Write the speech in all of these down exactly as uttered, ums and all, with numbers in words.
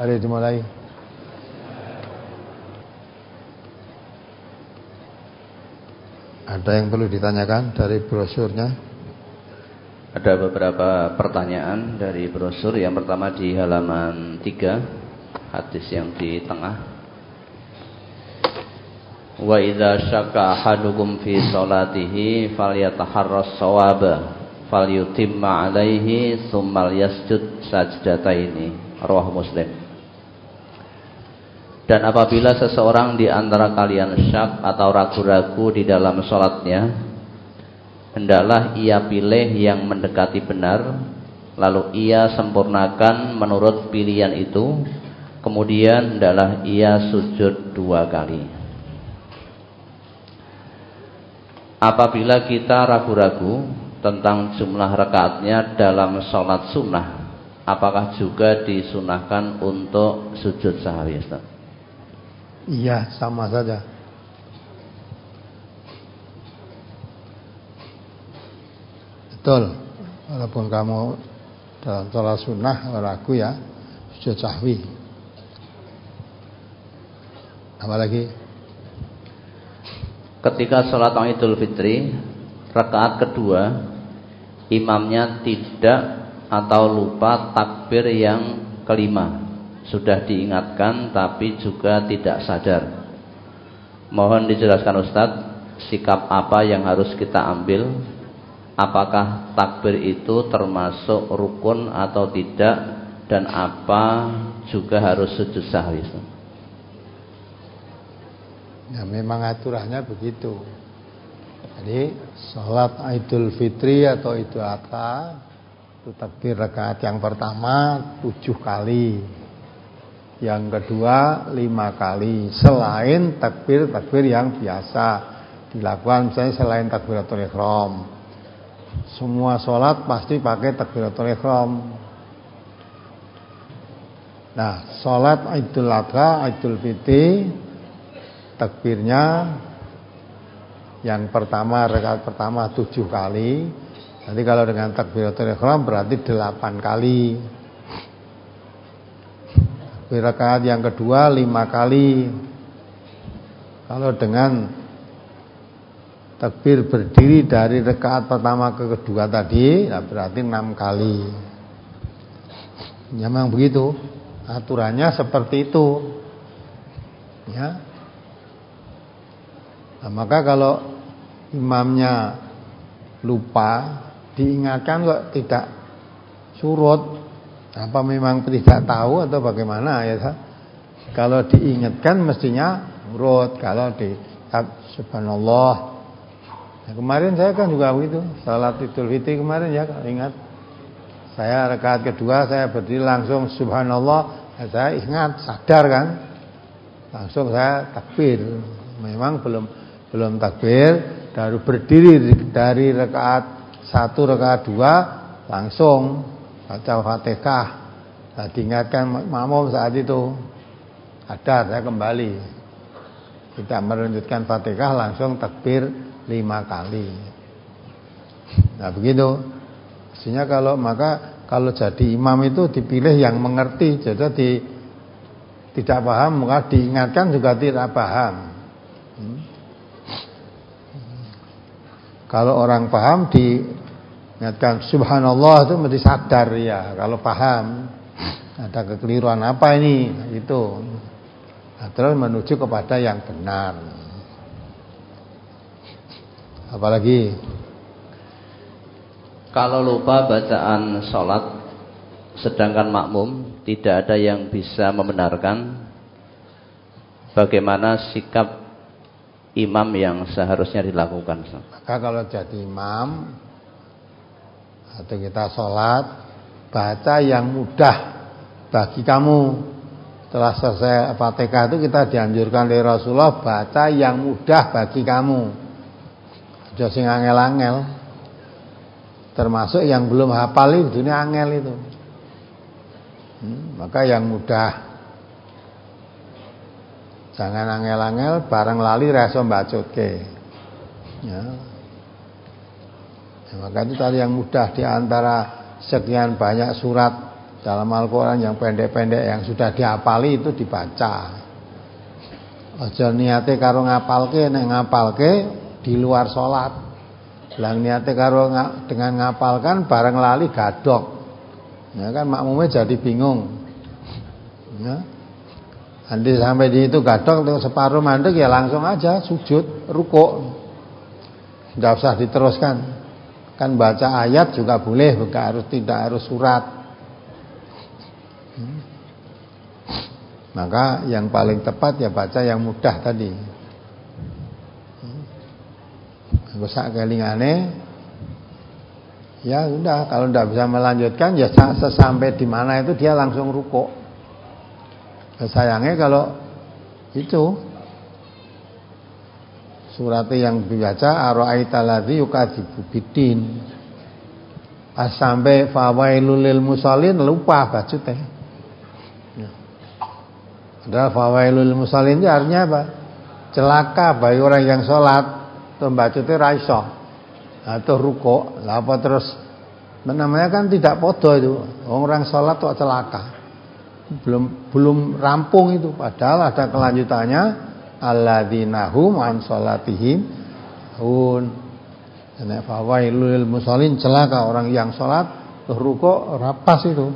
Mari dimulai. Ada yang perlu ditanyakan dari brosurnya? Ada beberapa pertanyaan dari brosur. Yang pertama di halaman tiga, hadis yang di tengah. Wa idza syakka ahadukum fi sholatihi falyataharras shawaba falyutimma alaihi tsumma yasjud sajdataini. Rawahu Muslim. Dan apabila seseorang di antara kalian syak atau ragu-ragu di dalam sholatnya, hendaklah ia pilih yang mendekati benar, lalu ia sempurnakan menurut pilihan itu, kemudian hendaklah ia sujud dua kali. Apabila kita ragu-ragu tentang jumlah rakaatnya dalam sholat sunnah, apakah juga disunahkan untuk sujud sahwi? Iya, sama saja. Betul. Walaupun kamu dalam sholat sunnah ragu ya, sujud sahwi. Apa lagi? Ketika sholat Idul Fitri, rakaat kedua, imamnya tidak atau lupa takbir yang kelima. Sudah diingatkan tapi juga tidak sadar. Mohon dijelaskan Ustadz, sikap apa yang harus kita ambil? Apakah takbir itu termasuk rukun atau tidak? Dan apa juga harus sujud sahwi? Ya memang aturannya begitu. Jadi sholat Idul Fitri atau Idul Adha itu takbir rakaat yang pertama tujuh kali, yang kedua lima kali, selain takbir-takbir yang biasa dilakukan, misalnya selain takbiratul ihram. Semua sholat pasti pakai takbiratul ihram. Nah, sholat Idul Adha, Idul Fitri, takbirnya yang pertama, rakaat pertama tujuh kali. Nanti kalau dengan takbiratul ihram berarti delapan kali. Rakaat yang kedua lima kali. Kalau dengan takbir berdiri dari rakaat pertama ke kedua tadi, ya berarti enam kali. Ya, memang begitu. Aturannya seperti itu. Ya. Nah, maka kalau imamnya lupa, diingatkan kok tidak surut, apa memang tidak tahu atau bagaimana ya? Kalau diingatkan mestinya urut. Kalau di subhanallah. Nah, kemarin saya kan juga begitu. Salat Idul Fitri kemarin ya, ingat. Saya rakaat kedua saya berdiri langsung subhanallah. Nah, saya ingat, sadar kan. Langsung saya takbir. Memang belum belum takbir, baru berdiri dari rakaat satu rakaat dua langsung baca Fatihah. Nah, diingatkan makmum saat itu, ada saya kembali, tidak melanjutkan Fatihah, langsung takbir lima kali. Nah begitu. Maksudnya kalau maka kalau jadi imam itu dipilih yang mengerti, jadi di, tidak paham maka diingatkan juga tidak paham. Hmm. Kalau orang paham diingatkan subhanallah itu mesti sadar ya, kalau paham ada kekeliruan apa ini itu. Nah, terus menuju kepada yang benar. Apalagi kalau lupa bacaan sholat sedangkan makmum tidak ada yang bisa membenarkan, bagaimana sikap imam yang seharusnya dilakukan? Maka kalau jadi imam atau kita sholat, baca yang mudah bagi kamu. Setelah selesai Fatihah itu kita dianjurkan oleh Rasulullah, baca yang mudah bagi kamu. Aja sing angel-angel. Termasuk yang belum hafal itu ini angel itu. Hmm, maka yang mudah. Jangan angel-angel bareng lali reso mbacutke. Ya. Ya, maka itu tadi yang mudah di antara sekian banyak surat dalam Al-Quran yang pendek-pendek yang sudah dihafali itu dibaca. Aja niate karo ngapalke, nek ngapalke di luar sholat. Lang niate karo dengan ngapalkan bareng lali gadok. Ya kan makmumnya jadi bingung. Ya. Nanti sampai di itu gadok untuk separuh mandek ya langsung aja sujud, rukuk. Tidak usah diteruskan. Kan baca ayat juga boleh, bukan harus tidak harus surat. Maka yang paling tepat ya baca yang mudah tadi. Sak kelingane, ya udah kalau tidak bisa melanjutkan ya sesampai di mana itu dia langsung rukuk. Sayangnya kalau itu surat yang dibaca ara'aital ladzi yukadzibu biddin, pas sampai fawailul lil musallin lupa baca teh. Adalah fawailul musallin itu artinya apa? Celaka bagi orang yang sholat membaca itu raiso atau ruko. Lah apa terus namanya kan tidak podo itu. Orang sholat kok celaka. Belum belum rampung itu. Padahal ada kelanjutannya alladzina hum an sholatihim hun. Nek fawailul musallin celaka orang yang sholat ruko rapas itu.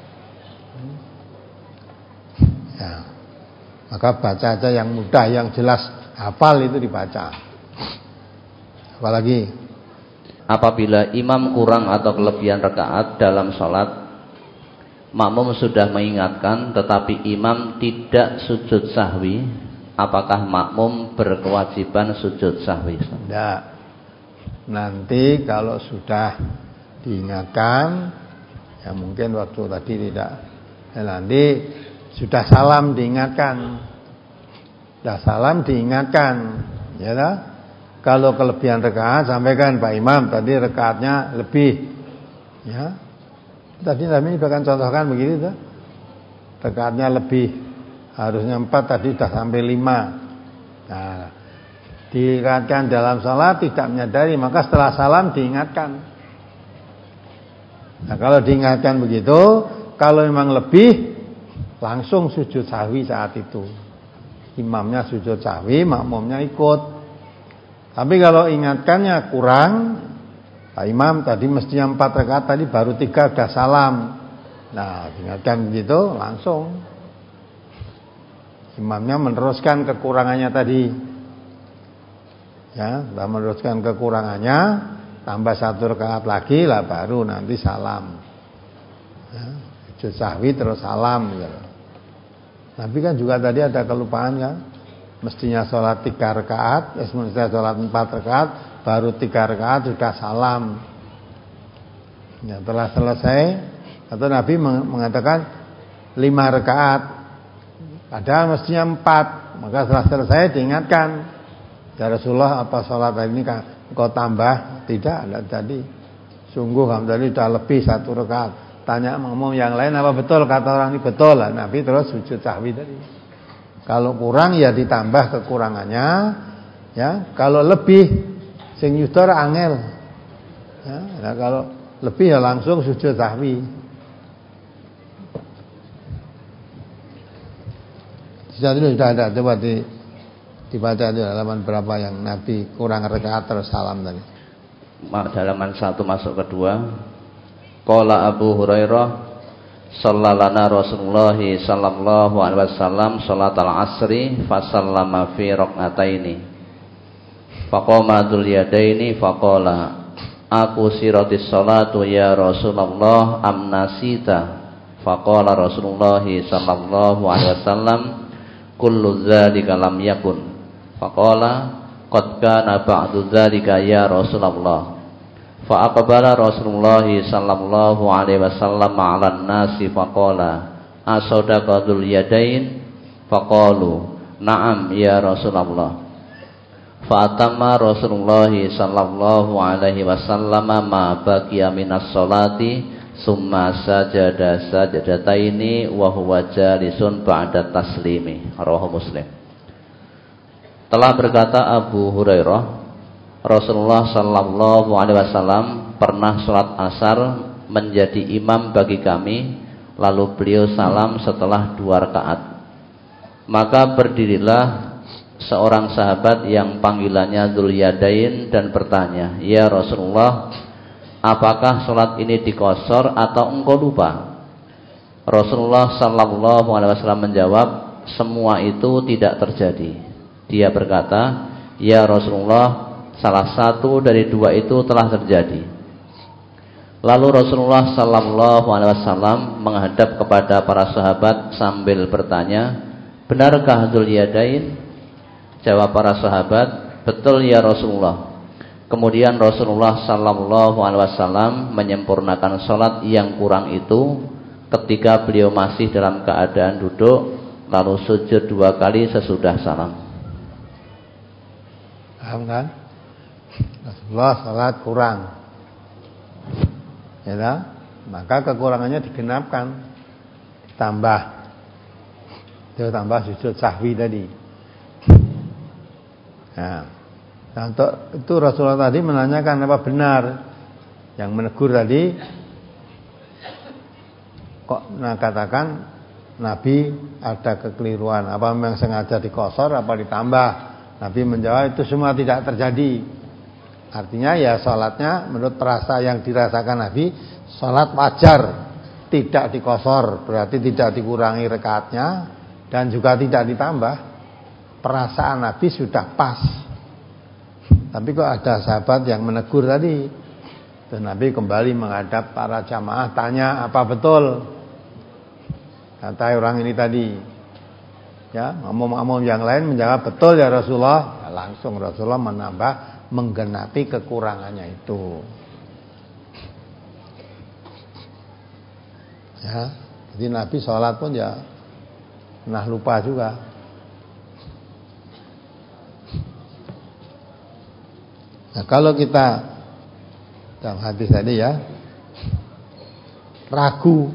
Ya. Maka baca aja yang mudah, yang jelas, hafal itu dibaca. Apalagi apabila imam kurang atau kelebihan rakaat dalam sholat, makmum sudah mengingatkan tetapi imam tidak sujud sahwi, apakah makmum berkewajiban sujud sahwi? Tidak. Nanti kalau sudah diingatkan, ya mungkin waktu tadi tidak, ya nanti sudah salam diingatkan, sudah salam diingatkan, ya tak? Kalau kelebihan rakaat sampaikan Pak Imam tadi rakaatnya lebih, ya. Tadi kami bahkan contohkan begitu, tak? Rakaatnya lebih, harusnya empat tadi sudah sampai lima. Nah, diingatkan dalam salat tidak menyadari, maka setelah salam diingatkan. Nah, kalau diingatkan begitu, kalau memang lebih langsung sujud sahwi saat itu. Imamnya sujud sahwi, makmumnya ikut. Tapi kalau ingatkannya kurang, Pak Imam tadi mestinya empat rakaat, tadi baru tiga sudah salam. Nah, ingatkan begitu langsung. Imamnya meneruskan kekurangannya tadi. Ya, meneruskan kekurangannya, tambah satu rakaat lagi lah baru nanti salam. Ya, sujud sahwi terus salam gitu. Tapi kan juga tadi ada kelupaan kan, mestinya sholat tiga rakaat, ya mestinya sholat empat rakaat, baru tiga rakaat sudah salam. Ya, telah selesai, atau Nabi mengatakan lima rakaat, padahal mestinya empat, maka setelah selesai diingatkan, ya Rasulullah apa sholat ini kan kau tambah? Tidak, tidak tadi. Sungguh kamu tadi sudah lebih satu rakaat. Tanya ngomong yang lain apa betul, kata orang ini betul lah. Nabi terus sujud sahwi tadi. Kalau kurang ya ditambah kekurangannya, ya. Kalau lebih sing yudhar angel, ya. Nah, kalau lebih ya langsung sujud sahwi. Sudah dulu sudah ada, coba di dibaca di halaman berapa yang Nabi kurang rakaat terus salam tadi. Halaman satu masuk kedua. Qala Abu Hurairah sallalana Rasulullah sallallahu alaihi wasallam salatal asri fasallama fi raq'ataini faqama dzul yadaini faqala aku siratis salatu ya Rasulullah am nasita faqala Rasulullah sallallahu alaihi wasallam kullu dzalika lam yakun faqala qad kana ba'du dzalika ya Rasulullah. Fa aqbala Rasulullah sallallahu alaihi wasallam 'alan nasi faqala asadaqatul yadain faqalu na'am ya Rasulullah. Fa atamma Rasulullah sallallahu alaihi wasallam ma baqiya minas salati summa sajada sajadataini wa huwa jalisun ba'da taslimi. Rawahu Muslim. Telah berkata Abu Hurairah, Rasulullah sallallahu alaihi wasallam pernah sholat asar menjadi imam bagi kami, lalu beliau salam setelah dua rakaat. Maka berdirilah seorang sahabat yang panggilannya Dzul-Yadain dan bertanya, "Ya Rasulullah, apakah sholat ini dikosor atau engkau lupa?" Rasulullah sallallahu alaihi wasallam menjawab, "Semua itu tidak terjadi." Dia berkata, "Ya Rasulullah, salah satu dari dua itu telah terjadi." Lalu Rasulullah sallallahu alaihi wasallam menghadap kepada para sahabat sambil bertanya, "Benarkah Dzul-Yadain?" Jawab para sahabat, "Betul ya Rasulullah." Kemudian Rasulullah sallallahu alaihi wasallam menyempurnakan sholat yang kurang itu ketika beliau masih dalam keadaan duduk, lalu sujud dua kali sesudah salam. Paham kan? Rasulullah sholat kurang, ya tak? Maka kekurangannya digenapkan, ditambah, ditambah sujud sahwi tadi. Nah, nah, untuk itu Rasulullah tadi menanyakan apa benar yang menegur tadi, kok nah katakan Nabi ada kekeliruan, apa memang sengaja dikosor apa ditambah? Nabi menjawab itu semua tidak terjadi. Artinya ya sholatnya menurut perasa yang dirasakan Nabi, sholat wajar, tidak dikosor, berarti tidak dikurangi rakaatnya dan juga tidak ditambah. Perasaan Nabi sudah pas. Tapi kok ada sahabat yang menegur tadi. Dan Nabi kembali menghadap para jamaah, tanya, "Apa betul?" Kata orang ini tadi. Ya, ngomong-ngomong yang lain menjawab, "Betul ya Rasulullah." Ya, langsung Rasulullah menambah, menggenapi kekurangannya itu. Ya, jadi Nabi sholat pun ya pernah lupa juga. Nah, kalau kita dalam hadis tadi ya ragu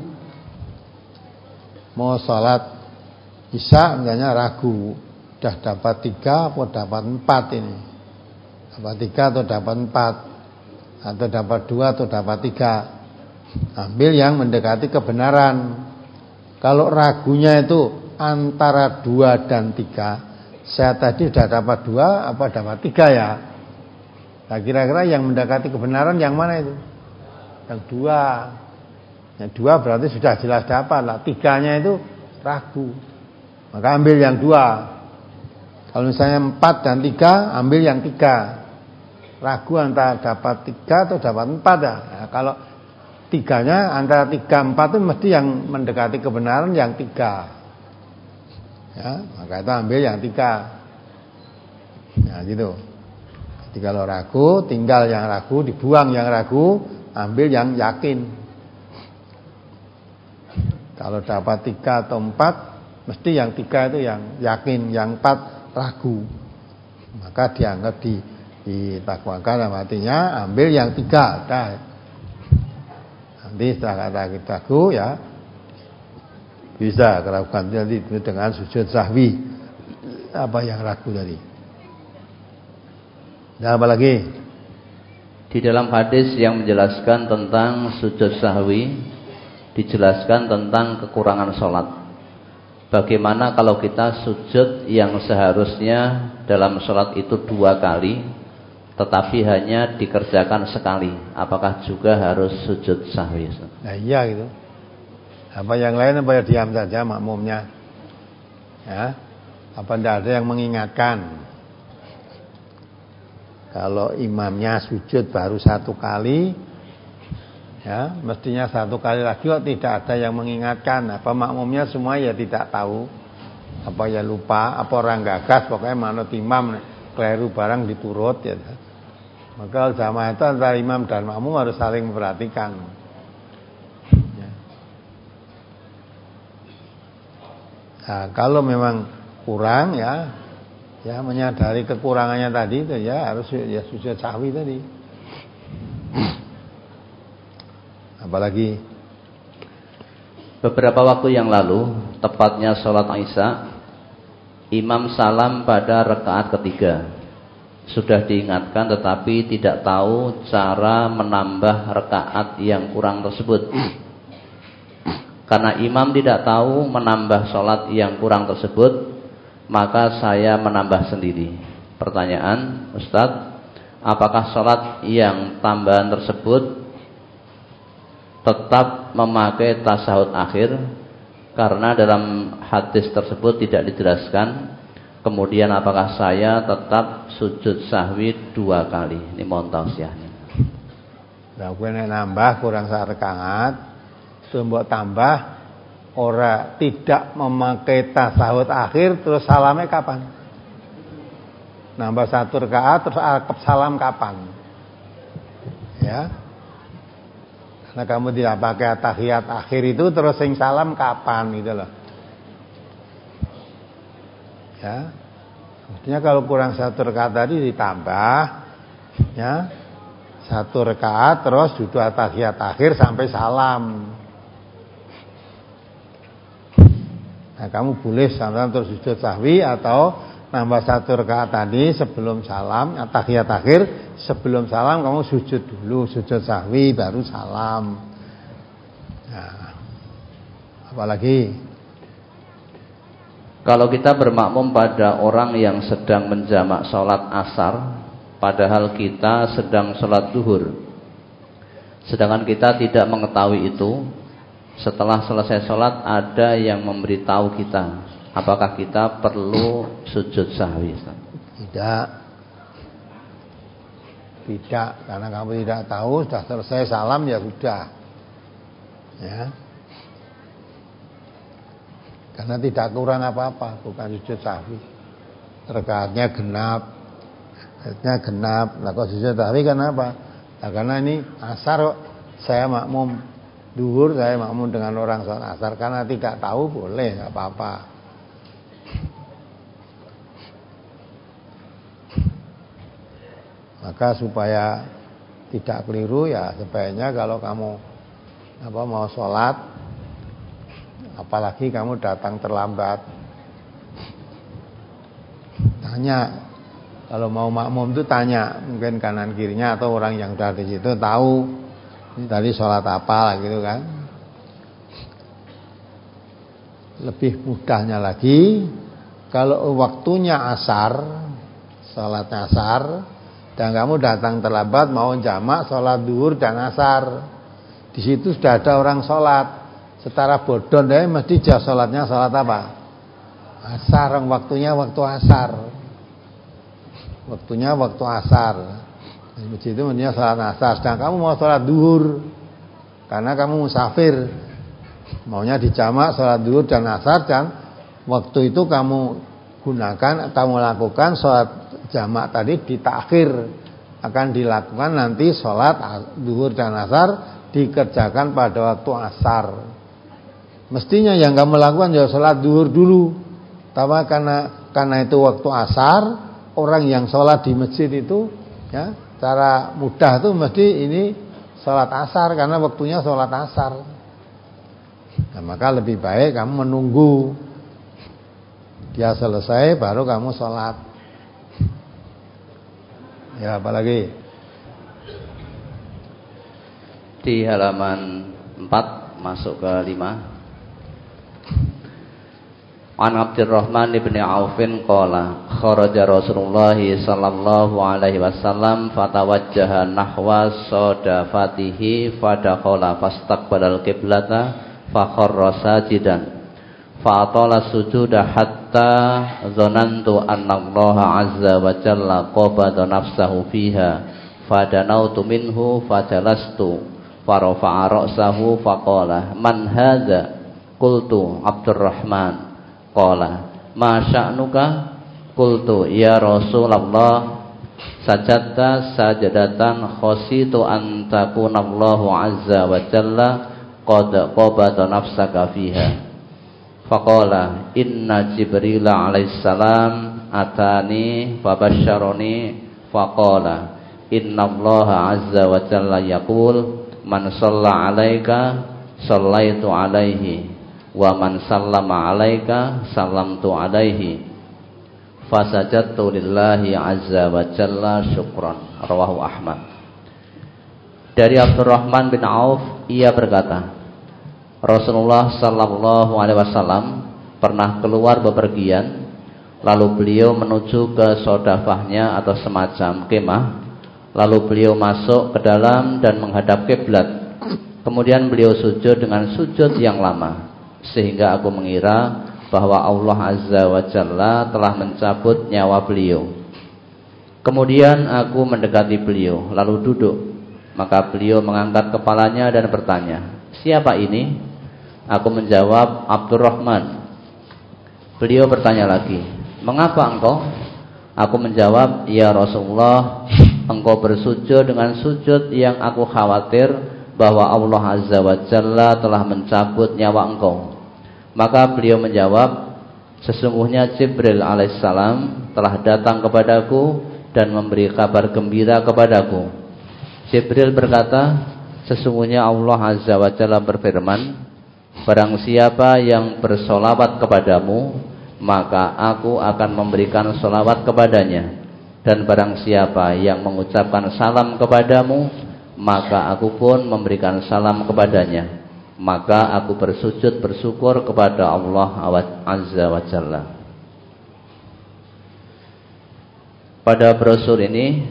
mau sholat isya, misalnya ragu sudah dapat tiga atau dapat empat ini, dapat tiga atau dapat empat, atau dapat dua atau dapat tiga, ambil yang mendekati kebenaran. Kalau ragunya itu antara dua dan tiga, saya tadi sudah dapat dua apa dapat tiga ya? Nah, kira-kira yang mendekati kebenaran yang mana itu? Yang dua. Yang dua berarti sudah jelas dapat lah. Tiganya itu ragu. Maka ambil yang dua. Kalau misalnya empat dan tiga, ambil yang tiga. Ragu antara dapat tiga atau dapat empat ya. Nah, kalau tiganya antara tiga empat itu mesti yang mendekati kebenaran yang tiga. Ya, maka itu ambil yang tiga. Nah, gitu. Jadi kalau ragu, tinggal yang ragu, dibuang yang ragu, ambil yang yakin. Kalau dapat tiga atau empat, mesti yang tiga itu yang yakin, yang empat ragu. Maka dianggap di ditakwakan, artinya ambil yang tiga. Nah, nanti setelah kata kita ragu ya, bisa keraguan tadi dengan sujud sahwi. Apa yang ragu tadi? Dan apa lagi? Di dalam hadis yang menjelaskan tentang sujud sahwi, dijelaskan tentang kekurangan sholat. Bagaimana kalau kita sujud yang seharusnya dalam sholat itu dua kali, tetapi hanya dikerjakan sekali, apakah juga harus sujud sahwi? Nah iya gitu. Apa yang lain apa ya diam saja makmumnya? Ya, apa tidak ada yang mengingatkan? Kalau imamnya sujud baru satu kali, ya mestinya satu kali lagi kok tidak ada yang mengingatkan. Apa makmumnya semua ya tidak tahu, apa ya lupa, apa orang gagas, pokoknya manut imam keliru barang diturut ya. Maka jamaah itu antara imam dan makmum harus saling memperhatikan. Ya. Nah, kalau memang kurang ya. Ya menyadari kekurangannya tadi itu ya harus ya sujud sahwi tadi. Apalagi beberapa waktu yang lalu, tepatnya sholat Isya, imam salam pada rakaat ketiga. Sudah diingatkan tetapi tidak tahu cara menambah rakaat yang kurang tersebut. Karena imam tidak tahu menambah sholat yang kurang tersebut, maka saya menambah sendiri. Pertanyaan, Ustadz, apakah sholat yang tambahan tersebut tetap memakai tasahud akhir? Karena dalam hadis tersebut tidak dijelaskan. Kemudian apakah saya tetap sujud sahwi dua kali? Ini mohon tausiahnya. Nah, gue nambah kurang sak rakaat. Mbok tambah ora tidak memakai tasahud akhir, terus salamnya kapan? Nambah satu rakaat terus akab salam kapan? Ya. Karena kamu tidak pakai tahiyat akhir itu, terus sing salam kapan gitu loh. Ya. Maksudnya kalau kurang satu rakaat tadi ditambah, ya. Satu rakaat terus duduk tahiyat akhir sampai salam. Nah, kamu boleh salam terus sujud sahwi atau nambah satu rakaat tadi sebelum salam, tahiyat akhir, sebelum salam kamu sujud dulu, sujud sahwi baru salam. Nah, apalagi kalau kita bermakmum pada orang yang sedang menjamak sholat asar, padahal kita sedang sholat duhur, sedangkan kita tidak mengetahui itu. Setelah selesai sholat ada yang memberitahu kita, apakah kita perlu sujud sahwi? Tidak. Tidak, karena kamu tidak tahu, sudah selesai salam ya sudah. Ya. Karena tidak kurang apa-apa, bukan sujud sahwi. Rakaatnya genap. Rakaatnya genap. Lah kok sujud sahwi kenapa? Nah, karena ini asar kok saya makmum. Duhur saya makmum dengan orang sholat asar, karena tidak tahu boleh, nggak apa-apa. Maka supaya tidak keliru ya sebaiknya kalau kamu apa mau sholat, apalagi kamu datang terlambat, tanya. Kalau mau makmum itu tanya, mungkin kanan kirinya atau orang yang sudah di situ tahu. Ini tadi sholat apa lah gitu kan. Lebih mudahnya lagi, kalau waktunya asar, sholat asar, dan kamu datang terlambat mau jamak sholat duhur dan asar, di situ sudah ada orang sholat. Secara bodoh deh mesti jah sholatnya sholat apa? Asar, waktunya waktu asar. Waktunya waktu asar. Di masjid itu mestinya sholat asar, sedang kamu mau sholat duhur karena kamu musafir, maunya dijamak sholat duhur dan asar, dan waktu itu kamu gunakan, kamu lakukan sholat jamak tadi ditakhir, akan dilakukan nanti sholat duhur dan asar dikerjakan pada waktu asar. Mestinya yang kamu lakukan ya sholat duhur dulu, tapi karena karena itu waktu asar, orang yang sholat di masjid itu ya cara mudah tuh mesti ini sholat asar karena waktunya sholat asar. Nah, maka lebih baik kamu menunggu dia selesai baru kamu sholat. Ya apalagi di halaman empat masuk ke lima. An Abdurrahman ibn Aufin qala kharaja Rasulullah sallallahu alaihi wasallam fatawajjaha nahwa sadafatihi fadakhala fastaqbalal qiblata fa kharra sajidan fa atala sujuda hatta zanantu anna Allah azza wa jalla qabada nafsahu fiha fadanautu minhu fajalastu farafa'a ra'sahu faqala man hadza qultu Abdurrahman qala ma sya'nuka qultu ya Rasulullah sajadta sajadatan khasitu an takuna Allahu azza wa jalla qad qabada nafsaka fiha faqala inna Jibril alaihi salam atani fabasyarani faqala inna Allah azza wa jalla yaqul man shalla alaika shallaitu alaihi wa man sallama alaika sallamtu alaihi fasajadtu lillahi azza wa jalla syukran. Rawahu Ahmad. Dari Abdurrahman bin Auf ia berkata, Rasulullah sallallahu alaihi wasallam pernah keluar bepergian, lalu beliau menuju ke sodafahnya atau semacam kemah, lalu beliau masuk ke dalam dan menghadap kiblat. Kemudian beliau sujud dengan sujud yang lama, sehingga aku mengira bahwa Allah Azza wa Jalla telah mencabut nyawa beliau. Kemudian aku mendekati beliau, lalu duduk. Maka beliau mengangkat kepalanya dan bertanya, "Siapa ini?" Aku menjawab, "Abdurrahman." Beliau bertanya lagi, "Mengapa engkau?" Aku menjawab, "Ya Rasulullah, engkau bersujud dengan sujud yang aku khawatir bahwa Allah Azza wa Jalla telah mencabut nyawa engkau." Maka beliau menjawab, "Sesungguhnya Jibril alaihissalam telah datang kepadaku dan memberi kabar gembira kepadaku." Jibril berkata, "Sesungguhnya Allah Azza wa Jalla berfirman, barang siapa yang bersolawat kepadamu, maka aku akan memberikan solawat kepadanya. Dan barang siapa yang mengucapkan salam kepadamu, maka aku pun memberikan salam kepadanya. Maka aku bersujud bersyukur kepada Allah Azza wa Jalla." Pada brosur ini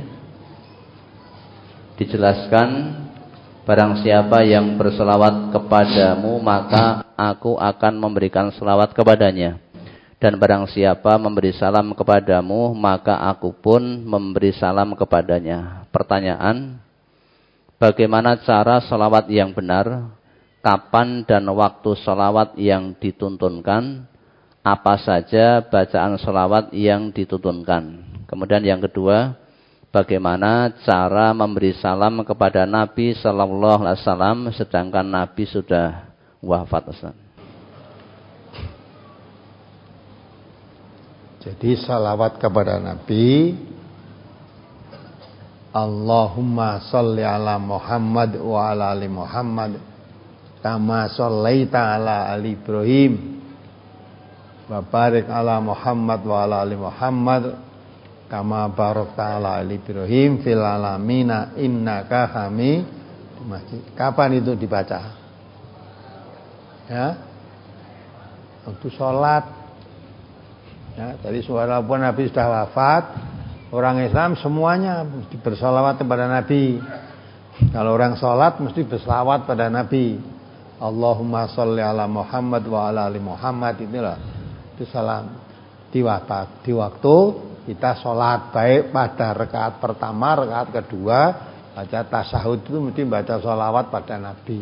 dijelaskan, barang siapa yang berselawat kepadamu, maka aku akan memberikan selawat kepadanya. Dan barang siapa memberi salam kepadamu, maka aku pun memberi salam kepadanya. Pertanyaan, bagaimana cara selawat yang benar? Kapan dan waktu selawat yang dituntunkan? Apa saja bacaan selawat yang dituntunkan? Kemudian yang kedua, bagaimana cara memberi salam kepada Nabi Sallallahu Alaihi Wasallam sedangkan Nabi sudah wafat? Jadi salawat kepada Nabi, Allahumma sholli ala Muhammad wa ala ali Muhammad kama shollaita ala ali Ibrahim wa barik ala Muhammad wa ala ali Muhammad kama barakta ala ali Ibrahim fil alamina innaka hamidum majid. Kapan itu dibaca? Ya, waktu sholat. Ya, jadi walaupun Nabi sudah wafat, orang Islam semuanya mesti bersolawat kepada Nabi. Kalau orang sholat mesti bersolawat pada Nabi. Allahumma sholli ala Muhammad wa ala ali Muhammad, inilah itu salam di waktu, di waktu kita sholat, baik pada rakaat pertama, rakaat kedua, baca tasyahud itu mesti baca sholawat pada Nabi.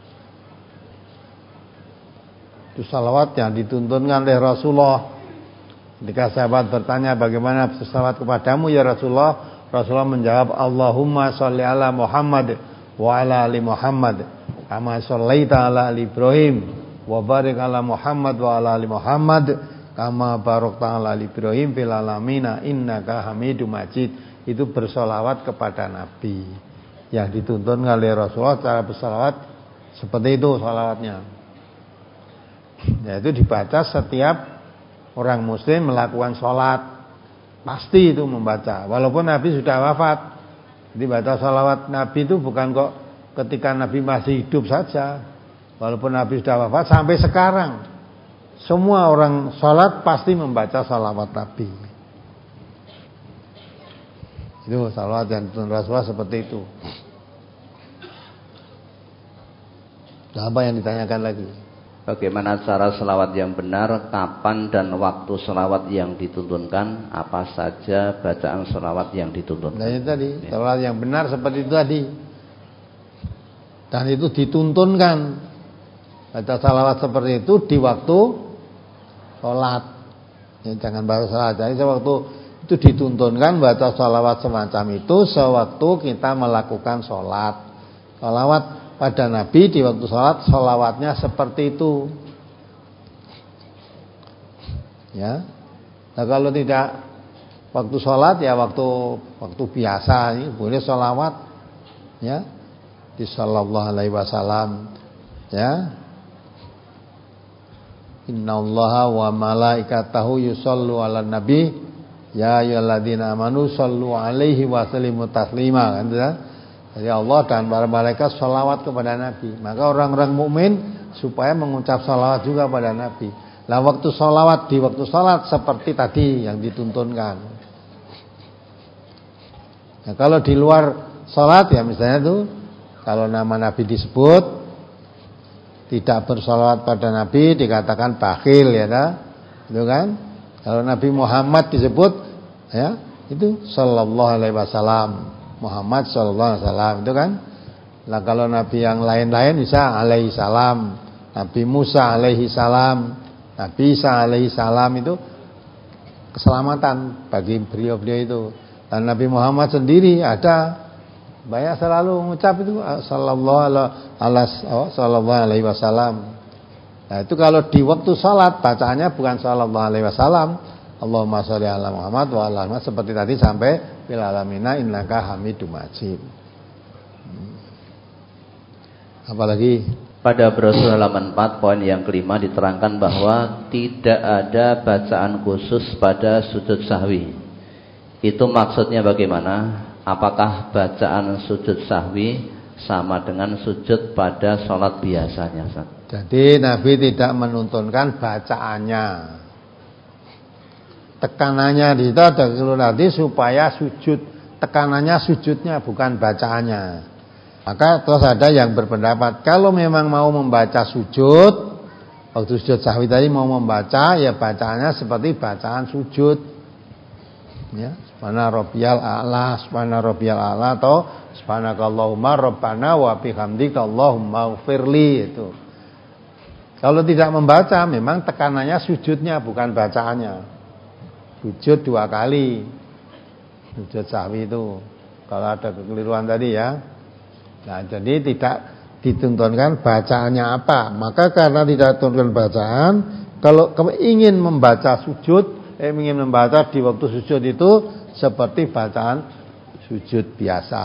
Itu sholawat yang dituntunkan oleh Rasulullah. Ketika sahabat bertanya, bagaimana sholawat kepadamu ya Rasulullah? Rasulullah menjawab, Allahumma sholli ala Muhammad wa ala ali Muhammad kama shollaita ala ali Ibrahim wa barik ala Muhammad wa ala ali Muhammad kama barakta ala ali Ibrahim fil alamina innaka hamidum majid. Itu bersolawat kepada Nabi. Yang dituntun oleh Rasulullah cara bersolawat seperti itu solawatnya. Yaitu dibaca setiap orang muslim melakukan sholat, pasti itu membaca. Walaupun Nabi sudah wafat, dibaca sholawat Nabi itu bukan kok ketika Nabi masih hidup saja. Walaupun Nabi sudah wafat, sampai sekarang semua orang sholat pasti membaca sholawat Nabi. Itu sholawat yang dituntun Rasulullah seperti itu. Apa yang ditanyakan lagi? Bagaimana cara selawat yang benar? Kapan dan waktu selawat yang dituntunkan? Apa saja bacaan selawat yang dituntunkan? Nah itu tadi, selawat yang benar seperti itu tadi. Dan itu dituntunkan. Baca salawat seperti itu di waktu sholat. Ya, jangan baca salat. Jadi sewaktu itu dituntunkan baca salawat semacam itu sewaktu kita melakukan sholat. Salawat pada Nabi di waktu sholat, salawatnya seperti itu. Ya. Nah kalau tidak waktu sholat ya waktu waktu biasa ini boleh salawat. Ya. Di sallallahu alaihi wasallam. Ya. Innallaha wa malaikatahu yusallu 'alan nabi ya ayyuhalladzina amanu sallu 'alaihi wa sallimu taslima, kan ya? Jadi Allah dan para malaikat sholawat kepada Nabi. Maka orang-orang mukmin supaya mengucap sholawat juga pada Nabi. Nah waktu sholawat di waktu sholat seperti tadi yang dituntunkan. Nah kalau di luar sholat ya misalnya tuh kalau nama Nabi disebut tidak bersolawat pada Nabi dikatakan bakhil ya dah, itu kan? Kalau Nabi Muhammad disebut ya itu sallallahu alaihi wasallam. Muhammad sallallahu alaihi wasallam itu kan. Nah kalau nabi yang lain-lain bisa alaihi salam, Nabi Musa alaihi salam, Nabi Isa alaihi salam itu keselamatan bagi beliau-beliau itu. Dan Nabi Muhammad sendiri ada banyak selalu mengucap itu sallallahu alaihi wasallam. Nah itu kalau di waktu salat bacaannya bukan sallallahu alaihi wasallam, Allahumma sholli ala Muhammad wa ala Muhammad seperti tadi sampai fil alamina innaka hamidum majid. Hmm. Apalagi pada brosur halaman empat poin yang kelima diterangkan bahwa tidak ada bacaan khusus pada sujud sahwi. Itu maksudnya bagaimana? Apakah bacaan sujud sahwi sama dengan sujud pada sholat biasanya? Jadi Nabi tidak menuntunkan bacaannya. Tekanannya di situ ada keliru tadi supaya sujud, tekanannya sujudnya bukan bacaannya. Maka terus ada yang berpendapat kalau memang mau membaca sujud, waktu sujud sahwi tadi mau membaca ya bacaannya seperti bacaan sujud. Ya, subhana rabbiyal a'la, subhana rabbiyal a'la atau subhanakallahumma rabbana wa bihamdika allahumma ighfirli itu. Kalau tidak membaca memang tekanannya sujudnya bukan bacaannya. Sujud dua kali sujud sahwi itu kalau ada kekeliruan tadi ya. Nah jadi tidak dituntunkan bacaannya apa. Maka karena tidak dituntunkan bacaan, kalau kamu ingin membaca sujud, eh, ingin membaca di waktu sujud itu seperti bacaan sujud biasa.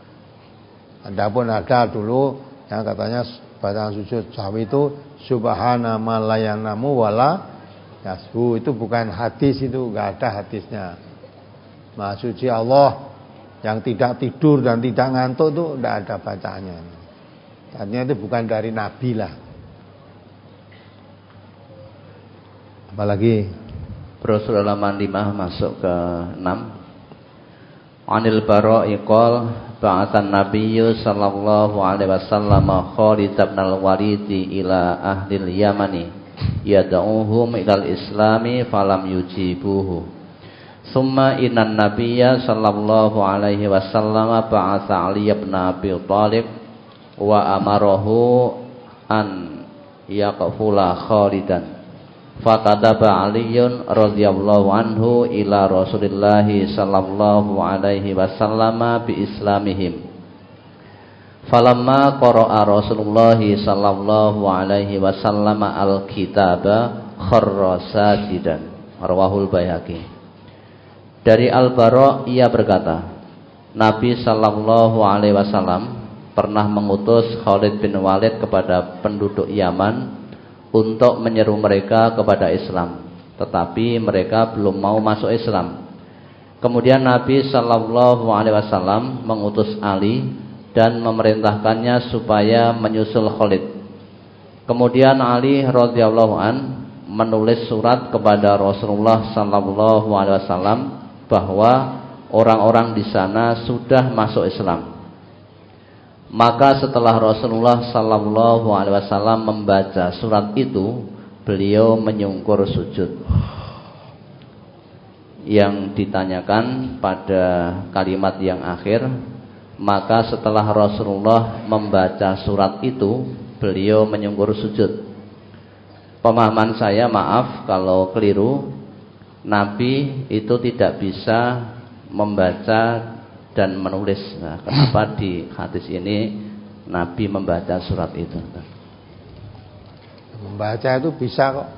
Adapun ada dulu yang katanya bacaan sujud sahwi itu subhana ma la yanamu wala yasbu, itu bukan hadis, itu enggak ada hadisnya. Maha suci Allah yang tidak tidur dan tidak ngantuk itu enggak ada bacaannya. Artinya itu bukan dari Nabi lah. Apalagi brosur halaman lima masuk ke enam. Anil Bara'i qol ba'atsan Nabiyyu sallallahu alaihi wasallam Khalid bin al-Walid ila ahli al-Yamani yad'uhum ilal islami falam yujibuhu. Summa innan nabiyya sallallahu alaihi wasallam ba'atsa Ali bin Abi Thalib wa amarahu an yaqfula Khalidan. Fakadaba Aliyun radhiyallahu anhu ila Rasulillah sallallahu alaihi wasallam bi islamihim. Falamma qara'a Rasulullah sallallahu alaihi wasallam al-kitaba kharra sajidan. Rawahul Baihaqi. Dari Al-Bara ia berkata, Nabi sallallahu alaihi wasallam pernah mengutus Khalid bin Walid kepada penduduk Yaman untuk menyeru mereka kepada Islam, tetapi mereka belum mau masuk Islam. Kemudian Nabi sallallahu alaihi wasallam mengutus Ali dan memerintahkannya supaya menyusul Khalid. Kemudian Ali radhiyallahu an menulis surat kepada Rasulullah sallallahu alaihi wasallam bahwa orang-orang di sana sudah masuk Islam. Maka setelah Rasulullah sallallahu alaihi wasallam membaca surat itu, beliau menyungkur sujud. Yang ditanyakan pada kalimat yang akhir, maka setelah Rasulullah membaca surat itu, beliau menyungkur sujud. Pemahaman saya, maaf kalau keliru, Nabi itu tidak bisa membaca dan menulis. Nah, kenapa di hadis ini Nabi membaca surat itu? Membaca itu bisa kok,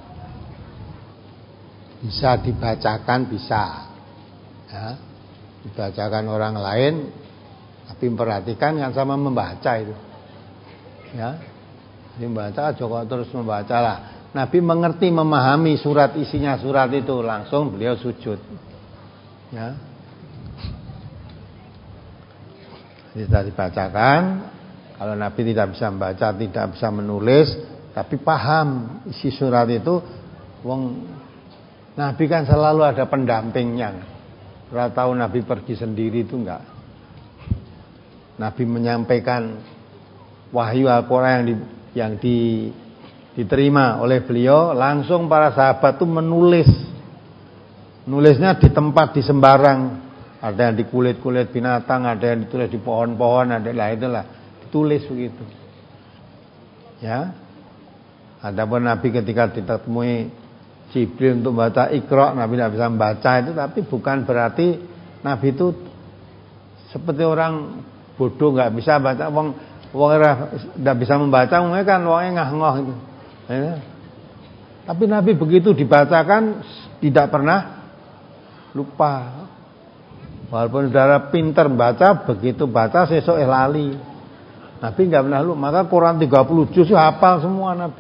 bisa dibacakan, bisa ya, dibacakan orang lain, tapi perhatikan yang sama membaca itu ya, membaca juga terus membaca lah. Nabi mengerti, memahami surat, isinya surat itu, langsung beliau sujud ya. Tidak dibacakan. Kalau Nabi tidak bisa membaca, tidak bisa menulis, tapi paham isi surat itu. Wong Nabi kan selalu ada pendampingnya. Kalau tahu Nabi pergi sendiri itu enggak. Nabi menyampaikan wahyu Al-Quran yang, di, yang di, diterima oleh beliau, langsung para sahabat itu menulis. Nulisnya di tempat, di sembarang. Ada yang di kulit-kulit binatang, ada yang ditulis di pohon-pohon, ada lah itulah. Tulis begitu. Ya. Adapun Nabi ketika ditemui Jibril untuk baca Iqra, Nabi tidak bisa membaca itu, tapi bukan berarti Nabi itu seperti orang bodoh nggak bisa baca. Wong wong tidak bisa membaca, mungkin kan wongnya ngah-ngoh itu. Ya. Tapi Nabi begitu dibacakan tidak pernah lupa. Walaupun saudara pinter baca, begitu baca sesuk eh lali. Nabi enggak pernah lupa. Maka Quran tiga puluh juz hafal semua Nabi.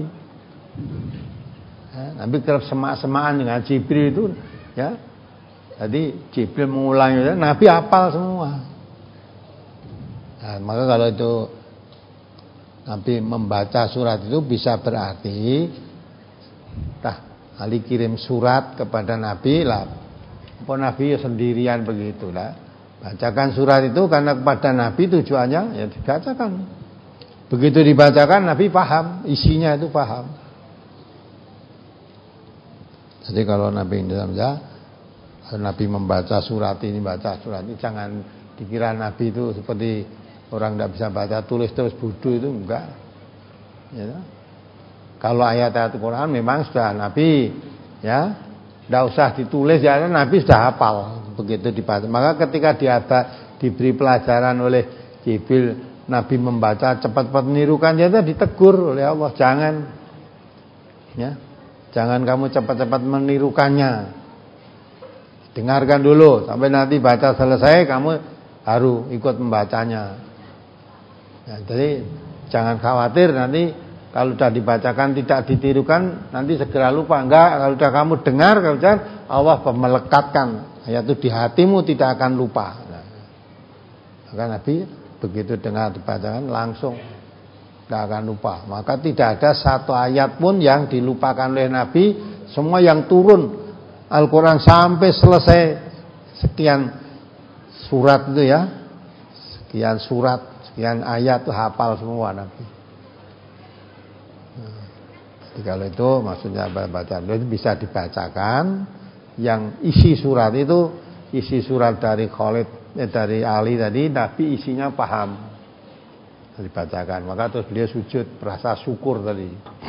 Ya, Nabi kerap semak-semakan dengan Jibril itu, ya. Jadi Jibril mengulangi, Nabi hafal semua. Nah, maka kalau itu Nabi membaca surat itu bisa berarti tah Ali kirim surat kepada Nabi lah. Apa Nabi ya sendirian begitulah. Bacakan surat itu karena kepada Nabi tujuannya ya dibacakan. Begitu dibacakan Nabi paham, isinya itu paham. Jadi kalau Nabi tidak Nabi membaca surat ini, baca surat ini, jangan dikira Nabi itu seperti orang tidak bisa baca tulis terus bodoh, itu enggak. Ya. Kalau ayat-ayat Al-Quran memang sudah Nabi ya, tidak usah ditulis ya, Nabi sudah hafal. Begitu dibaca. Maka ketika dia diberi pelajaran oleh Jibril, Nabi membaca cepat-cepat menirukan, dia ditegur oleh Allah, jangan, ya, jangan kamu cepat-cepat menirukannya. Dengarkan dulu sampai nanti baca selesai, kamu baru ikut membacanya. Ya, jadi jangan khawatir nanti kalau sudah dibacakan tidak ditirukan, nanti segera lupa. Enggak, kalau sudah kamu dengar, kalau sudah Allah melekatkan ayat itu di hatimu, tidak akan lupa. Nah, maka Nabi begitu dengar dibacakan langsung tidak akan lupa. Maka tidak ada satu ayat pun yang dilupakan oleh Nabi. Semua yang turun Al-Quran sampai selesai sekian surat itu ya, sekian surat, sekian ayat itu hafal semua Nabi. Nah, jadi kalau itu maksudnya bacaan itu bisa dibacakan. Yang isi surat itu, isi surat dari Khalid, eh, dari Ali tadi, Nabi isinya paham, dibacakan. Maka terus beliau sujud, merasa syukur tadi.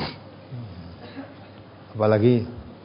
Apalagi,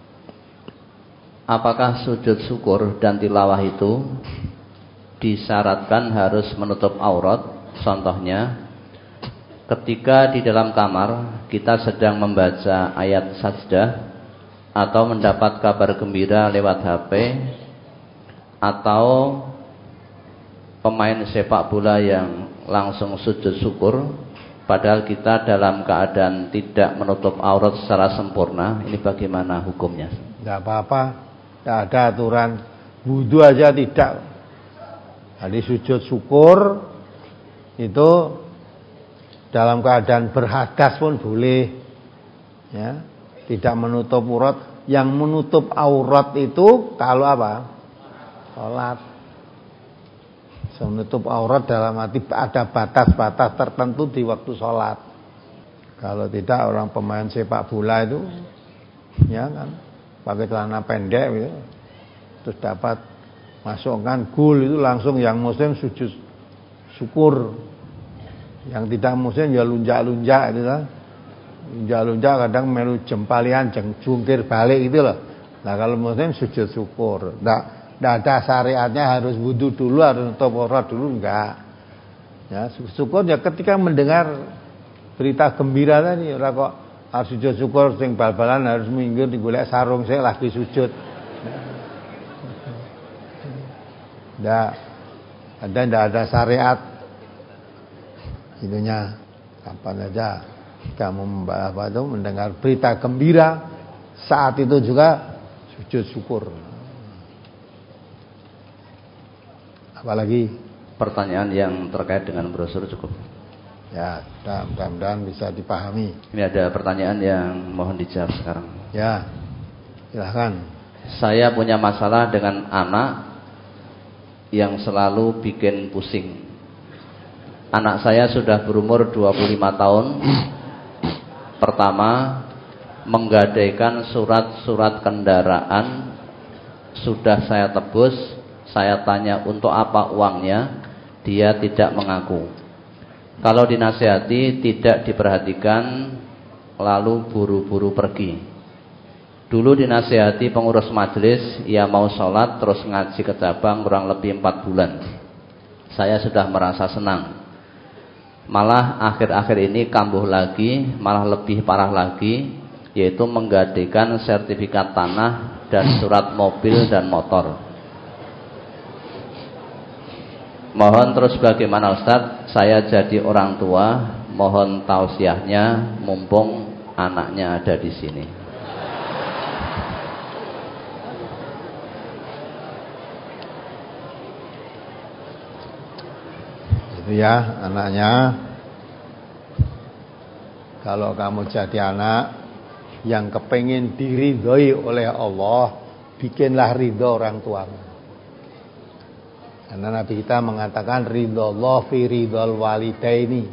apakah sujud syukur dan tilawah itu disyaratkan harus menutup aurat? Contohnya, ketika di dalam kamar kita sedang membaca ayat sajdah, atau mendapat kabar gembira lewat H P, atau pemain sepak bola yang langsung sujud syukur, padahal kita dalam keadaan tidak menutup aurat secara sempurna, ini bagaimana hukumnya? Tidak apa-apa, tidak ada aturan. Wudu aja tidak. Jadi sujud syukur itu dalam keadaan berhadas pun boleh, ya. Tidak menutup aurat. Yang menutup aurat itu kalau apa? Salat. Menutup aurat dalam arti ada batas-batas tertentu di waktu salat. Kalau tidak orang pemain sepak bola itu, ya kan, pakai celana pendek gitu, terus dapat masukkan gol itu langsung yang muslim sujud syukur, yang tidak muslim ya lunjak-lunjak gitu kan. Lunjak-lunjak kadang melu jempalian jungkir balik gitu loh. Nah kalau muslim sujud syukur. Nah, tidak ada syariatnya harus wudu dulu, harus nutup aurat dulu, enggak. Ya, syukur ya ketika mendengar berita gembira tadi, ora kok harus sujud syukur sing bal-balan harus minggir digolek sarung saya lagi sujud. Enggak. Ada enggak ada syariat. Itunya kapan aja kamu apa itu mendengar berita gembira, saat itu juga sujud syukur. Apalagi pertanyaan yang terkait dengan brosur cukup. Ya, mudah-mudahan bisa dipahami. Ini ada pertanyaan yang mohon dijawab sekarang. Ya, silahkan. Saya punya masalah dengan anak yang selalu bikin pusing. Anak saya sudah berumur dua puluh lima tahun. Pertama, menggadaikan surat-surat kendaraan sudah saya tebus. Saya tanya untuk apa uangnya, dia tidak mengaku. Kalau dinasihati tidak diperhatikan, lalu buru-buru pergi. Dulu dinasihati pengurus majelis, ia mau sholat terus ngaji ke cabang kurang lebih empat bulan. Saya sudah merasa senang. Malah akhir-akhir ini kambuh lagi, malah lebih parah lagi, yaitu menggadaikan sertifikat tanah dan surat mobil dan motor. Mohon terus bagaimana Ustadz? Saya jadi orang tua, mohon tausiahnya mumpung anaknya ada di sini. Itu ya anaknya. Kalau kamu jadi anak yang kepengin diridhoi oleh Allah, bikinlah ridho orang tuamu. Karena Nabi kita mengatakan ridhollah fi ridhol walidaini.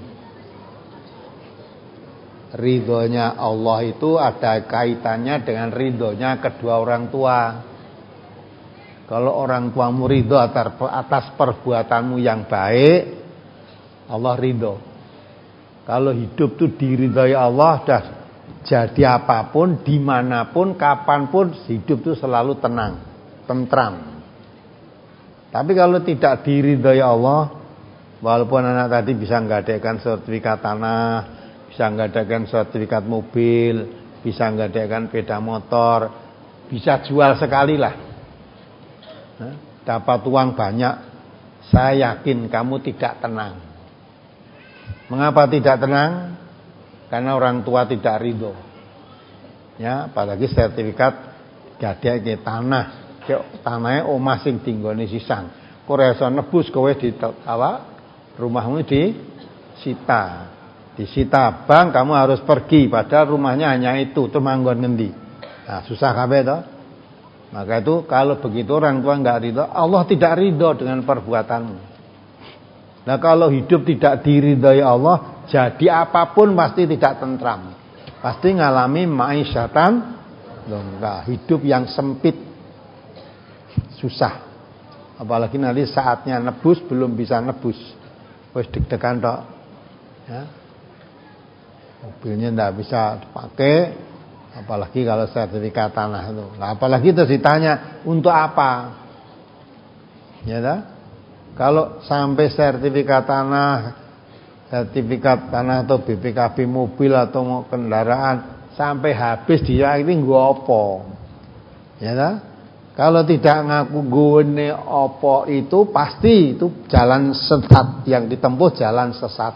Ridhonya Allah itu ada kaitannya dengan ridhonya kedua orang tua. Kalau orang tuamu ridho atas perbuatanmu yang baik, Allah ridho. Kalau hidup itu diridhoi Allah, dah jadi apapun, dimanapun, kapanpun, hidup itu selalu tenang, tentram. Tapi kalau tidak diridhoi Allah, walaupun anak tadi bisa nggadaikan sertifikat tanah, bisa nggadaikan sertifikat mobil, bisa nggadaikan sepeda motor, bisa jual sekali lah, nah, dapat uang banyak, saya yakin kamu tidak tenang. Mengapa tidak tenang? Karena orang tua tidak ridho. Ya, apalagi sertifikat gadai tanah. Tanahnya omah sing dinggone sisan. Kowe iso nebus kowe di apa? Rumahmu disita. Disita bank, kamu harus pergi padahal rumahnya hanya itu, terus manggon ngendi. Nah, susah kabeh to. Maka itu kalau begitu orang tua enggak ridho, Allah tidak ridho dengan perbuatanmu. Nah, kalau hidup tidak diridhoi Allah, jadi apapun pasti tidak tentram. Pasti ngalami ma'isyatan dongka, hidup yang sempit. Susah. Apalagi nanti saatnya nebus belum bisa nebus. Wis deg-degan tok. Ya. Mobilnya enggak bisa dipakai, apalagi kalau sertifikat tanah itu. Nah, apalagi terus ditanya untuk apa? Ya dah. Kalau sampai sertifikat tanah, sertifikat tanah atau B P K B mobil atau kendaraan sampai habis dia ini nggo apa? Ya dah. Kalau tidak ngaku gune opo itu pasti itu jalan sesat, yang ditempuh jalan sesat.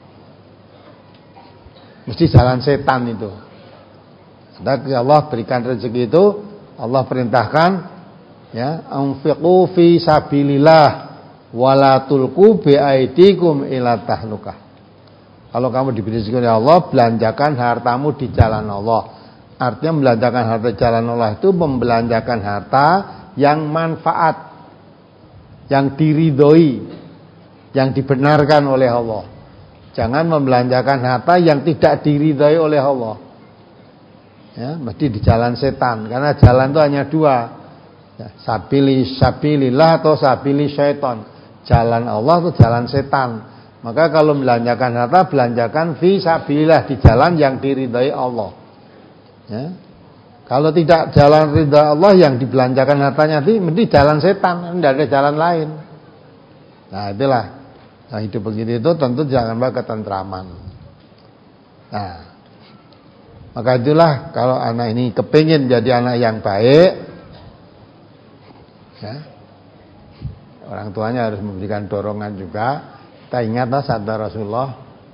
Mesti jalan setan itu. Dan Allah berikan rezeki itu, Allah perintahkan ya, anfiqu fi sabilillah wala tulqu bi aidikum ila tahlukah. Kalau kamu diberi rezeki oleh Allah, belanjakan hartamu di jalan Allah. Artinya membelanjakan harta jalan Allah itu membelanjakan harta yang manfaat, yang diridhoi, yang dibenarkan oleh Allah. Jangan membelanjakan harta yang tidak diridhoi oleh Allah. Ya, mesti di jalan setan, karena jalan itu hanya dua. Ya, sabili sabilillah atau sabili syaitan. Jalan Allah itu jalan setan. Maka kalau membelanjakan harta, belanjakan fi sabilillah, di jalan yang diridhoi Allah. Ya. Kalau tidak jalan ridha Allah yang dibelanjakan hartanya itu mesti jalan setan, tidak ada jalan lain. Nah, itulah. Nah, hidup begitu itu tentu jangan lupa ketentraman. Nah, maka itulah kalau anak ini kepingin jadi anak yang baik, ya, orang tuanya harus memberikan dorongan juga. Kita ingatlah sabda Rasulullah,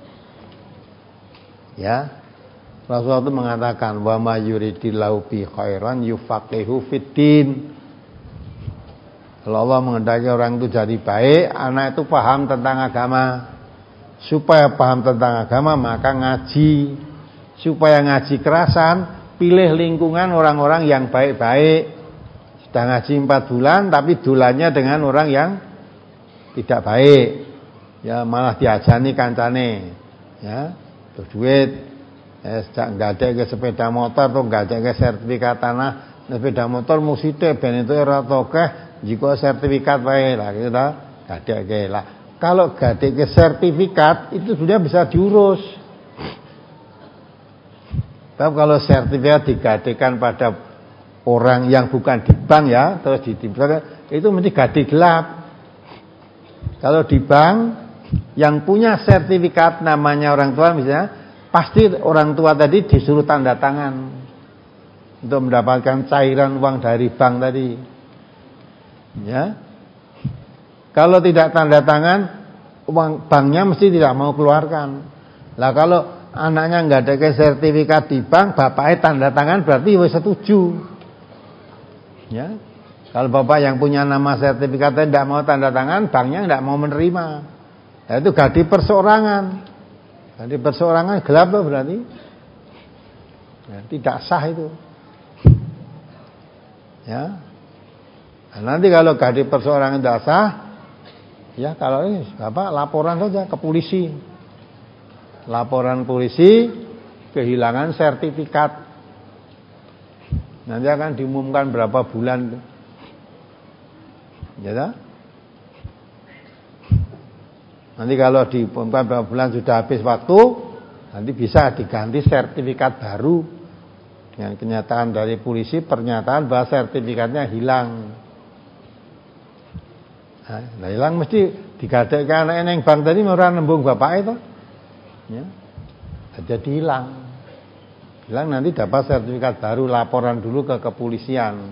ya. Rasulullah itu mengatakan wa may yuridillahu bi khairan yufaqihu fiddin. Kalau Allah menghendaki orang itu jadi baik, anak itu paham tentang agama. Supaya paham tentang agama maka ngaji. Supaya ngaji kerasan, pilih lingkungan orang-orang yang baik-baik. Sudah ngaji empat bulan tapi dulannya dengan orang yang tidak baik. Ya malah diajani kancane. Ya, berduit. Ya, enggak ada ke sepeda motor atau enggak ada ke sertifikat tanah. Sepeda motor mesti ben itu ora tokeh. Jika sertifikat wae lah kita gadeke lah. Kalau gadeke sertifikat itu sudah bisa diurus. Tapi kalau sertifikat digadekan pada orang yang bukan di bank ya, terus ditimbulkan itu mesti gade gelap. Kalau di bank yang punya sertifikat namanya orang tua misalnya, pasti orang tua tadi disuruh tanda tangan untuk mendapatkan cairan uang dari bank tadi. Ya, kalau tidak tanda tangan, uang banknya mesti tidak mau keluarkan. Lah kalau anaknya nggak ada sertifikat di bank, bapaknya tanda tangan berarti wis setuju. Ya, kalau bapak yang punya nama sertifikatnya tidak mau tanda tangan, banknya tidak mau menerima. Nah, itu gadi perseorangan. Gadi perseorangan gelap berarti. Ya, tidak sah itu. Ya. Nah, nanti kalau gadi perseorangan tidak sah, ya kalau ini Bapak laporan saja ke polisi. Laporan polisi kehilangan sertifikat. Nanti akan diumumkan berapa bulan. Ya tak? Nanti kalau diumumkan berapa bulan sudah habis waktu, nanti bisa diganti sertifikat baru. Dengan kenyataan dari polisi, pernyataan bahwa sertifikatnya hilang. Nah, hilang mesti digadekkan anak neng bank tadi ora nembung bapak itu. Ya. Jadi hilang. Hilang nanti dapat sertifikat baru, laporan dulu ke kepolisian.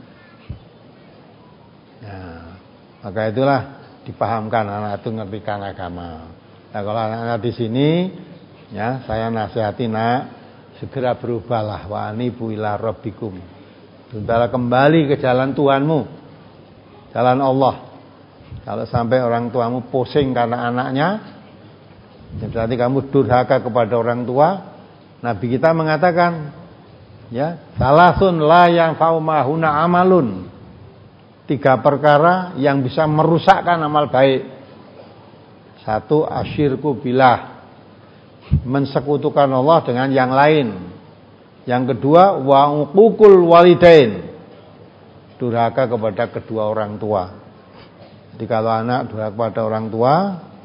Nah, maka itulah dipahamkan anak itu ngertikan agama. Nah, kalau anak-anak di sini ya, saya nasihati nak, segera berubahlah wa anibu ila rabbikum. Sementara kembali ke jalan Tuhanmu. Jalan Allah. Kalau sampai orang tuamu pusing karena anaknya, berarti kamu durhaka kepada orang tua. Nabi kita mengatakan, ya, salasun la yang faumahuna amalun. Tiga perkara yang bisa merusakkan amal baik. Satu, asyirku billah, mensekutukan Allah dengan yang lain. Yang kedua, wa uququl walidain, durhaka kepada kedua orang tua. Jadi kalau anak durhaka kepada orang tua,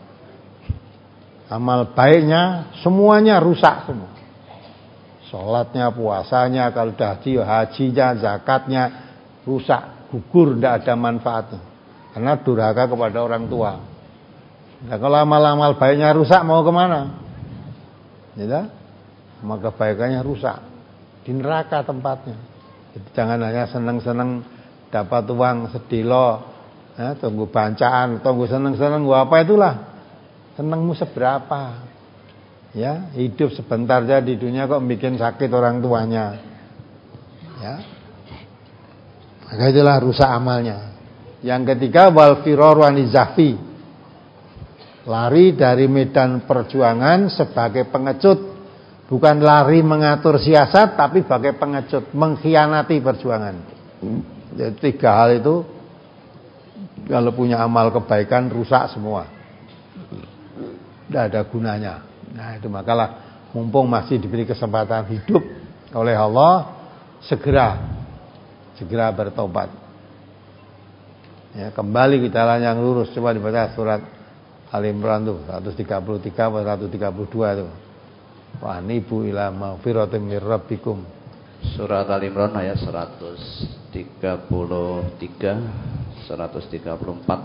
amal baiknya semuanya rusak semua. Sholatnya, puasanya, kalau dah haji, hajinya, zakatnya rusak, gugur, tidak ada manfaatnya. Karena durhaka kepada orang tua. Nah, kalau amal-amal baiknya rusak, mau kemana? Ya, maka kebaikannya rusak. Di neraka tempatnya. Jadi jangan hanya senang-senang dapat uang sedilo. Ya, tunggu bancaan, tunggu seneng-seneng, gua apa itulah. Senengmu seberapa? Ya, hidup sebentar saja di dunia kok bikin sakit orang tuanya. Ya. Maka itulah rusak amalnya. Yang ketiga, wal firaru anizahfi, lari dari medan perjuangan sebagai pengecut, bukan lari mengatur siasat, tapi sebagai pengecut, mengkhianati perjuangan. Jadi tiga hal itu kalau punya amal kebaikan rusak semua, tidak ada gunanya. Nah itu makalah mumpung masih diberi kesempatan hidup oleh Allah, segera segera bertobat. Ya, kembali ke jalan yang lurus. Coba dibaca surat Al-Imran tuh seratus tiga puluh tiga atau seratus tiga puluh dua itu. Wa anibu ila maghfiratin mir rabbikum. Surat Al-Imran ayat seratus tiga puluh tiga seratus tiga puluh empat.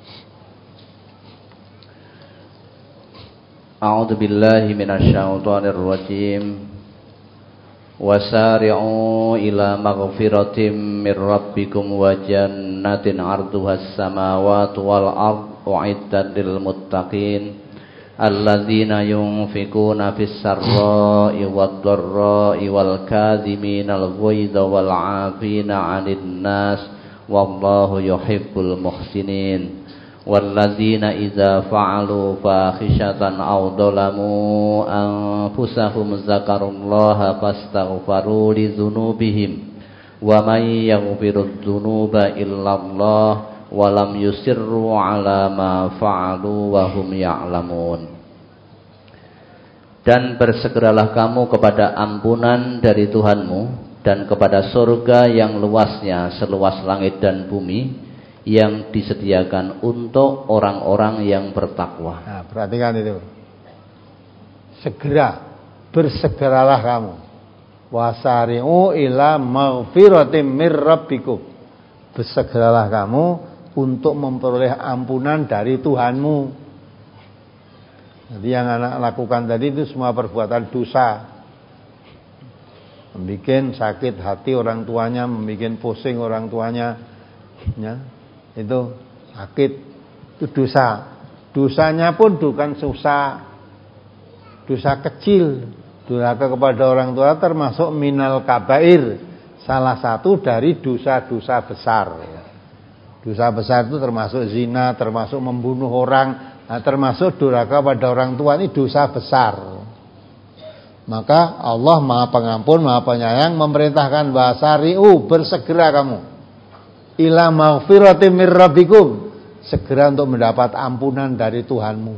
A'udzu billahi minasyaitonir rajim. Wasari'u ila maghfiratin mir rabbikum wa jannatin 'arduhas samawati wal ardu u'iddat lil muttaqin alladzina yunfikuna fis sarra'i wad dharra'i wal kadhiminal ghaidha wal 'afina 'anil nas wallahu yuhibbul muhsinin. Walladzina idza fa'alu fakhishatan aw dhalamu anfusahum zakarullaha fastaghfaru lidzunubihim wa may yaghfirudz dzunuba illallah wa lam yusirru ala ma fa'alu wa hum ya'lamun. Dan bersegeralah kamu kepada ampunan dari Tuhanmu dan kepada surga yang luasnya seluas langit dan bumi, yang disediakan untuk orang-orang yang bertakwa. Nah, perhatikan itu. Segera, bersegeralah kamu. Wasari'u ila maghfiratim mir rabbikum. Bersegeralah kamu untuk memperoleh ampunan dari Tuhanmu. Jadi yang anak lakukan tadi itu semua perbuatan dosa. Membikin sakit hati orang tuanya, membikin pusing orang tuanya, ya. Itu sakit, itu dosa. Dosanya pun bukan susah, dosa kecil. Durhaka kepada orang tua termasuk minal kabair, salah satu dari dosa-dosa besar. Dosa besar itu termasuk zina, termasuk membunuh orang, nah, termasuk durhaka pada orang tua, ini dosa besar. Maka Allah Maha Pengampun, Maha Penyayang memerintahkan wasari'u, bersegera kamu ila maghfiratin mir rabbikum, segera untuk mendapat ampunan dari Tuhanmu.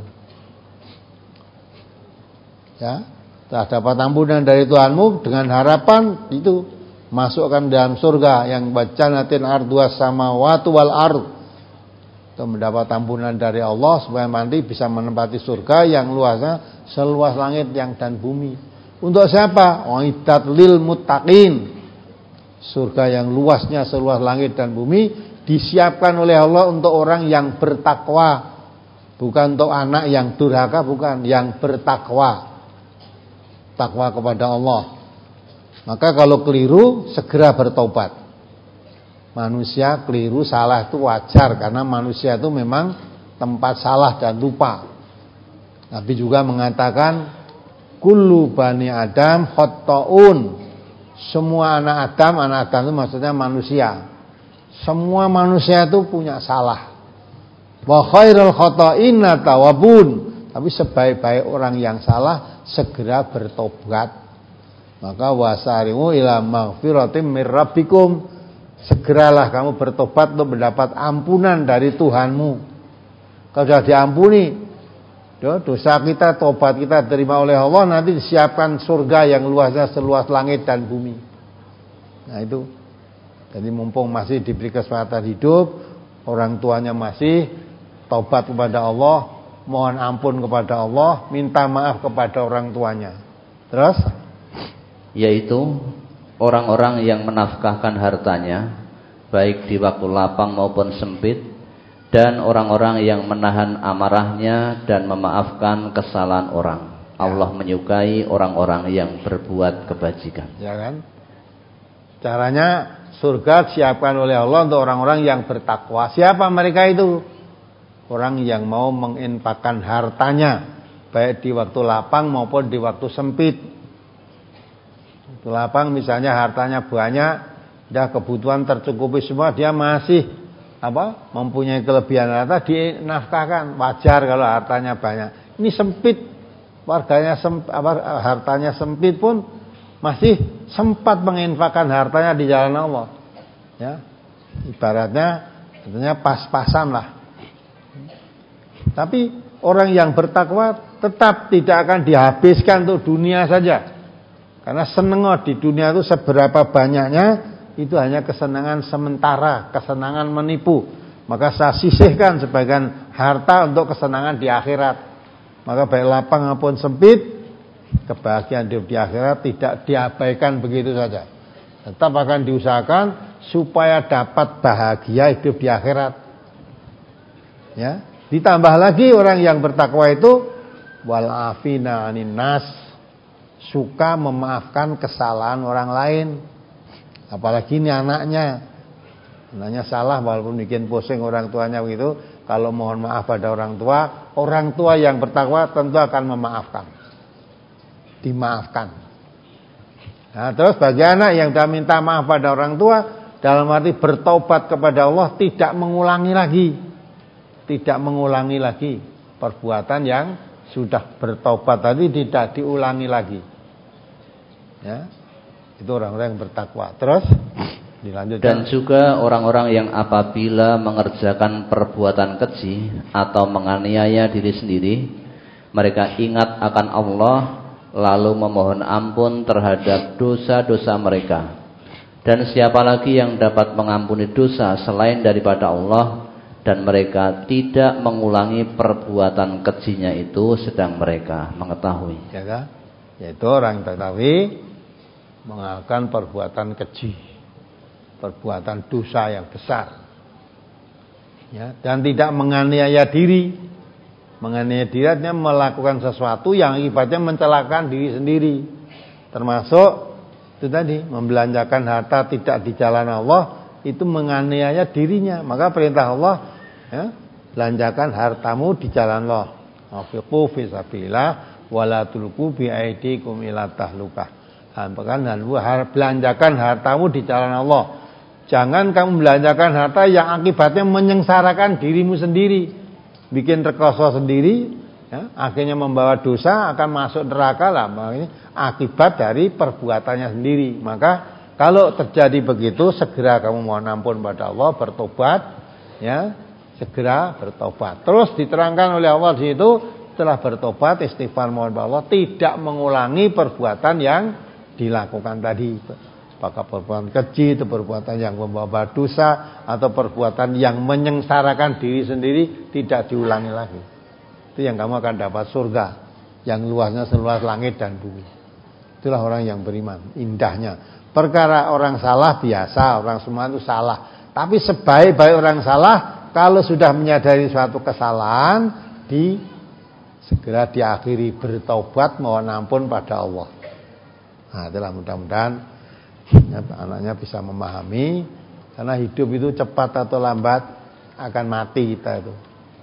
Ya, setelah dapat ampunan dari Tuhanmu dengan harapan itu masukkan dalam surga yang bacanatin arduas samawati wal ard, untuk mendapat ampunan dari Allah supaya nanti bisa menempati surga yang luasnya seluas langit yang dan bumi. Untuk siapa? Uiddat lil muttaqin. Surga yang luasnya seluas langit dan bumi disiapkan oleh Allah untuk orang yang bertakwa, bukan untuk anak yang durhaka, bukan, yang bertakwa, takwa kepada Allah. Maka kalau keliru segera bertobat. Manusia keliru salah itu wajar, karena manusia itu memang tempat salah dan lupa. Nabi juga mengatakan kullu bani Adam khotta'un. Semua anak Adam, anak Adam itu maksudnya manusia. Semua manusia itu punya salah. Wa khairul khata'ina tawabun. Tapi sebaik-baik orang yang salah segera bertobat. Maka wasari'u ila maghfiratim mir rabbikum. Segeralah kamu bertobat untuk mendapat ampunan dari Tuhanmu. Kalau sudah diampuni, dosa kita, tobat kita terima oleh Allah, nanti disiapkan surga yang luasnya seluas langit dan bumi. Nah itu. Jadi mumpung masih diberi kesempatan hidup, orang tuanya masih, tobat kepada Allah, mohon ampun kepada Allah, minta maaf kepada orang tuanya. Terus? Yaitu orang-orang yang menafkahkan hartanya, baik di waktu lapang maupun sempit, dan orang-orang yang menahan amarahnya dan memaafkan kesalahan orang. Allah menyukai orang-orang yang berbuat kebajikan. Ya kan? Caranya surga disiapkan oleh Allah untuk orang-orang yang bertakwa. Siapa mereka itu? Orang yang mau menginfakkan hartanya, baik di waktu lapang maupun di waktu sempit. Waktu lapang misalnya hartanya banyak, dah kebutuhan tercukupi semua, dia masih apa mempunyai kelebihan harta, dinafkahkan. Wajar kalau hartanya banyak. Ini sempit, warganya semp, apa, hartanya sempit pun masih sempat menginfakkan hartanya di jalan Allah. Ya, ibaratnya tentunya pas-pasan lah. Tapi orang yang bertakwa tetap tidak akan dihabiskan untuk dunia saja. Karena seneng di dunia itu seberapa banyaknya, itu hanya kesenangan sementara, kesenangan menipu. Maka saya sisihkan sebagian harta untuk kesenangan di akhirat. Maka baik lapang maupun sempit, kebahagiaan hidup di akhirat tidak diabaikan begitu saja. Tetap akan diusahakan supaya dapat bahagia hidup di akhirat. Ya, ditambah lagi orang yang bertakwa itu wal afina anin nas, suka memaafkan kesalahan orang lain. Apalagi ini anaknya, anaknya salah walaupun bikin pusing orang tuanya begitu, kalau mohon maaf pada orang tua, orang tua yang bertakwa tentu akan memaafkan, dimaafkan. Nah, terus bagi anak yang sudah minta maaf pada orang tua, dalam arti bertobat kepada Allah, tidak mengulangi lagi. Tidak mengulangi lagi perbuatan yang sudah bertobat tadi, tidak diulangi lagi. Ya. Itu orang-orang yang bertakwa. Terus dilanjutkan. Dan juga orang-orang yang apabila mengerjakan perbuatan keji atau menganiaya diri sendiri, mereka ingat akan Allah lalu memohon ampun terhadap dosa-dosa mereka. Dan siapa lagi yang dapat mengampuni dosa selain daripada Allah, dan mereka tidak mengulangi perbuatan kejinya itu sedang mereka mengetahui. Ya kan? Yaitu orang mengetahui mengamalkan perbuatan keji, perbuatan dosa yang besar. Ya, dan tidak menganiaya diri. Menganiaya diri artinya melakukan sesuatu yang akibatnya mencelakakan diri sendiri. Termasuk itu tadi, membelanjakan harta tidak di jalan Allah, itu menganiaya dirinya. Maka perintah Allah, ya, belanjakan hartamu di jalan Allah. Anfiqu fi sabilillah wala tulqu bi aidikum ila tahlukah. Belanjakan hartamu di jalan Allah. Jangan kamu belanjakan harta yang akibatnya menyengsarakan dirimu sendiri, bikin rekoso sendiri, ya, akhirnya membawa dosa, akan masuk neraka lah. Makanya akibat dari perbuatannya sendiri. Maka kalau terjadi begitu, segera kamu mohon ampun pada Allah, bertobat, ya, segera bertobat. Terus diterangkan oleh Allah di situ, setelah bertobat, istighfar mohon pada Allah, tidak mengulangi perbuatan yang dilakukan tadi. Apakah perbuatan keji, itu perbuatan yang membawa dosa, atau perbuatan yang menyengsarakan diri sendiri, tidak diulangi lagi. Itu yang kamu akan dapat surga yang luasnya seluas langit dan bumi. Itulah orang yang beriman. Indahnya perkara orang salah biasa, orang semua itu salah. Tapi sebaik-baik orang salah, kalau sudah menyadari suatu kesalahan, di segera diakhiri bertaubat mohon ampun pada Allah. Nah, itulah mudah-mudahan ya, anaknya bisa memahami, karena hidup itu cepat atau lambat akan mati kita itu.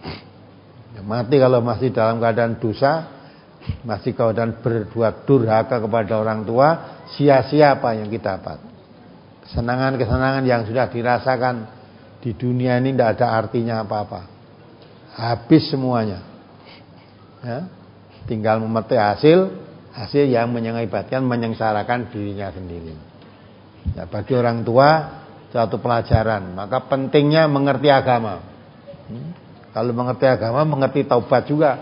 Ya, mati kalau masih dalam keadaan dosa, masih keadaan berbuat durhaka kepada orang tua, sia-sia apa yang kita dapat. Kesenangan-kesenangan yang sudah dirasakan di dunia ini tidak ada artinya apa-apa. Habis semuanya. Ya, tinggal memetik hasil hasil yang mengakibatkan menyengsarakan dirinya sendiri. Ya, bagi orang tua suatu pelajaran, maka pentingnya mengerti agama. Hmm? Kalau mengerti agama, mengerti taubat juga.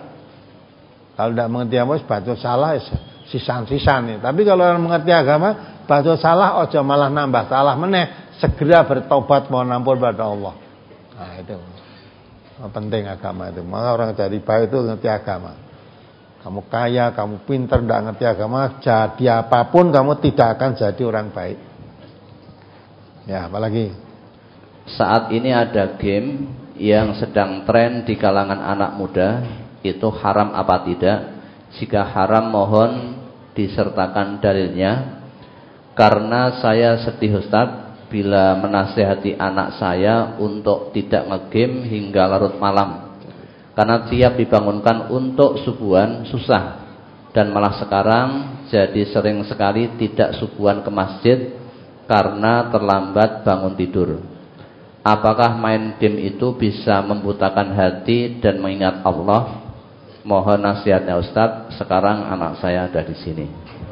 Kalau tidak mengerti agama, baca salah sisan-sisan. Tapi kalau orang mengerti agama, baca salah ojo malah nambah salah meneh, segera bertobat mohon ampun pada Allah. Nah, itu penting agama itu. Maka orang jadi baik itu mengerti agama. Kamu kaya, kamu pintar, tidak ngerti agama, jadi apapun kamu tidak akan jadi orang baik. Ya, apalagi saat ini ada game yang sedang tren di kalangan anak muda, itu haram apa tidak? Jika haram mohon disertakan dalilnya. Karena saya sedih Ustaz bila menasihati anak saya untuk tidak ngegame hingga larut malam. Karena tiap dibangunkan untuk subuhan susah, dan malah sekarang jadi sering sekali tidak subuhan ke masjid karena terlambat bangun tidur. Apakah main game itu bisa membutakan hati dan mengingat Allah? Mohon nasihatnya Ustaz, sekarang anak saya ada di sini.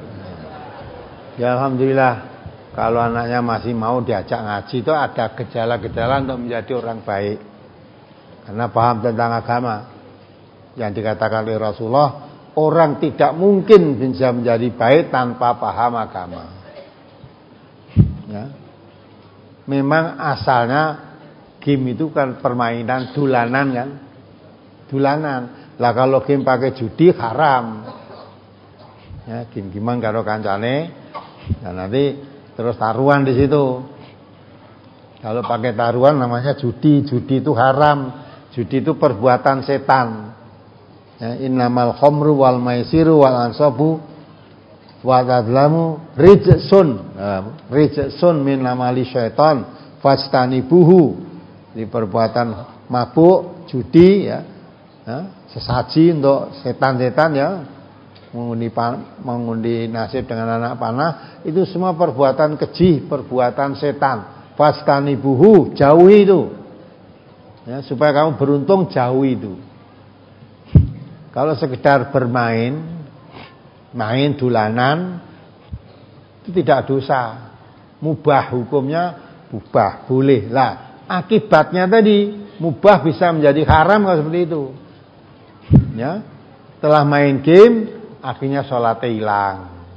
Ya alhamdulillah, kalau anaknya masih mau diajak ngaji, itu ada gejala-gejala untuk menjadi orang baik. Karena paham tentang agama. Yang dikatakan oleh Rasulullah, orang tidak mungkin bisa menjadi baik tanpa paham agama. Ya. Memang asalnya game itu kan permainan dulanan kan, dulanan. Lah kalau game pakai judi haram. Ya, game-gamean karo kancane, dan nanti terus taruhan di situ. Kalau pakai taruhan namanya judi, judi itu haram. Judi itu perbuatan setan. Ya, innamal khamru wal maisiru wal ansabu wa tadlamu rijsun. Nah, rijsun min amali syaitan fastanibuhu. Di perbuatan mabuk, judi ya. Ya, sesaji untuk setan-setan ya. Mengundi pan, mengundi nasib dengan anak panah, itu semua perbuatan keji, perbuatan setan. Fastanibuhu, jauhi itu. Ya, supaya kamu beruntung, jauhi itu. Kalau sekedar bermain, main dolanan, itu tidak dosa. Mubah hukumnya, mubah, boleh. Lah, akibatnya tadi mubah bisa menjadi haram kalau seperti itu. Ya. Setelah main game, akhirnya sholatnya hilang.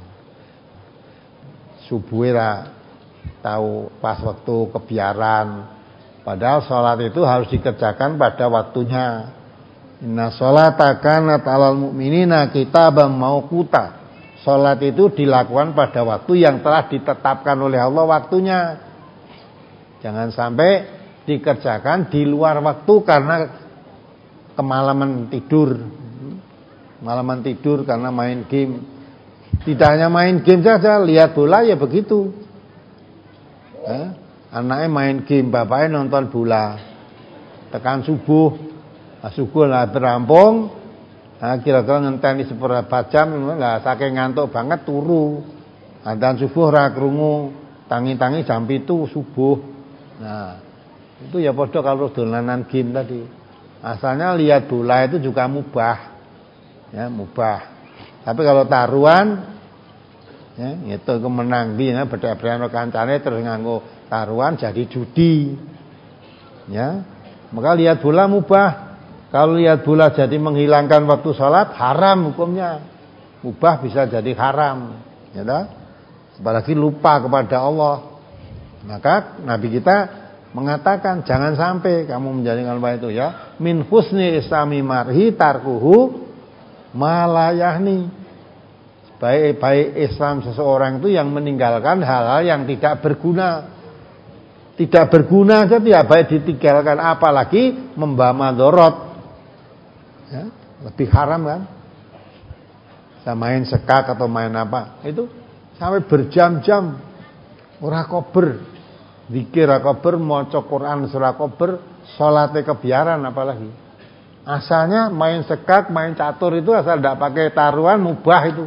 Subuh lah tahu pas waktu kebiaran. Padahal sholat itu harus dikerjakan pada waktunya. Inna sholata kanat 'alal mu'minina kitaban mauquta. Sholat itu dilakukan pada waktu yang telah ditetapkan oleh Allah waktunya. Jangan sampai dikerjakan di luar waktu karena kemalaman tidur. Malaman tidur karena main game. Tidak hanya main game saja, lihat bola ya begitu. Eh, anaknya main game, bapaknya nonton bola. Tekan subuh, nah, subuh lah terampung. Nah, kira-kira ngenteni seperempat jam, nggak saking ngantuk banget turu. Adzan subuh ra krungu, tangi-tangi jam itu subuh. Nah, itu ya podo kalau dolanan game tadi. Asalnya lihat bola itu juga mubah. Ya, mubah. Tapi kalau taruhan ya, itu kemenang di ya, beda-beda kancane terus nganggo taruhan jadi judi. Ya. Maka lihat bola mubah. Kalau lihat bola jadi menghilangkan waktu sholat, haram hukumnya. Mubah bisa jadi haram, ya dah. Apalagi lupa kepada Allah. Maka Nabi kita mengatakan jangan sampai kamu menjadikan lupa itu ya. Min husni islami marhi tarkuhu malayahni. Baik-baik Islam seseorang itu yang meninggalkan hal-hal yang tidak berguna. Tidak berguna saja tidak baik ditinggalkan, apalagi membawa madorot. Ya, lebih haram kan? Saya main sekak atau main apa? Itu sampai berjam-jam ora kober. Zikir ora kober, maca Quran surah kober, salatnya kebiaran apalagi. Asalnya main sekak, main catur itu asal tidak pakai taruhan mubah itu.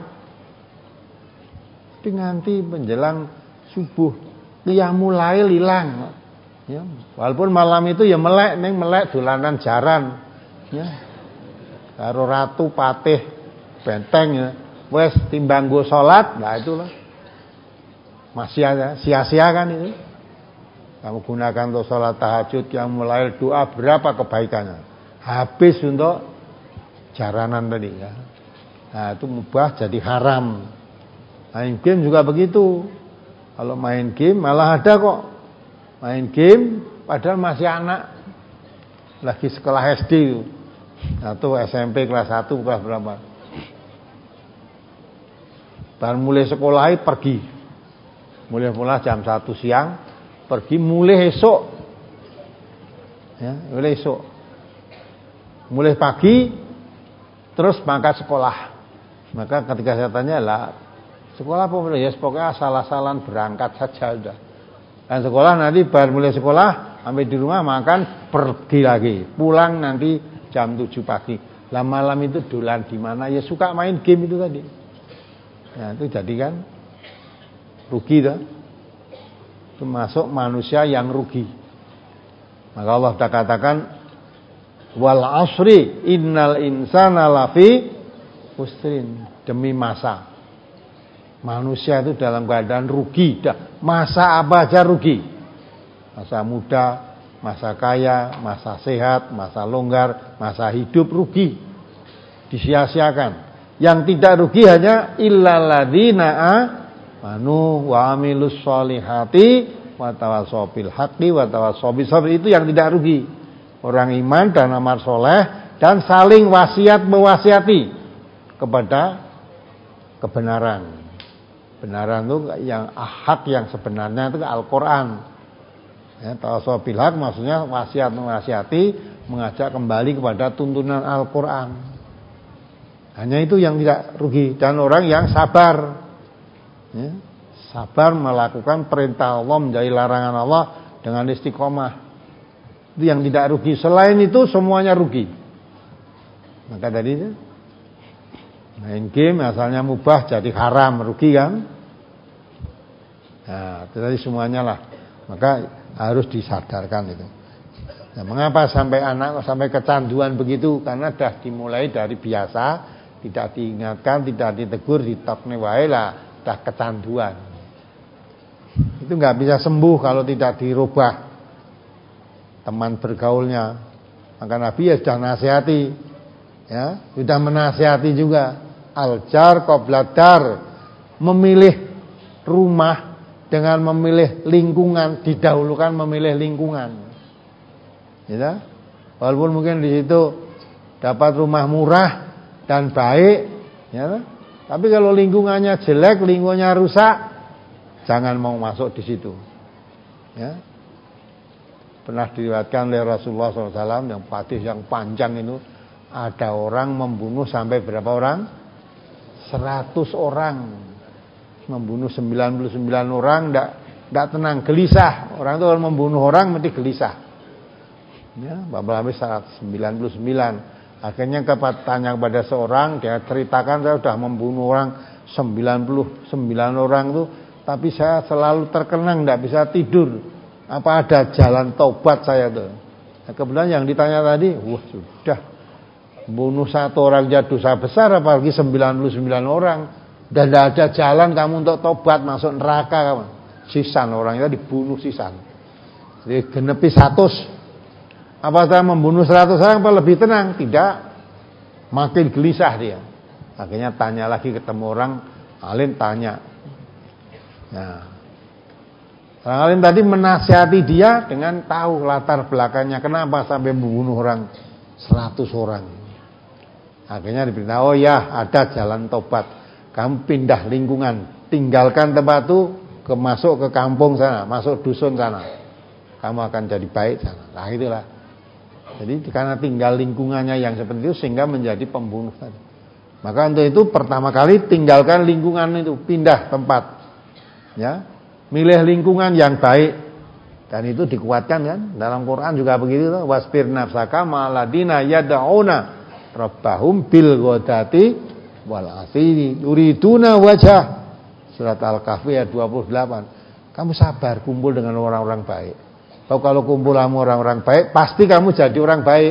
Tapi nanti menjelang subuh dia mulai hilang. Ya, walaupun malam itu ya melek, neng melek dolanan jaran. Ya. Karo ratu patih benteng ya. Wes timbang go salat, nah itulah. Masih ada sia-sia kan itu. Kamu gunakan untuk salat tahajud yang mulai doa berapa kebaikannya. Habis untuk jaranan tadi ya. Nah, itu mubah jadi haram. Main game juga begitu. Kalau main game malah ada kok. Main game padahal masih anak. Lagi sekolah S D itu. Atau S M P kelas satu kelas berapa. Dan mulai sekolah pergi. Mulai mulai jam satu siang, pergi mulai esok. Ya, mulai esok. Mulai pagi terus berangkat sekolah. Maka ketika saya tanya lah, sekolah apa ya? Pokoknya asal-asalan berangkat saja udah. Dan sekolah nanti baru mulai sekolah, sampai di rumah makan, pergi lagi. Pulang nanti jam tujuh pagi. Lah malam itu dolan di mana? Ya suka main game itu tadi. Nah, itu jadi kan rugi dah. Termasuk manusia yang rugi. Maka Allah sudah katakan wal asri innal insana lafi khusrin, demi masa. Manusia itu dalam keadaan rugi dah. Masa apa aja rugi. Masa muda, masa kaya, masa sehat, masa longgar, masa hidup rugi. Disia-siakan. Yang tidak rugi hanya illalladzina amanu wa amilus solihati wa tawassaw bil haqqi wa tawassaw bis sabr. Itu yang tidak rugi. Orang iman dan amal soleh dan saling wasiat mewasiati kepada kebenaran. Kebenaran itu yang hak yang sebenarnya itu Al-Qur'an. Ya, tawassaw bil haqq maksudnya wasiat mewasiati, mengajak kembali kepada tuntunan Al-Qur'an. Hanya itu yang tidak rugi. Dan orang yang sabar, ya, sabar melakukan perintah Allah, menjauhi larangan Allah dengan istiqomah. Itu yang tidak rugi. Selain itu semuanya rugi. Maka tadi main game asalnya mubah jadi haram, rugi kan? Nah, itu tadi semuanya lah. Maka harus disadarkan itu. Nah, mengapa sampai anak sampai kecanduan begitu? Karena dah dimulai dari biasa, tidak diingatkan, tidak ditegur, ditokne wae lah, dah kecanduan. Itu nggak bisa sembuh kalau tidak dirubah teman bergaulnya. Maka Nabi ya sudah nasihati, ya, sudah menasihati juga. Aljar qobladar, memilih rumah dengan memilih lingkungan, didahulukan memilih lingkungan. Ya, walaupun mungkin di situ dapat rumah murah dan baik, ya, tapi kalau lingkungannya jelek, lingkungannya rusak, jangan mau masuk di situ. Ya. Pernah diriwayatkan oleh Rasulullah shallallahu alaihi wasallam yang hadis yang panjang itu, ada orang membunuh sampai berapa orang? seratus orang. Membunuh sembilan puluh sembilan orang, tidak tidak tenang, gelisah. Orang itu kalau membunuh orang mesti gelisah. Ya, babal habis seratus sembilan puluh sembilan. Akhirnya tanya kepada seorang, dia ceritakan, saya sudah membunuh orang sembilan puluh sembilan orang itu, tapi saya selalu terkenang, tidak bisa tidur. Apa ada jalan taubat saya tuh? Nah, kemudian yang ditanya tadi, wah sudah bunuh satu orang jadi dosa besar, apalagi sembilan puluh sembilan orang, dan tidak ada jalan kamu untuk taubat masuk neraka kamu. Sisan orangnya dibunuh sisan. Jadi genepi seratus. Apa saya membunuh seratus orang apa lebih tenang? Tidak. Makin gelisah dia. Akhirnya tanya lagi, ketemu orang alim, tanya. Nah, orang alim tadi menasihati dia dengan tahu latar belakangnya kenapa sampai membunuh orang seratus orang. Akhirnya diberitahu, oh ya ada jalan tobat. Kamu pindah lingkungan, tinggalkan tempat itu, ke masuk ke kampung sana, masuk dusun sana. Kamu akan jadi baik sana. Nah itulah. Jadi karena tinggal lingkungannya yang seperti itu sehingga menjadi pembunuh tadi. Maka untuk itu pertama kali tinggalkan lingkungan itu, pindah tempat. Ya. Milih lingkungan yang baik. Dan itu dikuatkan kan dalam Quran juga begitu, wasbir nafsaka ma'aladina yad'una rabbahum bil ghadati wal asiri yuriduna wajah. Surat Al-Kahfi ayat dua puluh delapan. Kamu sabar kumpul dengan orang-orang baik. Kalau kalau kumpul sama orang-orang baik, pasti kamu jadi orang baik.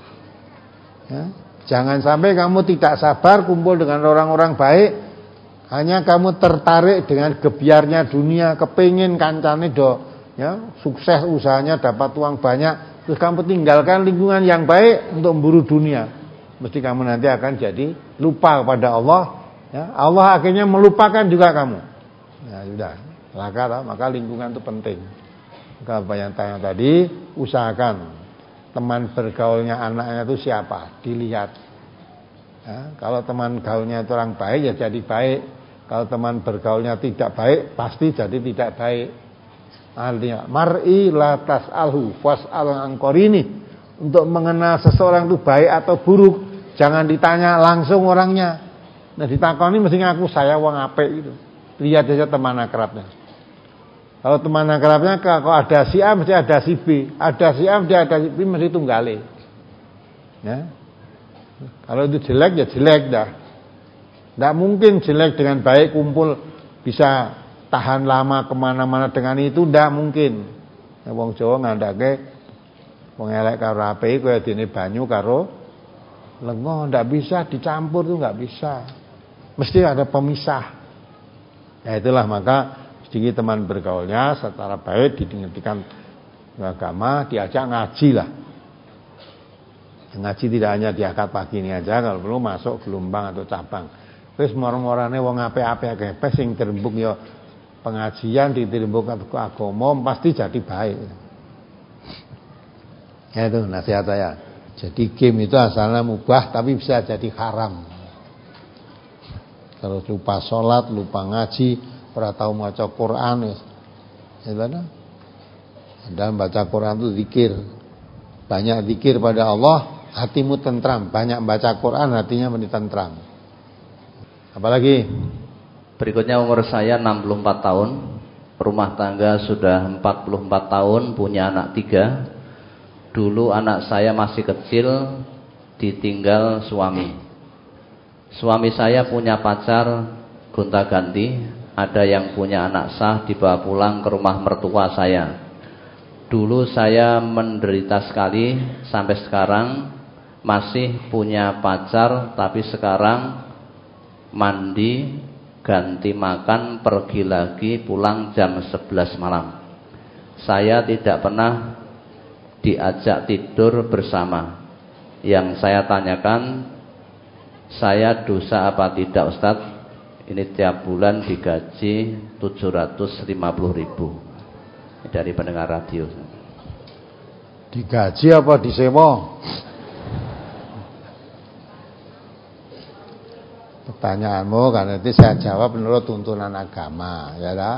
Ya. Jangan sampai kamu tidak sabar kumpul dengan orang-orang baik, hanya kamu tertarik dengan gebiarnya dunia, kepingin kancane do, ya, sukses usahanya, dapat uang banyak, terus kamu tinggalkan lingkungan yang baik untuk memburu dunia. Mesti kamu nanti akan jadi lupa kepada Allah, ya. Allah akhirnya melupakan juga kamu. Ya sudah, maka maka lingkungan itu penting. Maka apa yang tanya tadi, usahakan teman bergaulnya anaknya itu siapa, dilihat. Ya, kalau teman gaulnya itu orang baik ya jadi baik. Kalau teman bergaulnya tidak baik, pasti jadi tidak baik. Artinya mar'i la tas'alhu fas'al an qarini. Untuk mengenal seseorang itu baik atau buruk, jangan ditanya langsung orangnya. Nah ditakoni mesti ngaku saya wong apik gitu. Lihat aja teman akrabnya. Kalau teman akrabnya kalau ada si A mesti ada si B, ada si A mesti ada si B, mesti tunggale. Ya. Kalau itu jelek ya jelek dah. Tidak mungkin jelek dengan baik kumpul bisa tahan lama kemana-mana dengan itu, tidak mungkin. Ya, wong Jawa ngandake wong elek karo apik kaya dene banyu karo lengo, tidak bisa dicampur tuh, nggak bisa. Mesti ada pemisah. Ya itulah maka sedikit teman bergaulnya secara baik didengarkan agama, diajak ngaji lah. Ngaji tidak hanya di akad pagi ini aja, kalau perlu masuk gelombang atau cabang. Wis mor-morane wong apik-apik akeh sing dirembuk ya pengajian, dirembuk agama pasti jadi baik. Ya itu nasihat saya. Jadi game itu asalnya mubah tapi bisa jadi haram. Kalau lupa sholat, lupa ngaji, ora tahu maca Quran ya. Ya kan? Dan baca Quran itu zikir. Banyak zikir pada Allah, hatimu tentram. Banyak baca Quran, hatinya menjadi tentram. Apalagi berikutnya umur saya enam puluh empat tahun, rumah tangga sudah empat puluh empat tahun, punya anak tiga. Dulu anak saya masih kecil, ditinggal suami. Suami saya punya pacar gonta-ganti, ada yang punya anak sah dibawa pulang ke rumah mertua saya. Dulu saya menderita sekali, sampai sekarang masih punya pacar, tapi sekarang mandi, ganti makan, pergi lagi, pulang jam sebelas malam. Saya tidak pernah diajak tidur bersama. Yang saya tanyakan, saya dosa apa tidak Ustadz? Ini tiap bulan digaji tujuh ratus lima puluh ribu. Dari pendengar radio. Digaji apa disewa? Pertanyaanmu kan nanti saya jawab menurut tuntunan agama, ya dah.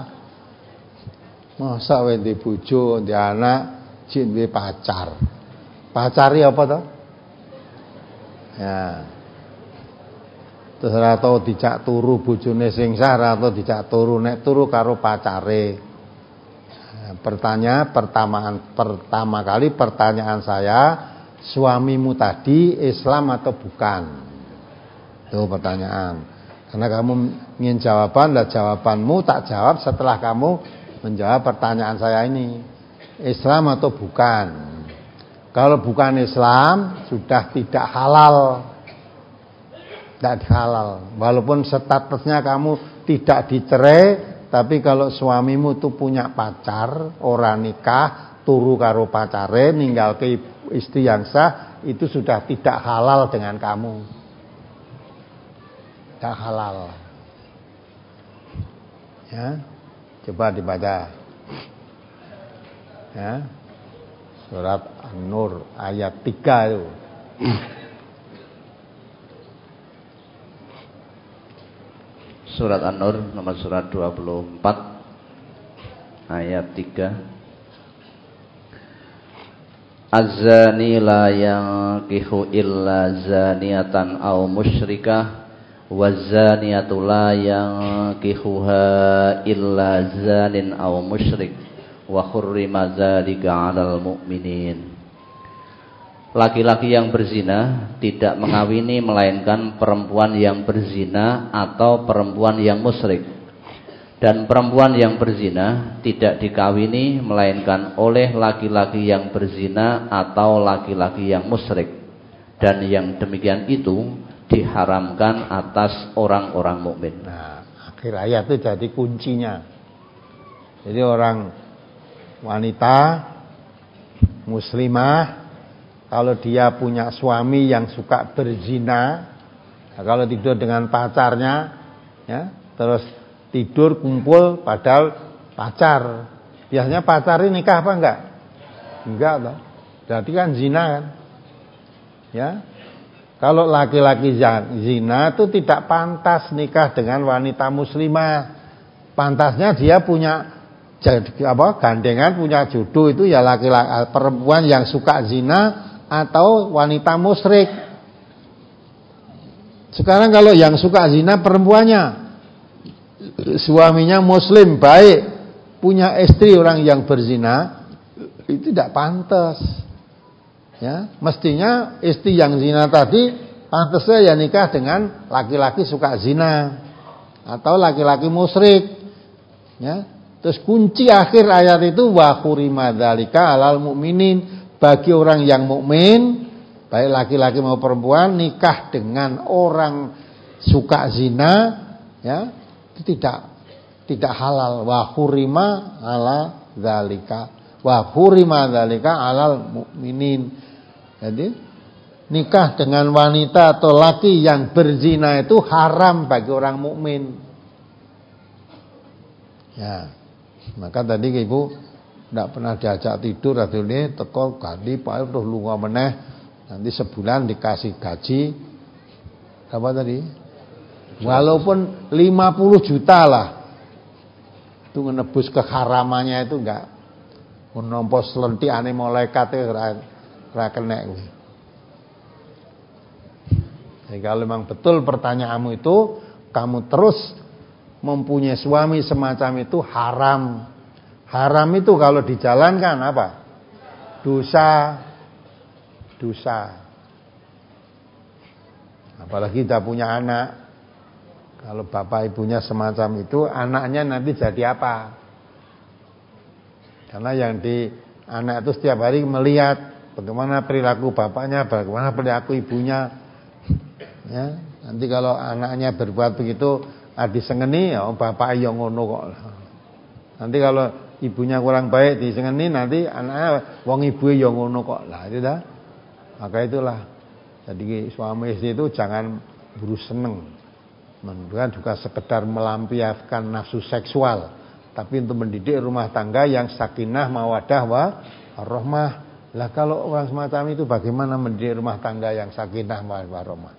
Masa wendi bojo, ndi anak, jin duwe pacar. Pacari apa toh? Ya. Terus ora tau dijak turu bojone sing sah, ora tau dijak turu, nek turu karo pacare. Pertanyaan pertama pertama kali pertanyaan saya, suamimu tadi Islam atau bukan? Itu pertanyaan. Karena kamu ingin jawaban, lah jawabanmu tak jawab setelah kamu menjawab pertanyaan saya ini. Islam atau bukan? Kalau bukan Islam sudah tidak halal. Tidak halal. Walaupun statusnya kamu tidak dicerai, tapi kalau suamimu itu punya pacar, ora nikah, turu karo pacare, ninggal ke istri yang sah, itu sudah tidak halal dengan kamu. Tidak halal. Ya, coba dibaca. Ya, surat An-Nur ayat tiga itu. Surat An-Nur nomor surat dua puluh empat ayat tiga. Az-zani la yankihu illa zaniatan aw musyrikah waz-zaniyatu la yankihuha illa zanin aw musyrik wa hurrima dzalika 'alal mu'minin. Laki-laki yang berzina tidak mengawini melainkan perempuan yang berzina atau perempuan yang musyrik. Dan perempuan yang berzina tidak dikawini melainkan oleh laki-laki yang berzina atau laki-laki yang musyrik. Dan yang demikian itu diharamkan atas orang-orang mukmin. Nah, akhir ayat itu jadi kuncinya. Jadi orang wanita muslimah, kalau dia punya suami yang suka berzina, nah kalau tidur dengan pacarnya, ya, terus tidur kumpul padahal pacar, biasanya pacar ini nikah apa enggak? Enggak toh. Berarti kan zina kan? Ya. Kalau laki-laki zina itu tidak pantas nikah dengan wanita muslimah. Pantasnya dia punya apa? Gandengan, punya jodoh itu ya laki-laki perempuan yang suka zina atau wanita musyrik. Sekarang kalau yang suka zina perempuannya, suaminya muslim baik, punya istri orang yang berzina, itu tidak pantas. Ya, mestinya istri yang zina tadi pantasnya ya nikah dengan laki-laki suka zina atau laki-laki musyrik. Ya, terus kunci akhir ayat itu wa hurima dzalika 'alal mu'minin. Bagi orang yang mukmin, baik laki-laki maupun perempuan, nikah dengan orang suka zina, ya, itu tidak tidak halal. Wa hurima 'ala dzalika, wa hurima dzalika 'alal mukminin. Jadi nikah dengan wanita atau laki yang berzina itu haram bagi orang mukmin. Ya, maka tadi Ibu tidak pernah diajak tidur, akhirnya teko ganti pak terus lunga meneh, nanti sebulan dikasih gaji apa tadi? Walaupun lima puluh juta lah, itu menebus keharamannya itu enggak menompo selentiane malaikat ora ora kena. Jadi kalau memang betul pertanyaanmu itu kamu terus mempunyai suami semacam itu haram. Haram itu kalau dijalankan apa? Dosa. Dosa. Apalagi kita punya anak. Kalau bapak ibunya semacam itu, anaknya nanti jadi apa? Karena yang di Anak itu setiap hari melihat bagaimana perilaku bapaknya, bagaimana perilaku ibunya. Ya, nanti kalau anaknya berbuat begitu, disengeni, ya bapak yang ngono kok. Nanti kalau ibunya kurang baik disengeni, nanti anaknya wong ibu yang ngono kok. Lah itu dah. Maka itulah. Jadi suami istri itu jangan buru seneng. Bukan juga sekedar melampiaskan nafsu seksual, tapi untuk mendidik rumah tangga yang sakinah, mawadah, warahmah. Lah kalau orang semacam itu bagaimana mendidik rumah tangga yang sakinah, mawadah, warahmah?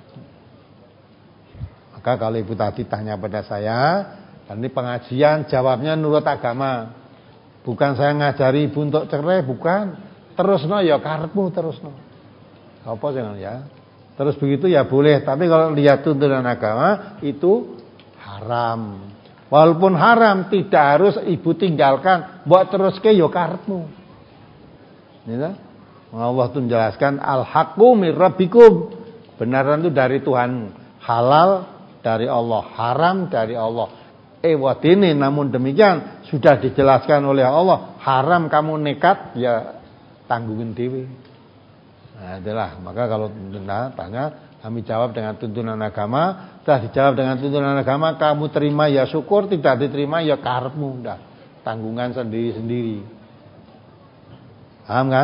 Maka kalau ibu tadi tanya pada saya, dan ini pengajian jawabnya nurut agama. Bukan saya ngajari ibu untuk cerai, bukan. Terusno ya karepmu terusno. Apa jangan ya? Terus begitu ya boleh, tapi kalau lihat tuntunan agama itu haram. Walaupun haram tidak harus ibu tinggalkan, buat terus ke yo karepmu. Ya, Allah tuh menjelaskan al-haqqu mir rabbikum. Benaran itu dari Tuhan, halal dari Allah, haram dari Allah. Eh wadini, namun demikian sudah dijelaskan oleh Allah, haram kamu nekat ya tanggungin dewi. Nah, itulah. Maka kalau nah, tanya, kami jawab dengan tuntunan agama. Setelah dijawab dengan tuntunan agama, kamu terima ya syukur, tidak diterima ya karepmu. Dah, tanggungan sendiri-sendiri. Paham kan?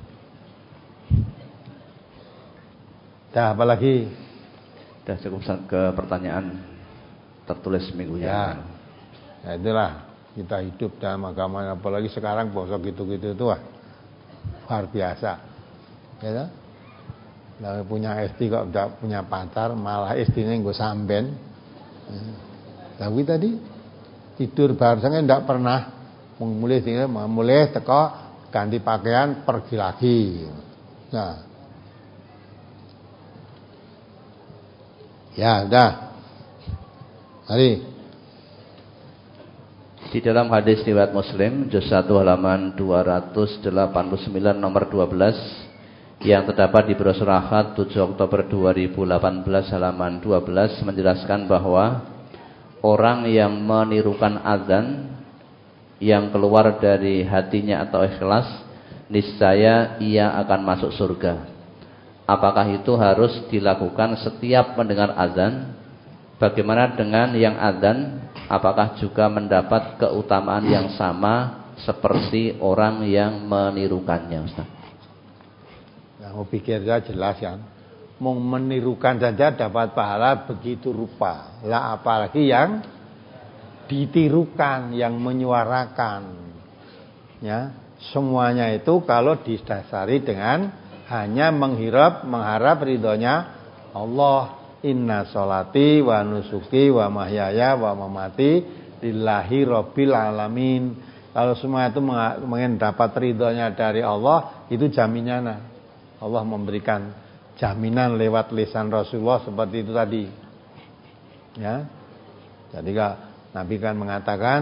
Dah, apalagi? Dah cukup ke pertanyaan tertulis minggunya. Ya. Nah, itulah kita hidup dalam agama, apalagi sekarang bosok gitu-gitu itu wah, luar biasa. Ya, lah punya istri kok enggak punya pacar, malah istrinya nggo samben. Lah kuwi tadi tidur barengnya enggak pernah mulai tinggal mulai teko ganti pakaian pergi lagi. Nah. Ya, udah. Mari. Di dalam hadis riwayat Muslim juz satu halaman dua ratus delapan puluh sembilan nomor dua belas yang terdapat di brosur Ahad tujuh Oktober dua ribu delapan belas halaman dua belas menjelaskan bahwa orang yang menirukan azan yang keluar dari hatinya atau ikhlas, niscaya ia akan masuk surga. Apakah itu harus dilakukan setiap mendengar azan? Bagaimana dengan yang azan? Apakah juga mendapat keutamaan yang sama seperti orang yang menirukannya, Ustaz? Mau pikir saja jelas kan, mau menirukan saja dapat pahala begitu rupa, lah apalagi yang ditirukan, yang menyuarakan. Ya, semuanya itu kalau didasari dengan hanya menghirap, mengharap ridhonya Allah. Inna sholati wa nusuki wa mahyaya wa mamati lillahi rabbil alamin. Kalau semua itu ingin dapat ridhonya dari Allah, itu jaminannya. Allah memberikan jaminan lewat lisan Rasulullah seperti itu tadi. Ya. Jadi Nabi kan mengatakan,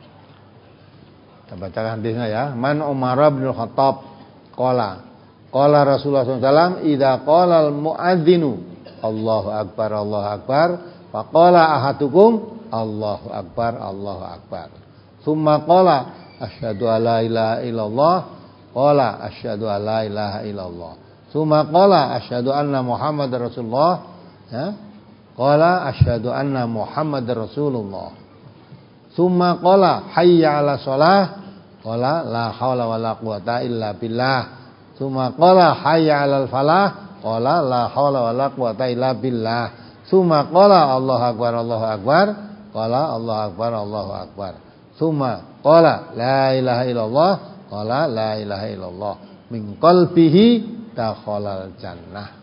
kita bacakan hadisnya ya, Man Umar bin Khattab qala qala Rasulullah sallallahu alaihi wasallam idza qala al muadzinu Allahu akbar Allahu akbar fa qala ahadukum Allahu akbar Allahu akbar. Tsumma qala asyhadu alla ilaha illallah qala asyhadu alla ilaha illallah. Tsumma qala asyhadu anna Muhammadar Rasulullah, ya. Qala asyhadu anna Muhammadar Rasulullah. Tsumma qala hayya 'ala shalah, qala la haula wala quwata illa billah. Tsumma qala hayya 'alal falah, qala la haula wala quwata illa billah. Tsumma qala Allahu akbar Allahu akbar, qala Allahu akbar Allahu akbar. Tsumma qala la ilaha illallah, qala la ilaha illallah. Min qalbihi dakhalal jannah.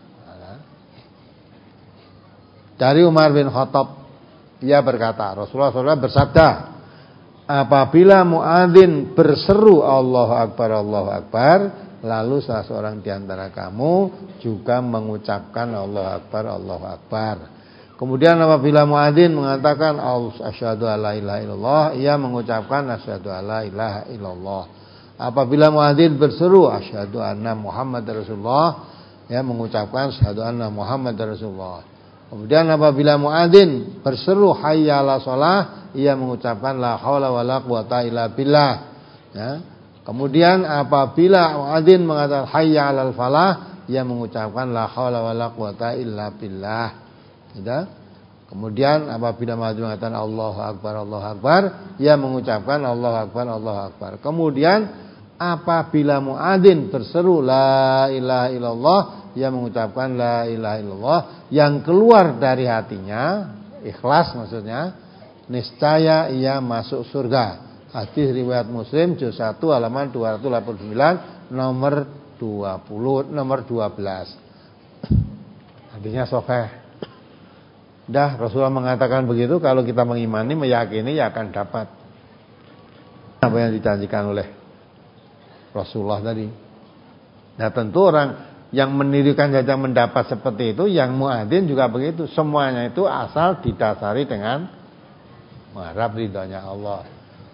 Dari Umar bin Khattab, ia berkata, Rasulullah shallallahu alaihi wasallam bersabda, apabila muadzin berseru Allahu akbar Allahu akbar, lalu salah seorang di antara kamu juga mengucapkan Allahu akbar Allahu akbar. Kemudian apabila muadzin mengatakan asyhadu alla ilaha illallah, ia mengucapkan asyhadu alla ilaha illallah. Apabila muadzin berseru asyhadu anna Muhammadar Rasulullah, ya mengucapkan asyhadu anna Muhammadar Rasulullah. Kemudian apabila muadzin berseru hayya 'alas shalah, ia mengucapkan la haula wala quwata illa billah. Ya. Kemudian apabila muadzin mengatakan hayya 'alal falah, ia mengucapkan la haula wala quwata illa billah. Ya. Kemudian apabila muadzin mengatakan Allahu akbar, Allahu akbar, ia mengucapkan Allahu akbar, Allahu akbar. Kemudian apabila muadzin berseru la ilaha illallah, ia mengucapkan la ilaha illallah, yang keluar dari hatinya ikhlas maksudnya, niscaya ia masuk surga. Hadis riwayat Muslim juz satu halaman dua ratus delapan puluh sembilan nomor dua puluh nomor dua belas. Hadisnya sahih. Dah Rasulullah mengatakan begitu, kalau kita mengimani, meyakini, ya akan dapat apa yang dijanjikan oleh Rasulullah tadi. Nah tentu orang yang menirukan saja mendapat seperti itu, yang muadzin juga begitu. Semuanya itu asal didasari dengan mengharap ridhonya Allah.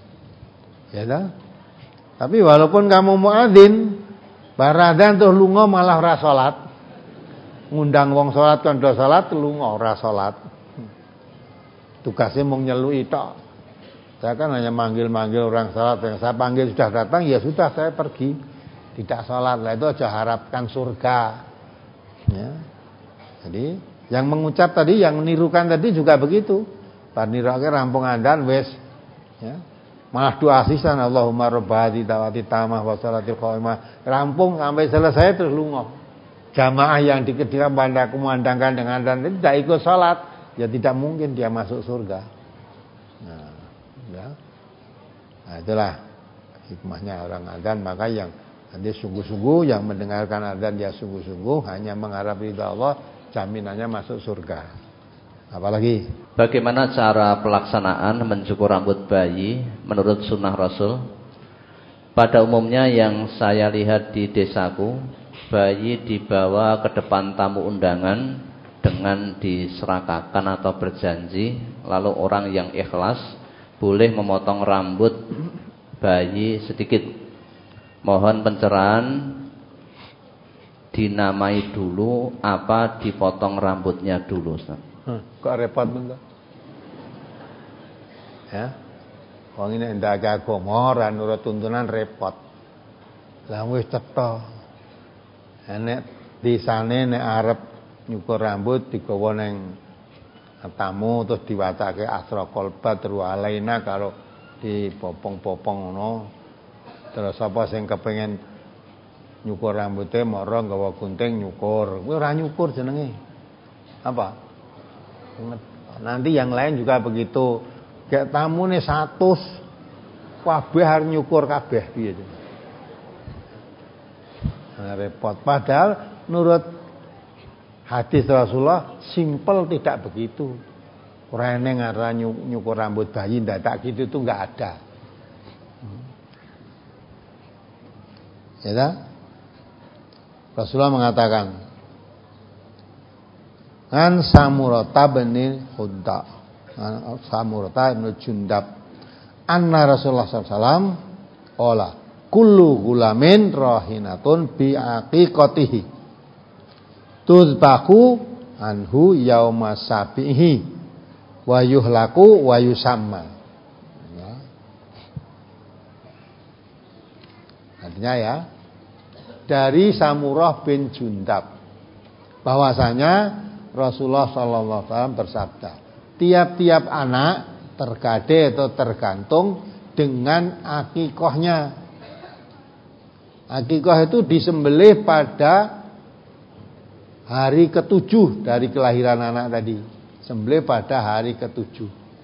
Ya dah. Tapi walaupun kamu muadzin, baradan tuh lunga malah ora salat. Ngundang wong salat kan do salat, lunga ora salat. Tugasnya mau nyelui tok. Saya kan hanya manggil-manggil orang salat, yang saya panggil sudah datang, ya sudah saya pergi. Tidak salat, lah itu aja harapkan surga. Ya. Jadi yang mengucap tadi, yang menirukan tadi juga begitu. Bar nirake rampung andan wis, ya. Malah doa sisan Allahumma rabbati tawati tamah wa salatil qaimah. Rampung sampai selesai terus lunga. Jamaah yang diketika pada kumandangkan dengan dan tidak ikut salat, ya tidak mungkin dia masuk surga. Nah, ya. Nah itulah hikmahnya orang adzan. Maka yang nanti sungguh-sungguh, yang mendengarkan adzan dia sungguh-sungguh hanya mengharap ridha Allah, jaminannya masuk surga. Apalagi bagaimana cara pelaksanaan mencukur rambut bayi menurut sunnah Rasul? Pada umumnya yang saya lihat di desaku, bayi dibawa ke depan tamu undangan dengan diserakakan atau berjanji, lalu orang yang ikhlas boleh memotong rambut bayi sedikit. Mohon pencerahan, dinamai dulu apa dipotong rambutnya dulu, Ustaz? Hmm, kok repot bener. Ya. Wong ini ndak agama ora nurut tuntunan repot. Lah wis cetha. Nek disane nek arep nyukur rambut digawa ning tamu terus diwacake asra qalbat wa alaina karo dipopong-popong ngono. Terus apa sing kepengin nyukur rambutnya mara nggawa gunting nyukur. Kuwi ora nyukur jenenge. Apa? Nanti yang lain juga begitu. Kayak tamu nih seratus kabeh harus nyukur kabeh piye. Nah, repot. Padahal menurut hadis Rasulullah simpel tidak begitu. Rene ngara nyukur rambut bayi ndak tak gitu tuh enggak ada. Ya tak? Rasulullah mengatakan an Samurata bin Khudda, Samurata bin Jundab, anna Rasulullah sallallahu alaihi wasallam qala kullu gulamin rahinatun bi aqiqatihi tuzbahu anhu yauma sabihi wa yuhlaku wa yusamma. Ya. Artinya ya, dari Samurah bin Jundab bahwasanya Rasulullah sallallahu alaihi wasallam bersabda, tiap-tiap anak tergade atau tergantung dengan akikahnya. Akikah itu disembelih pada hari ketujuh dari kelahiran anak tadi. Sembelih pada hari ketujuh.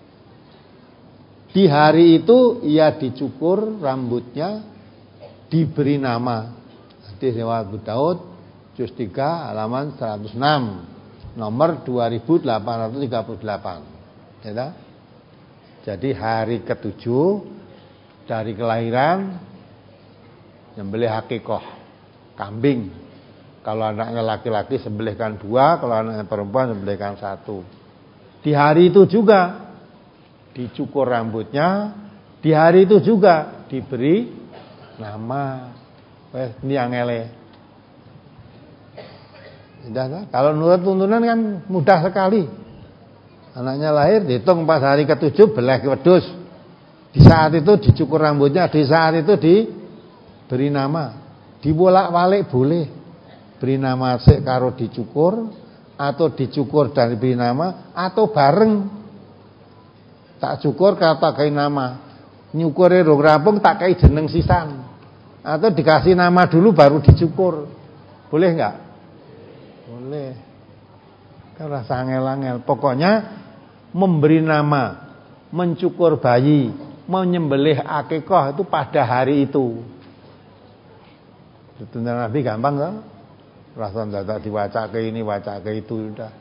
Di hari itu ia dicukur rambutnya, diberi nama. Hadis riwayat Abu Daud juz tiga halaman seratus enam. Nomor dua ribu delapan ratus tiga puluh delapan. Ya, jadi hari ketujuh dari kelahiran nyembelih akikah kambing. Kalau anaknya laki-laki sembelihkan dua, kalau anaknya perempuan sembelihkan satu. Di hari itu juga dicukur rambutnya, di hari itu juga diberi nama. Wes niangele. Nah, kalau menurut tuntunan kan mudah sekali. Anaknya lahir dihitung pas hari ketujuh beleh wedhus. Di saat itu dicukur rambutnya, di saat itu beri nama, dibolak-balik boleh. Beri nama sik karo dicukur, atau dicukur dan diberi nama, atau bareng. Tak cukur kata kai nama, nyukure rong rampung tak kai jeneng sisan, atau dikasih nama dulu baru dicukur, boleh nggak? Boleh. Kan rasa angel-angel. Pokoknya memberi nama, mencukur bayi, menyembelih akikah itu pada hari itu. Tuntunan Nabi gampang kan? Rasa tidak dibaca ke ini, baca ke itu sudah.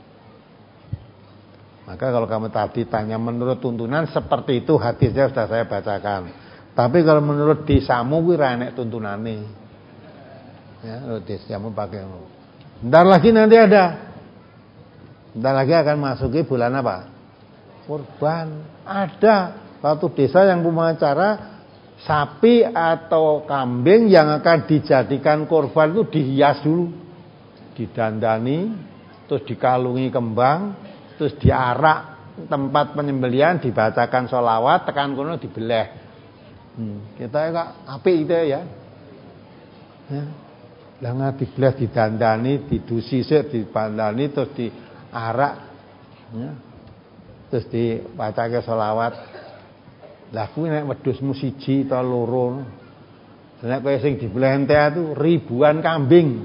Maka kalau kamu tadi tanya menurut tuntunan seperti itu, hadisnya sudah saya bacakan. Tapi kalau menurut desamu kuwi ra enek tuntunane. Ya, menurut desamu pakai. Bentar lagi nanti ada. Bentar lagi akan masuki bulan apa? Kurban. Ada satu desa yang punya cara sapi atau kambing yang akan dijadikan kurban itu dihias dulu, didandani, terus dikalungi kembang, terus diarak tempat penyembelihan, dibacakan sholawat, tekan kono dibeleh. Hmm, kita kok apik itu ya. Ya. Lah nggak dibeleh, didandani, didusi sik, dibandani, terus diarak, ya. Terus dibacake sholawat. Lah kuwi nek wedhusmu siji ta loro. Nek kowe sing dibeleh entek itu ribuan kambing.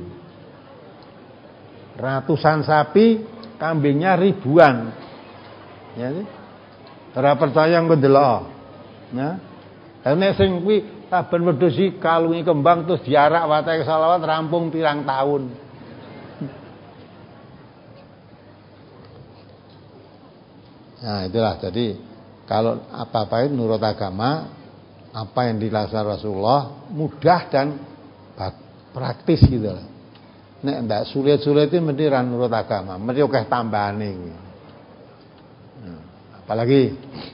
Ratusan sapi, kambingnya ribuan. Ya sih. Ora percaya engko ndelok. Ya. Lah nek sing kuwi saben wedhus iki kalungi kembang terus diarak wacake selawat rampung pirang tahun. Nah, itulah jadi kalau apa-apa itu menurut agama, apa yang dilaksanakan Rasulullah mudah dan praktis gitu lah. Nek ndak sulit-sulit itu mesti ra nurut agama, mesti akeh tambahane. Nah, apalagi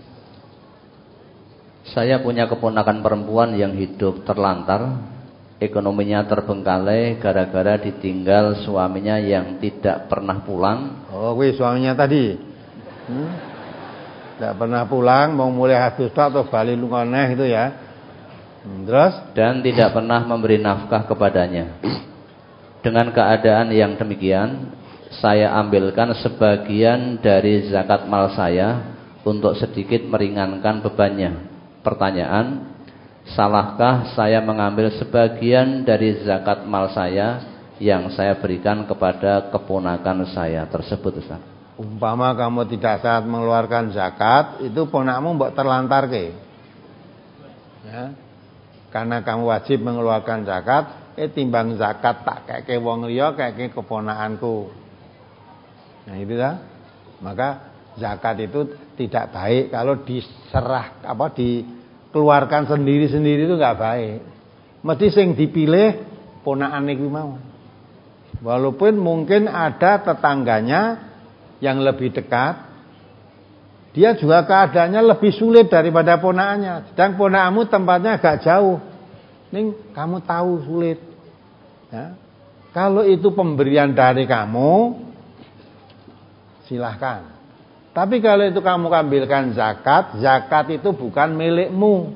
saya punya keponakan perempuan yang hidup terlantar, ekonominya terbengkalai gara-gara ditinggal suaminya yang tidak pernah pulang. Oh, kuwi suaminya tadi. Hmm? Tidak pernah pulang, mau mulai habis atau balik lunga neh itu ya. Hmm, terus dan tidak pernah memberi nafkah kepadanya. Dengan keadaan yang demikian, saya ambilkan sebagian dari zakat mal saya untuk sedikit meringankan bebannya. Pertanyaan, salahkah saya mengambil sebagian dari zakat mal saya yang saya berikan kepada keponakan saya tersebut, Ustaz? Umpama kamu tidak saat mengeluarkan zakat, itu ponakmu mbok terlantarke. Ya. Karena kamu wajib mengeluarkan zakat, eh timbang zakat tak keke wong liya, keke keponakanku. Nah, itu dah. Maka zakat itu tidak baik kalau diserah apa dikeluarkan sendiri-sendiri itu enggak baik. Mesti sing dipilih ponakane kuwi mau. Walaupun mungkin ada tetangganya yang lebih dekat, dia juga keadaannya lebih sulit daripada ponakannya. Sedang ponakanmu tempatnya agak jauh. Ning kamu tahu sulit. Ya. Kalau itu pemberian dari kamu, silahkan. Tapi kalau itu kamu ambilkan zakat, zakat itu bukan milikmu.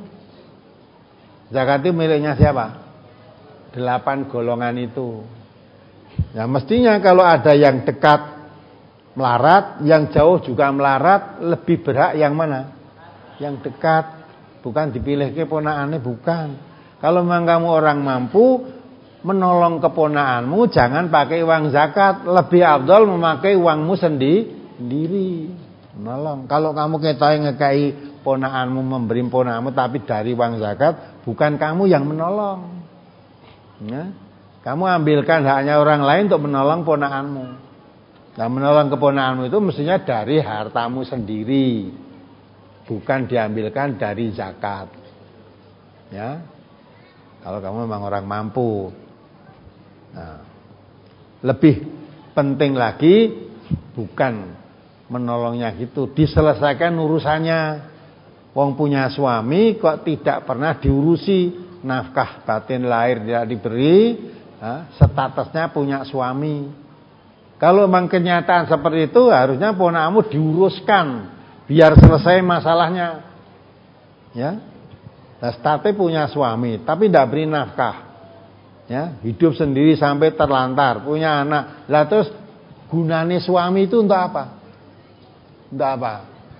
Zakat itu miliknya siapa? Delapan golongan itu. Ya mestinya kalau ada yang dekat melarat, yang jauh juga melarat, lebih berhak yang mana? Yang dekat. Bukan dipilih keponakannya, bukan. Kalau memang kamu orang mampu menolong keponakanmu, jangan pakai uang zakat. Lebih afdal memakai uangmu sendiri. Menolong. Kalau kamu ketahui ngekai ponakanmu, memberi ponakanmu tapi dari uang zakat, bukan kamu yang menolong. Ya. Kamu ambilkan haknya orang lain untuk menolong ponakanmu. Nah, menolong keponakanmu itu mestinya dari hartamu sendiri, bukan diambilkan dari zakat. Ya, kalau kamu memang orang mampu. Nah, lebih penting lagi bukan menolongnya gitu, diselesaikan urusannya. Wong punya suami kok tidak pernah diurusi, nafkah batin lahir tidak diberi, nah, statusnya punya suami. Kalau memang kenyataan seperti itu, harusnya ponakmu diuruskan biar selesai masalahnya. Ya. Nah, State punya suami, tapi tidak beri nafkah. Ya, hidup sendiri sampai terlantar, punya anak. Lah terus gunane suami itu untuk apa? Untuk apa?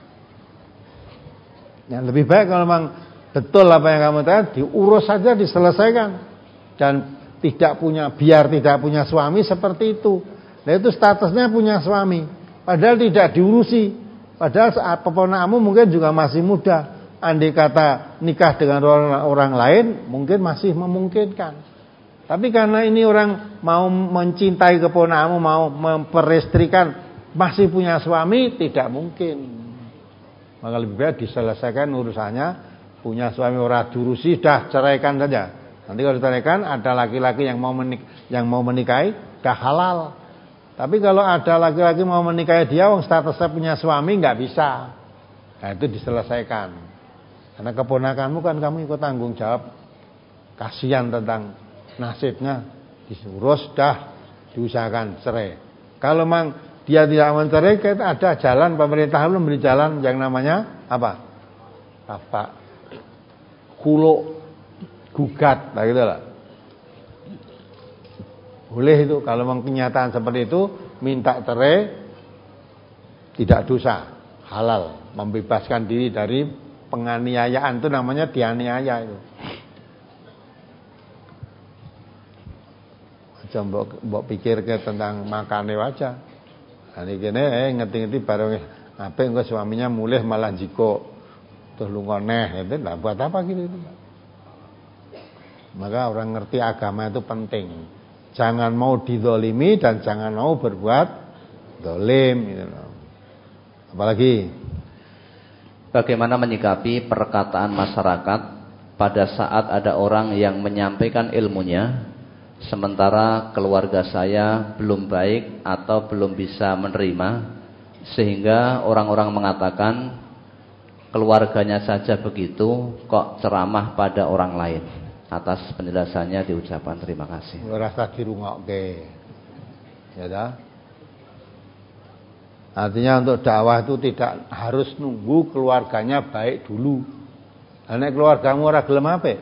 Ya, lebih baik kalau memang betul apa yang kamu katakan, diurus saja, diselesaikan. Dan tidak punya, biar tidak punya suami seperti itu. Nah itu statusnya punya suami, padahal tidak diurusi. Padahal saat keponakanmu mungkin juga masih muda. Andai kata nikah dengan orang, orang lain mungkin masih memungkinkan. Tapi karena ini orang mau mencintai keponakanmu, mau memperestrikan, masih punya suami, tidak mungkin. Maka lebih baik diselesaikan urusannya. Punya suami ora diurusi, dah ceraikan saja. Nanti kalau diceraikan ada laki-laki yang mau menik yang mau menikahi, dah halal. Tapi kalau ada laki-laki mau menikahi dia, wong statusnya punya suami, nggak bisa. Nah itu diselesaikan. Karena keponakanmu kan kamu ikut tanggung jawab. Kasihan tentang nasibnya, diurus, dah diusahakan cerai. Kalau memang dia tidak mencerai, ada jalan, pemerintah memberi jalan yang namanya apa? Apa? Kulo gugat, nah gitu lah. Boleh itu kalau memang kenyataan seperti itu, minta cerai tidak dosa, halal, membebaskan diri dari penganiayaan, itu namanya dianiaya itu. Coba mbok pikir ke tentang makane waja. Ani kene eh ngerti-ngerti bareng apik engko suaminya mulih malah jiko terus lunga neh, itu enggak buat apa gitu itu. Maka orang ngerti agama itu penting. Jangan mau dizalimi dan jangan mau berbuat zalim gitu loh. Apalagi bagaimana menyikapi perkataan masyarakat pada saat ada orang yang menyampaikan ilmunya sementara keluarga saya belum baik atau belum bisa menerima, sehingga orang-orang mengatakan keluarganya saja begitu kok ceramah pada orang lain. Atas penjelasannya diucapkan terima kasih. Rasa dirungokke. Ya dah. Artinya untuk dakwah itu tidak harus nunggu keluarganya baik dulu. Nek keluargamu ora gelem apik.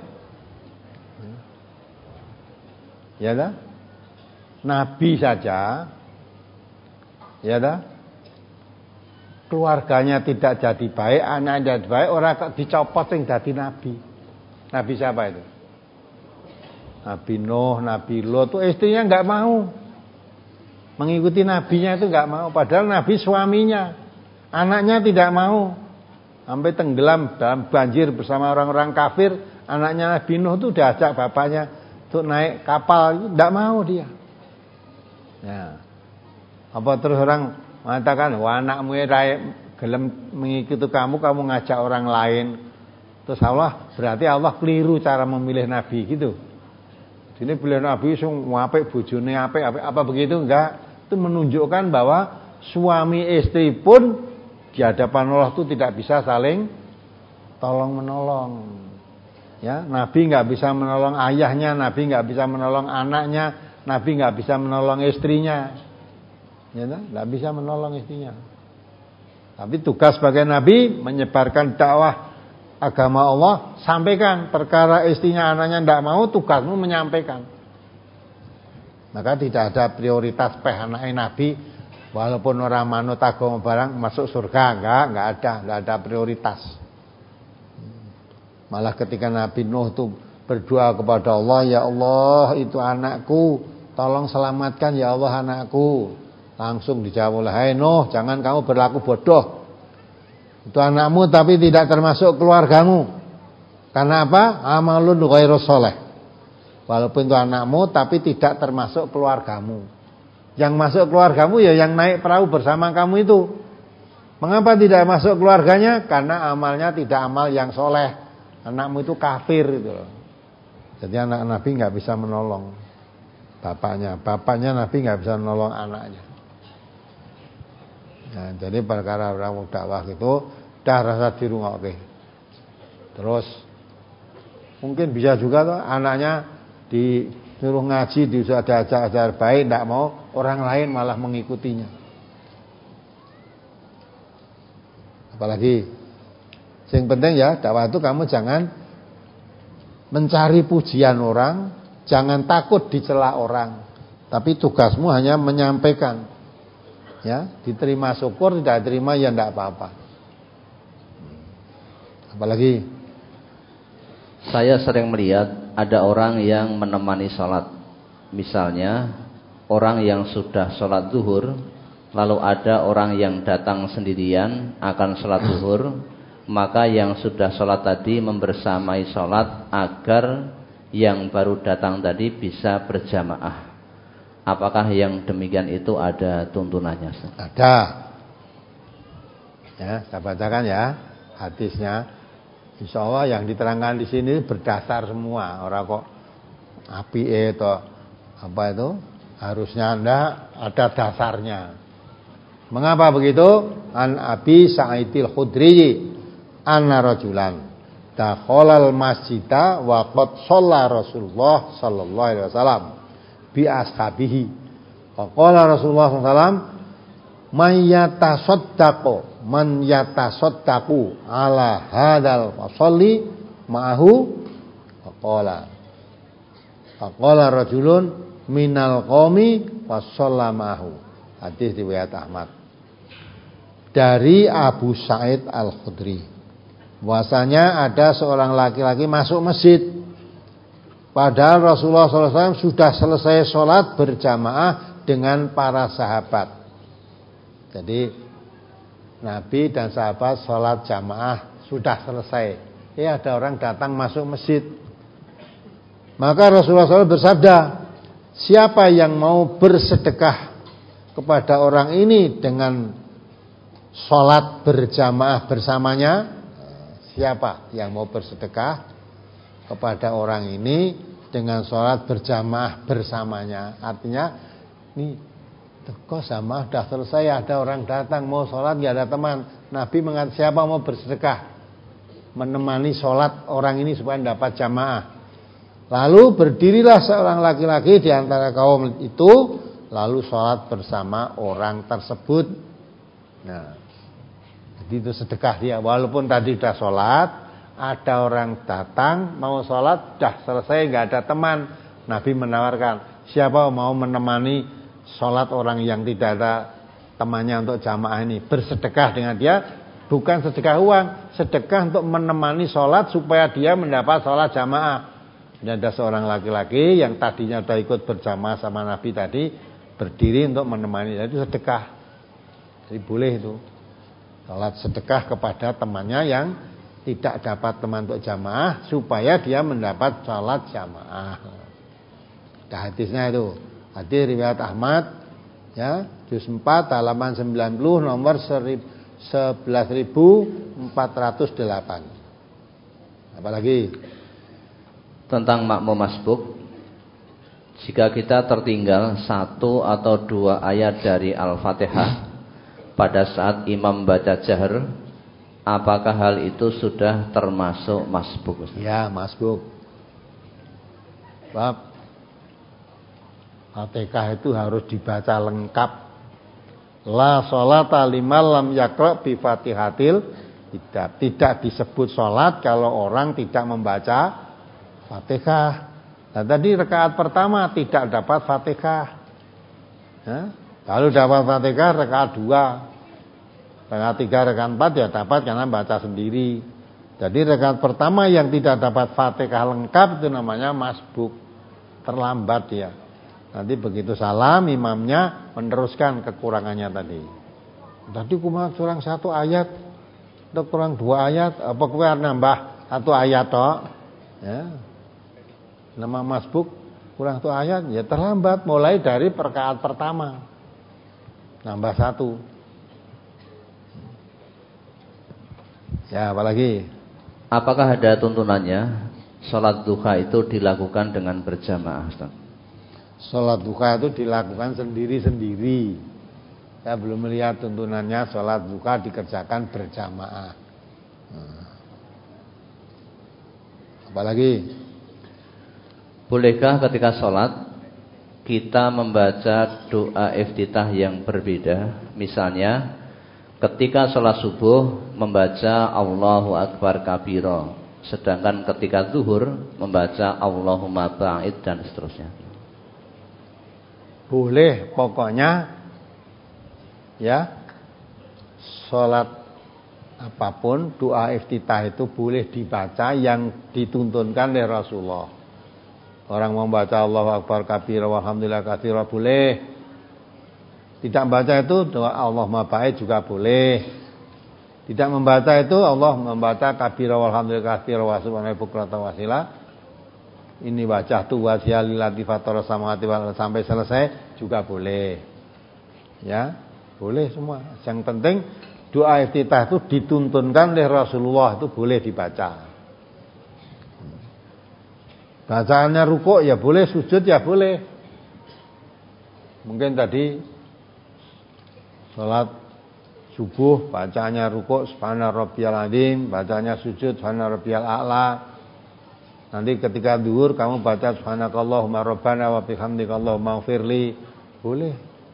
Ya dah. Nabi saja. Ya dah. Keluarganya tidak jadi baik, anaknya jadi baik, orang dicopot sing dadi nabi. Nabi siapa itu? Nabi Nuh, Nabi Lot, tuh istrinya nggak mau mengikuti nabinya, itu nggak mau. Padahal nabi suaminya, anaknya tidak mau, sampai tenggelam dalam banjir bersama orang-orang kafir. Anaknya Nabi Nuh tuh diajak bapaknya untuk naik kapal, nggak mau dia. Ya, apa terus orang mengatakan, wah anakmu ya gelem mengikuti kamu, kamu ngajak orang lain. Terus Allah, berarti Allah keliru cara memilih nabi gitu. Ini beliau nabi sing apik bojone apik apik apa begitu enggak? Itu menunjukkan bahwa suami istri pun di hadapan Allah itu tidak bisa saling tolong menolong. Ya, nabi enggak bisa menolong ayahnya, nabi enggak bisa menolong anaknya, nabi enggak bisa menolong istrinya. Ya, enggak bisa menolong istrinya. Tapi tugas sebagai nabi menyebarkan dakwah agama Allah, sampaikan. Perkara istrinya anaknya tidak mau, tugasmu menyampaikan. Maka tidak ada prioritas peh anaknya nabi, walaupun orang manut agama barang masuk surga, enggak, enggak ada, enggak ada prioritas. Malah ketika Nabi Nuh itu berdoa kepada Allah, ya Allah itu anakku, tolong selamatkan ya Allah anakku. Langsung dijawab, hai Nuh, jangan kamu berlaku bodoh. Itu anakmu tapi tidak termasuk keluargamu. Karena apa? Amalun ghairus sholih. Walaupun itu anakmu tapi tidak termasuk keluargamu. Yang masuk keluargamu ya yang naik perahu bersama kamu itu. Mengapa tidak masuk keluarganya? Karena amalnya tidak amal yang soleh. Anakmu itu kafir gitu loh. Jadi anak Nabi nggak bisa menolong bapaknya. Bapaknya Nabi nggak bisa menolong anaknya. Nah, jadi perkara orang dakwah itu dah rasa dirungokke. Terus mungkin bisa juga tuh anaknya disuruh ngaji, disuruh ada ajar-ajar baik, tidak mau, orang lain malah mengikutinya. Apalagi yang penting ya dakwah itu kamu jangan mencari pujian orang, jangan takut dicela orang. Tapi tugasmu hanya menyampaikan. Ya, diterima syukur, tidak diterima ya tidak apa-apa. Apalagi saya sering melihat ada orang yang menemani sholat. Misalnya orang yang sudah sholat zuhur, lalu ada orang yang datang sendirian akan sholat zuhur, maka yang sudah sholat tadi membersamai sholat agar yang baru datang tadi bisa berjamaah. Apakah yang demikian itu ada tuntunannya? Ada. Ya, saya bacakan ya hadisnya. Insya Allah yang diterangkan di sini berdasar semua. Orang kok api itu apa itu harusnya Anda ada dasarnya. Mengapa begitu? An Abi Sa'idil Khudri anna rajulan dakhalal masjida wa qad shalla Rasulullah sallallahu alaihi wasallam bi ashabihi. Faqala Rasulullah sallallahu alaihi wasallam man yatasaddaqu man yatasaddaqu ala hadzal fasalli ma'ahu. Faqala faqala rajulun minal qaumi fasalla ma'ahu. Hadis riwayat Ahmad. Dari Abu Sa'id Al-Khudri, bahwasanya ada seorang laki-laki masuk masjid, padahal Rasulullah shallallahu alaihi wasallam sudah selesai sholat berjamaah dengan para sahabat. Jadi Nabi dan sahabat sholat jamaah sudah selesai. Ya, ada orang datang masuk masjid. Maka Rasulullah shallallahu alaihi wasallam bersabda, siapa yang mau bersedekah kepada orang ini dengan sholat berjamaah bersamanya? Siapa yang mau bersedekah kepada orang ini dengan sholat berjamaah bersamanya? Artinya ini kok sama sudah selesai, ada orang datang mau sholat nggak ada teman. Nabi mengatakan siapa mau bersedekah menemani sholat orang ini supaya dapat jamaah. Lalu berdirilah seorang laki-laki di antara kaum itu, lalu sholat bersama orang tersebut. Nah, jadi itu sedekah dia. Walaupun tadi sudah sholat, ada orang datang mau sholat, sudah selesai nggak ada teman. Nabi menawarkan, siapa mau menemani sholat orang yang tidak ada temannya untuk jamaah ini, bersedekah dengan dia. Bukan sedekah uang, sedekah untuk menemani sholat supaya dia mendapat sholat jamaah. Dan ada seorang laki-laki yang tadinya sudah ikut berjamaah sama Nabi tadi, berdiri untuk menemani. Itu sedekah. Jadi boleh itu sholat sedekah kepada temannya yang tidak dapat teman untuk jamaah, supaya dia mendapat sholat jamaah. Nah, hadisnya itu hadis riwayat Ahmad, ya, juz empat halaman sembilan puluh nomor sebelas ribu empat ratus delapan. Apalagi tentang makmum masbuk, jika kita tertinggal satu atau dua ayat dari Al-Fatihah pada saat imam baca jahar, apakah hal itu sudah termasuk masbuk? Ya, masbuk. Bab Fatihah itu harus dibaca lengkap. La sholata liman lam yaqra bi Fatihatil kitab. Tidak disebut sholat kalau orang tidak membaca Fatihah. Nah, tadi rakaat pertama tidak dapat Fatihah. Ya? Lalu dapat Fatihah rakaat dua, rakaat tiga, rakaat empat ya dapat karena baca sendiri. Jadi rakaat pertama yang tidak dapat Fatihah lengkap itu namanya masbuk, terlambat dia. Nanti begitu salam imamnya meneruskan kekurangannya tadi. Tadi cuma kurang satu ayat, atau kurang dua ayat, apa kurang nambah satu ayat toh? Ya. Nama masbuk kurang satu ayat, ya terlambat mulai dari rakaat pertama. Nambah satu. Ya, apalagi? Apakah ada tuntunannya sholat duha itu dilakukan dengan berjamaah, Ustaz? Sholat duha itu dilakukan sendiri-sendiri. Saya belum melihat tuntunannya sholat duha dikerjakan berjamaah. Nah. Apalagi? Bolehkah ketika sholat kita membaca doa iftitah yang berbeda? Misalnya ketika sholat subuh membaca Allahu Akbar kabiro, sedangkan ketika zuhur membaca Allahumma ba'id dan seterusnya. Boleh, pokoknya ya, sholat apapun doa iftitah itu boleh dibaca yang dituntunkan oleh Rasulullah. Orang membaca Allahu Akbar kabira walhamdulillah katsira boleh. Tidak membaca itu doa Allahumma ba'id juga boleh. Tidak membaca itu Allah membaca kabira walhamdulillah katsira wa subhanallahi bukratan wa asila. Ini wajah tu wajah lillati fatara samawati wal sampai selesai juga boleh. Ya, boleh semua. Yang penting doa iftitah itu dituntunkan oleh Rasulullah, itu boleh dibaca. Bacaannya rukuk ya boleh, sujud ya boleh. Mungkin tadi salat subuh bacanya rukuk subhana rabbiyal azim, bacanya sujud subhana rabbiyal a'la. Nanti ketika zuhur kamu baca subhanakallahumma rabbana wa bihamdika allahumma ighfirli, boleh.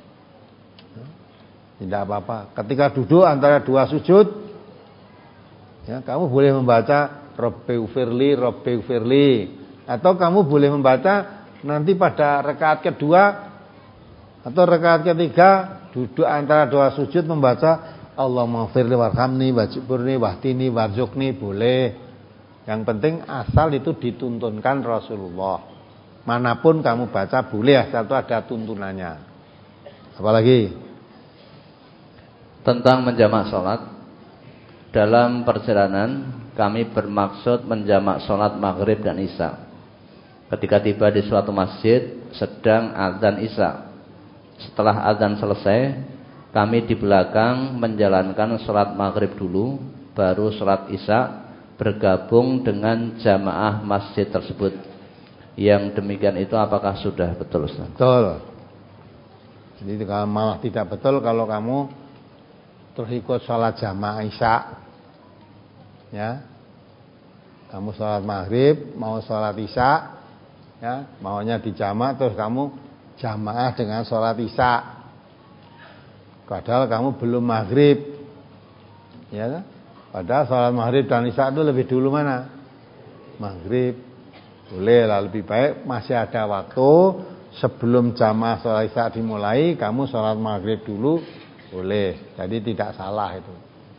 Tidak apa-apa. Ketika duduk antara dua sujud, ya, kamu boleh membaca Rabbighfirli, Rabbighfirli, atau kamu boleh membaca nanti pada rakaat kedua atau rakaat ketiga duduk antara dua sujud membaca Allahumma ighfirli warhamni wajburni wahdini warzuqni, boleh. Yang penting asal itu dituntunkan Rasulullah. Manapun kamu baca boleh, asal itu ada tuntunannya. Apalagi tentang menjamak sholat. Dalam perjalanan kami bermaksud menjamak sholat maghrib dan isya. Ketika tiba di suatu masjid sedang azan isya. Setelah azan selesai, kami di belakang menjalankan sholat maghrib dulu, baru sholat isya, bergabung dengan jamaah masjid tersebut. Yang demikian itu apakah sudah betul, Ustaz? Betul. Jadi kalau malah tidak betul kalau kamu terus ikut sholat jamaah isya, ya, kamu sholat maghrib mau sholat isya, ya, maunya di jamaah terus kamu jamaah dengan sholat isya, padahal kamu belum maghrib, ya, padahal sholat maghrib dan isya itu lebih dulu mana? Maghrib. Boleh lah, lebih baik masih ada waktu sebelum jamaah sholat isya dimulai, kamu sholat maghrib dulu. Boleh, jadi tidak salah itu.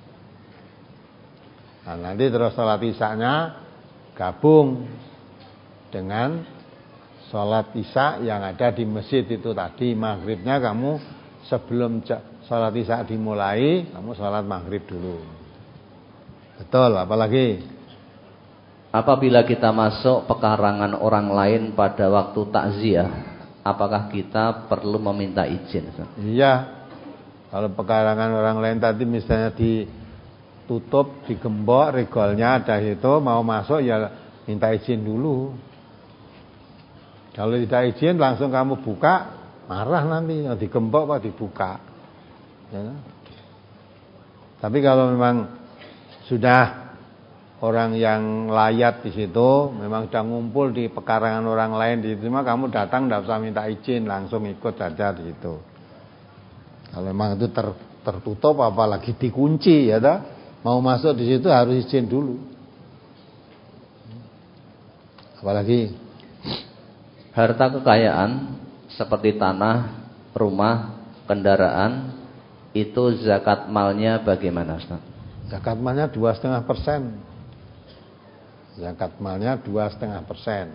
Nah, nanti terus sholat isyanya gabung dengan sholat isya yang ada di masjid itu tadi. Maghribnya kamu sebelum sholat isya dimulai, kamu sholat maghrib dulu. Betul, apalagi? Apabila kita masuk pekarangan orang lain pada waktu takziah, apakah kita perlu meminta izin? Iya. Kalau pekarangan orang lain tadi misalnya ditutup, digembok, regolnya ada itu, mau masuk ya minta izin dulu. Kalau tidak izin langsung kamu buka, marah nanti, digembok kok dibuka. Ya. Tapi kalau memang sudah orang yang layat di situ, memang sudah ngumpul di pekarangan orang lain di situ, mah kamu datang tidak usah minta izin, langsung ikut saja di situ. Kalau memang itu ter, tertutup apalagi dikunci ya dah, mau masuk di situ harus izin dulu. Apalagi harta kekayaan seperti tanah, rumah, kendaraan itu zakat malnya bagaimana, Ustaz? Zakat malnya dua setengah persen. Zakat malnya dua setengah persen.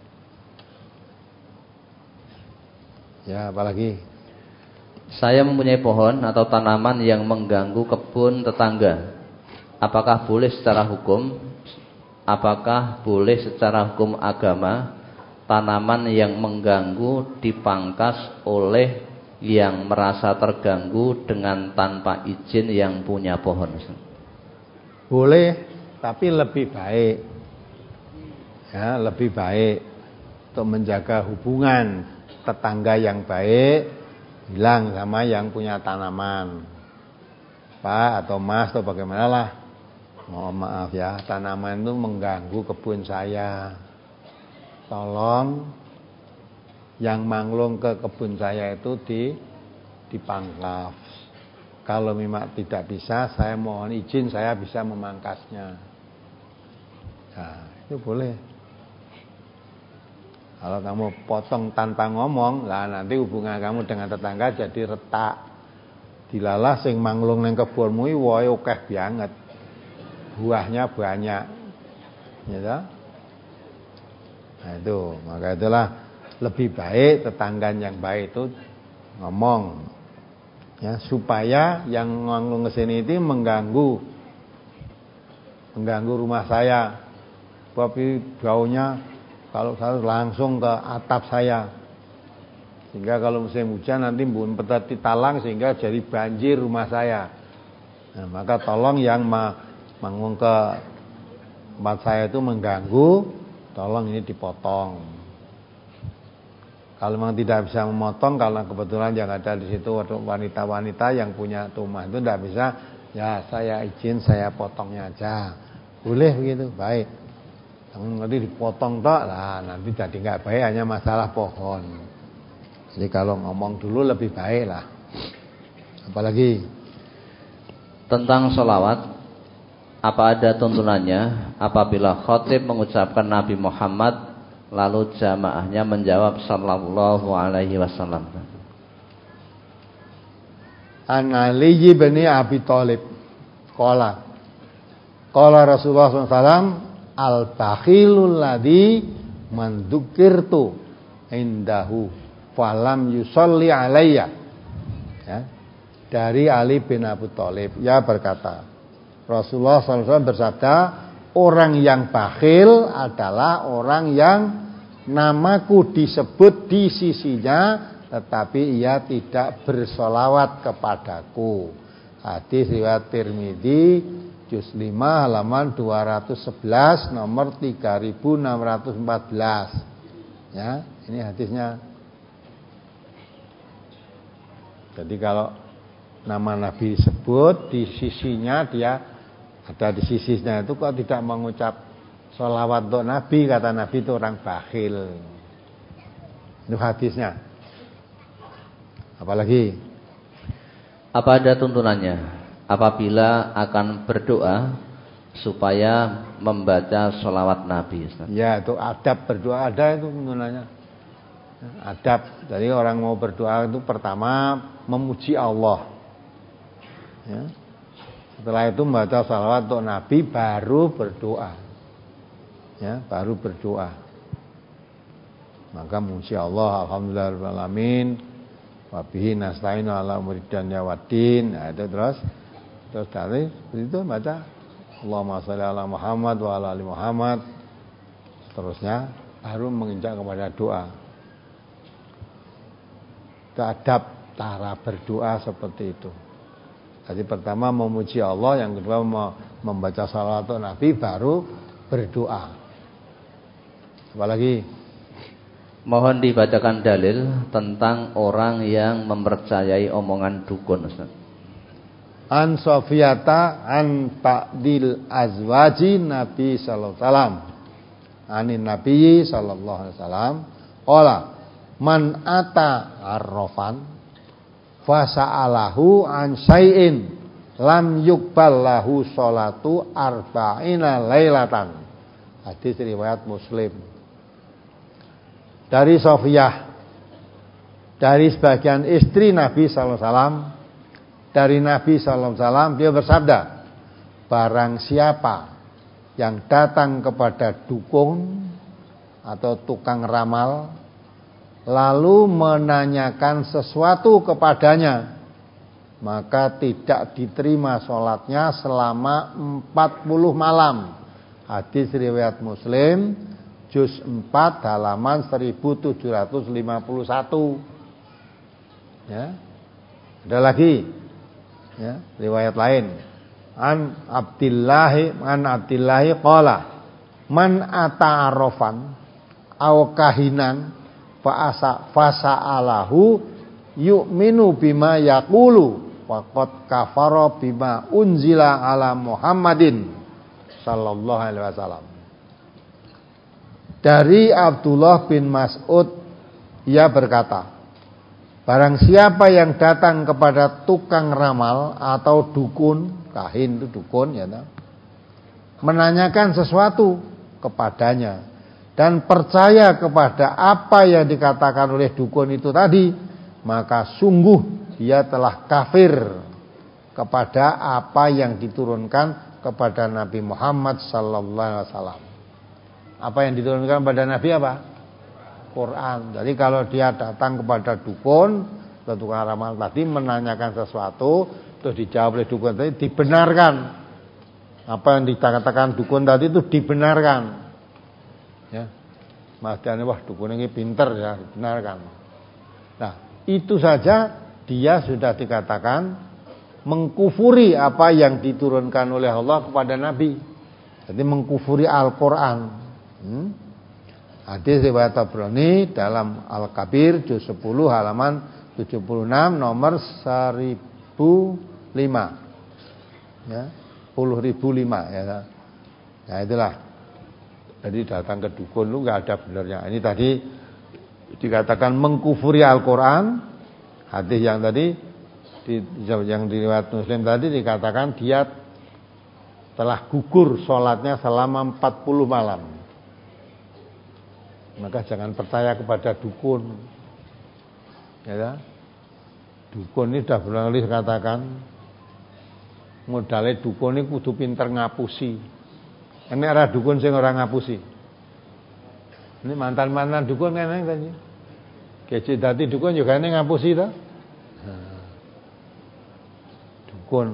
Ya, apalagi? Saya mempunyai pohon atau tanaman yang mengganggu kebun tetangga. Apakah boleh secara hukum? Apakah boleh secara hukum agama tanaman yang mengganggu dipangkas oleh yang merasa terganggu dengan tanpa izin yang punya pohon? Boleh, tapi lebih baik. Ya, lebih baik untuk menjaga hubungan tetangga yang baik. Bilang sama yang punya tanaman, Pak atau Mas atau bagaimana lah, mohon maaf ya, tanaman itu mengganggu kebun saya, tolong yang manglung ke kebun saya itu di dipangkas. Kalau memang tidak bisa, saya mohon izin, saya bisa memangkasnya. Nah, itu boleh. Kalau kamu potong tanpa ngomong, lah nanti hubungan kamu dengan tetangga jadi retak. Dilalah sing manglung ning kebonmu iki wohe akeh banget. Buahnya banyak. Ya toh? Nah itu, maka itulah lebih baik tetangga yang baik itu ngomong. Ya, supaya yang manglung kesini itu mengganggu mengganggu rumah saya. Tapi baunya kalau saya langsung ke atap saya, sehingga kalau musim hujan nanti mbun petati talang sehingga jadi banjir rumah saya. Nah, maka tolong yang manggung ke tempat saya itu mengganggu, tolong ini dipotong. Kalau memang tidak bisa memotong, kalau kebetulan yang ada di situ wanita-wanita yang punya rumah itu tidak bisa, ya saya izin saya potongnya aja, boleh begitu, baik. Nanti dipotong tak lah, nanti jadi nggak baik, hanya masalah pohon. Jadi kalau ngomong dulu lebih baik lah. Apalagi tentang sholawat, apa ada tuntunannya apabila khatib mengucapkan Nabi Muhammad lalu jamaahnya menjawab sallallahu alaihi wasallam? An Ali bin Abi Thalib qala qala Rasulullah sallallahu alaihi wasallam al-bakhilul ladzi man dzukirtu indahu falam yusolli alayya. Ya, dari Ali bin Abi Thalib, ya berkata, Rasulullah sallallahu alaihi wasallam bersabda, orang yang bakhil adalah orang yang namaku disebut di sisinya tetapi ia tidak bersolawat kepadaku. Hadis riwayat Tirmidzi juz lima halaman dua ratus sebelas nomor tiga ribu enam ratus empat belas. Ya, ini hadisnya. Jadi kalau nama Nabi disebut di sisinya, dia ada di sisinya itu kok tidak mengucap sholawat untuk Nabi, kata Nabi itu orang bakhil. Itu hadisnya. Apalagi? Apa ada tuntunannya apabila akan berdoa supaya membaca sholawat Nabi, Ustaz? Ya, itu adab berdoa, ada itu tuntunannya. Adab. Jadi orang mau berdoa itu pertama memuji Allah. Ya. Setelah itu membaca sholawat untuk Nabi, baru berdoa. Ya, baru berdoa. Maka memuji Allah, alhamdulillahirabbil alamin, wa bihi nasta'inu ala umuri dunya waddin. Nah, itu terus terus dari itu baca Allahumma shalli ala Muhammad wa ala ali Muhammad. Seterusnya baru menginjak kepada doa. Adab cara berdoa seperti itu. Jadi pertama memuji Allah, yang kedua membaca salawat Nabi, baru berdoa. Apalagi? Mohon dibacakan dalil tentang orang yang mempercayai omongan dukun, Ustaz. An Sofiyata an Ta'dil Azwaji Nabi sallallahu alaihi wasallam. Anin Nabi sallallahu alaihi wasallam qala man ata arrafan fasa'alahu an syai'in lam yuqbal lahu sholatu arba'ina lailatan. Hadis riwayat Muslim. Dari Sofiyah, dari sebagian istri Nabi sallallahu alaihi wasallam, dari Nabi sallallahu alaihi wasallam, dia bersabda, barang siapa yang datang kepada dukun atau tukang ramal lalu menanyakan sesuatu kepadanya, maka tidak diterima sholatnya selama empat puluh malam. Hadis riwayat Muslim juz empat halaman seribu tujuh ratus lima puluh satu. Ya. Ada lagi, ya, riwayat lain. An Abdillahi an Abdillahi qala man ata'arrafan aw kahinan fa'asa fasa'alahu yu'minu bima yaqulu waqad kafara bima unzila ala Muhammadin sallallahu alaihi wasallam. Dari Abdullah bin Mas'ud, ia berkata, barang siapa yang datang kepada tukang ramal atau dukun, kahin itu dukun, ya, menanyakan sesuatu, kepadanya dan percaya kepada apa yang dikatakan oleh dukun itu tadi, maka sungguh dia telah kafir kepada apa yang diturunkan kepada Nabi Muhammad sallallahu alaihi wasallam. Apa yang diturunkan kepada Nabi apa? Quran. Jadi kalau dia datang kepada dukun, tukang ramal tadi menanyakan sesuatu, terus dijawab oleh dukun tadi, dibenarkan. Apa yang dikatakan dukun tadi itu dibenarkan. Ya. Mas Dani, wah dukun ini pinter ya, dibenarkan. Nah, itu saja dia sudah dikatakan mengkufuri apa yang diturunkan oleh Allah kepada Nabi. Jadi mengkufuri Al-Quran. Hmm? Hadis riwayat Tabrani dalam Al-Kabir juz sepuluh halaman tujuh puluh enam nomor seribu lima. Ya, sepuluh ribu lima ya. Nah, itulah. Jadi datang ke dukun lu enggak ada benarnya. Ini tadi dikatakan mengkufuri Al-Quran. Hadis yang tadi di, yang diriwayat Muslim tadi dikatakan dia telah gugur sholatnya selama empat puluh malam. Maka jangan percaya kepada dukun. Ya, dukun ini sudah berulang kali katakan, modalnya dukun ini kudu pinter ngapusi. Ini arah dukun sing orang ngapusi. Ini mantan-mantan dukun kan ini. Kece dadi dukun juga ini ngapusi toh. Dukun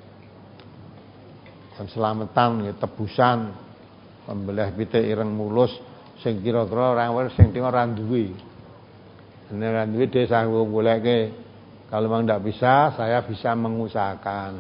keselamatan, tebusan, pembelih pitik ireng mulus sing kira-kira orang sing tengok ora duwe. Nek ora duwe dhewe sanggup goleke. Kalau memang tidak bisa, saya bisa mengusahakan.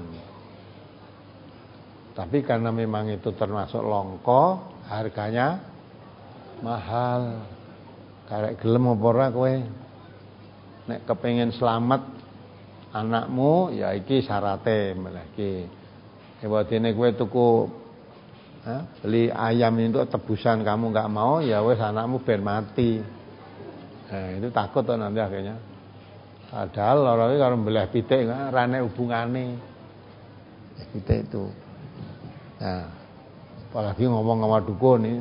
Tapi karena memang itu termasuk longko, harganya mahal. Karek gelem apa ora kowe? Nek kepengin selamat anakmu, ya iki syarate meneh iki. Ewadene kowe tuku ha, beli ayam itu tebusan kamu enggak mau, ya wes anakmu ben mati. Nah, itu takut tuh nanti akhirnya. Padahal loro iki karo mbelah pitik ora nek hubungane. Pitik itu. Nah, apalagi ngomong sama dukun ini,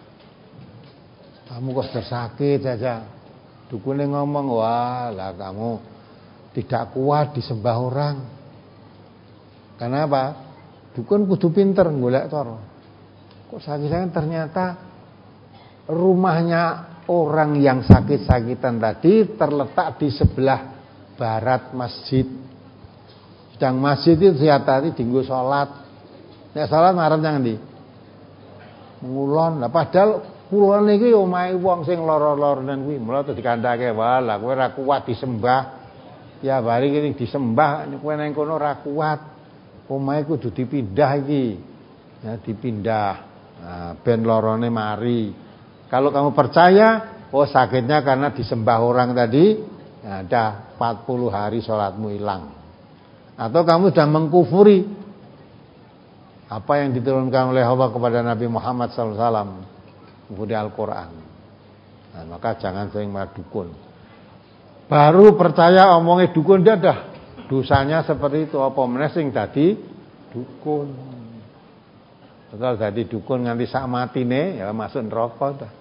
kamu kok tersakit saja. Dukunnya ngomong, wah lah kamu tidak kuat disembah orang. Kenapa? Dukun kudu pinter golek cara. Kok sakit-sakitan ternyata rumahnya orang yang sakit-sakitan tadi terletak di sebelah barat masjid. Sedang masjid itu setiap hari dienggo salat. Nek salat ngarep nang ndi? Ngulon. Lah padahal kulon iki omahe wong sing lara-laranen kuwi, mula terus dikandhake, "Wah, lah kowe ora kuat disembah." Ya bari iki disembah, kowe nang kono ora kuat. Omahe kudu dipindah iki. Ya dipindah. Nah, ben lorone mari. Kalau kamu percaya, oh sakitnya karena disembah orang tadi, nah, dah empat puluh hari sholatmu hilang. Atau kamu sudah mengkufuri apa yang diturunkan oleh Allah kepada Nabi Muhammad sallallahu alaihi wasallam, mengkufuri Al-Quran. Nah, maka jangan sering dukun. Baru percaya omongnya dukun dia dah dosanya seperti itu. Apa meneh sing dadi dukun. Kalau jadi dukun nganti sak matine ya masuk neraka dah.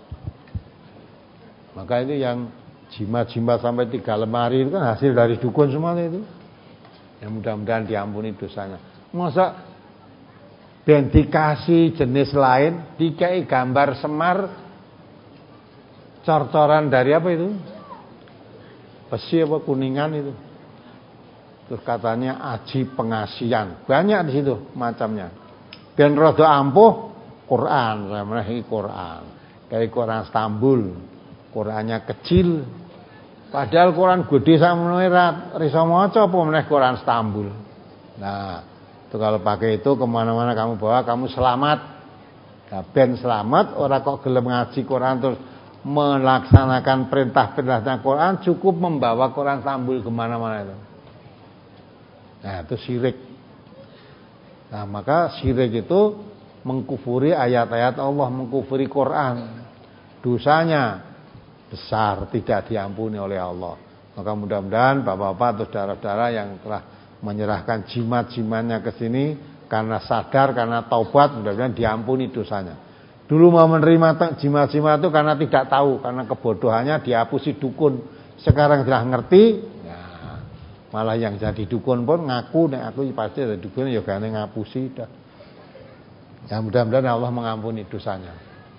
Maka itu yang jimat-jimat sampai tiga lemari itu kan hasil dari dukun semua itu. Ya mudah-mudahan diampuni dosanya. Masa ben dikasih jenis lain, dikai gambar semar cor-coran dari apa itu? Besi apa kuningan itu. Terus katanya aji pengasian. Banyak di situ macamnya. Ben rada ampuh Quran, namanya Quran. Kayak Quran Istanbul. Qurannya kecil. Padahal Quran gede sakmono ora iso maca apa meneh Quran Istanbul. Nah, itu kalau pakai itu kemana-mana kamu bawa kamu selamat. Nah, ben selamat ora kok gelem ngaji Quran terus melaksanakan perintah-perintahnya Quran, cukup membawa Quran Istanbul kemana-mana itu. Nah, itu syirik. Nah, maka syirik itu mengkufuri ayat-ayat Allah, mengkufuri Quran. Dosanya besar, tidak diampuni oleh Allah. Maka mudah-mudahan bapak-bapak atau saudara-saudara yang telah menyerahkan jimat-jimatnya ke sini karena sadar, karena taubat, mudah-mudahan diampuni dosanya. Dulu mau menerima jimat-jimat itu karena tidak tahu, karena kebodohannya dihapusi dukun. Sekarang sudah ngerti, nah, malah yang jadi dukun pun ngaku, nek aku pasti ada dukun, ya gane ngapusi dah. Ya mudah-mudahan Allah mengampuni dosanya.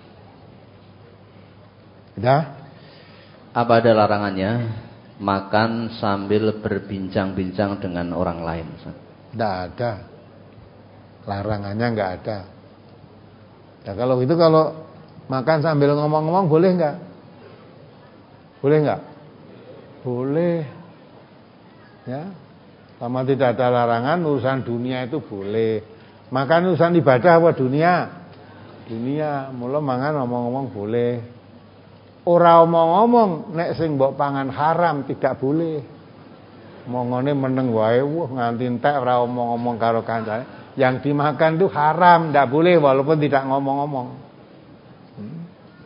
Sudah? Apa ada larangannya makan sambil berbincang-bincang dengan orang lain? Tidak ada. Larangannya nggak ada. Ya kalau itu, kalau makan sambil ngomong-ngomong boleh nggak? Boleh nggak? Boleh. Ya. Sama tidak ada larangan, urusan dunia itu boleh. Makan urusan ibadah apa dunia? Dunia. Mula mangan ngomong-ngomong boleh. Ora omong-omong nek sing mbok pangan haram tidak boleh. Mongone meneng wae wah nganti entek ora omong-omong karo kancane. Yang dimakan itu haram, tidak boleh walaupun tidak ngomong-ngomong. Hmm.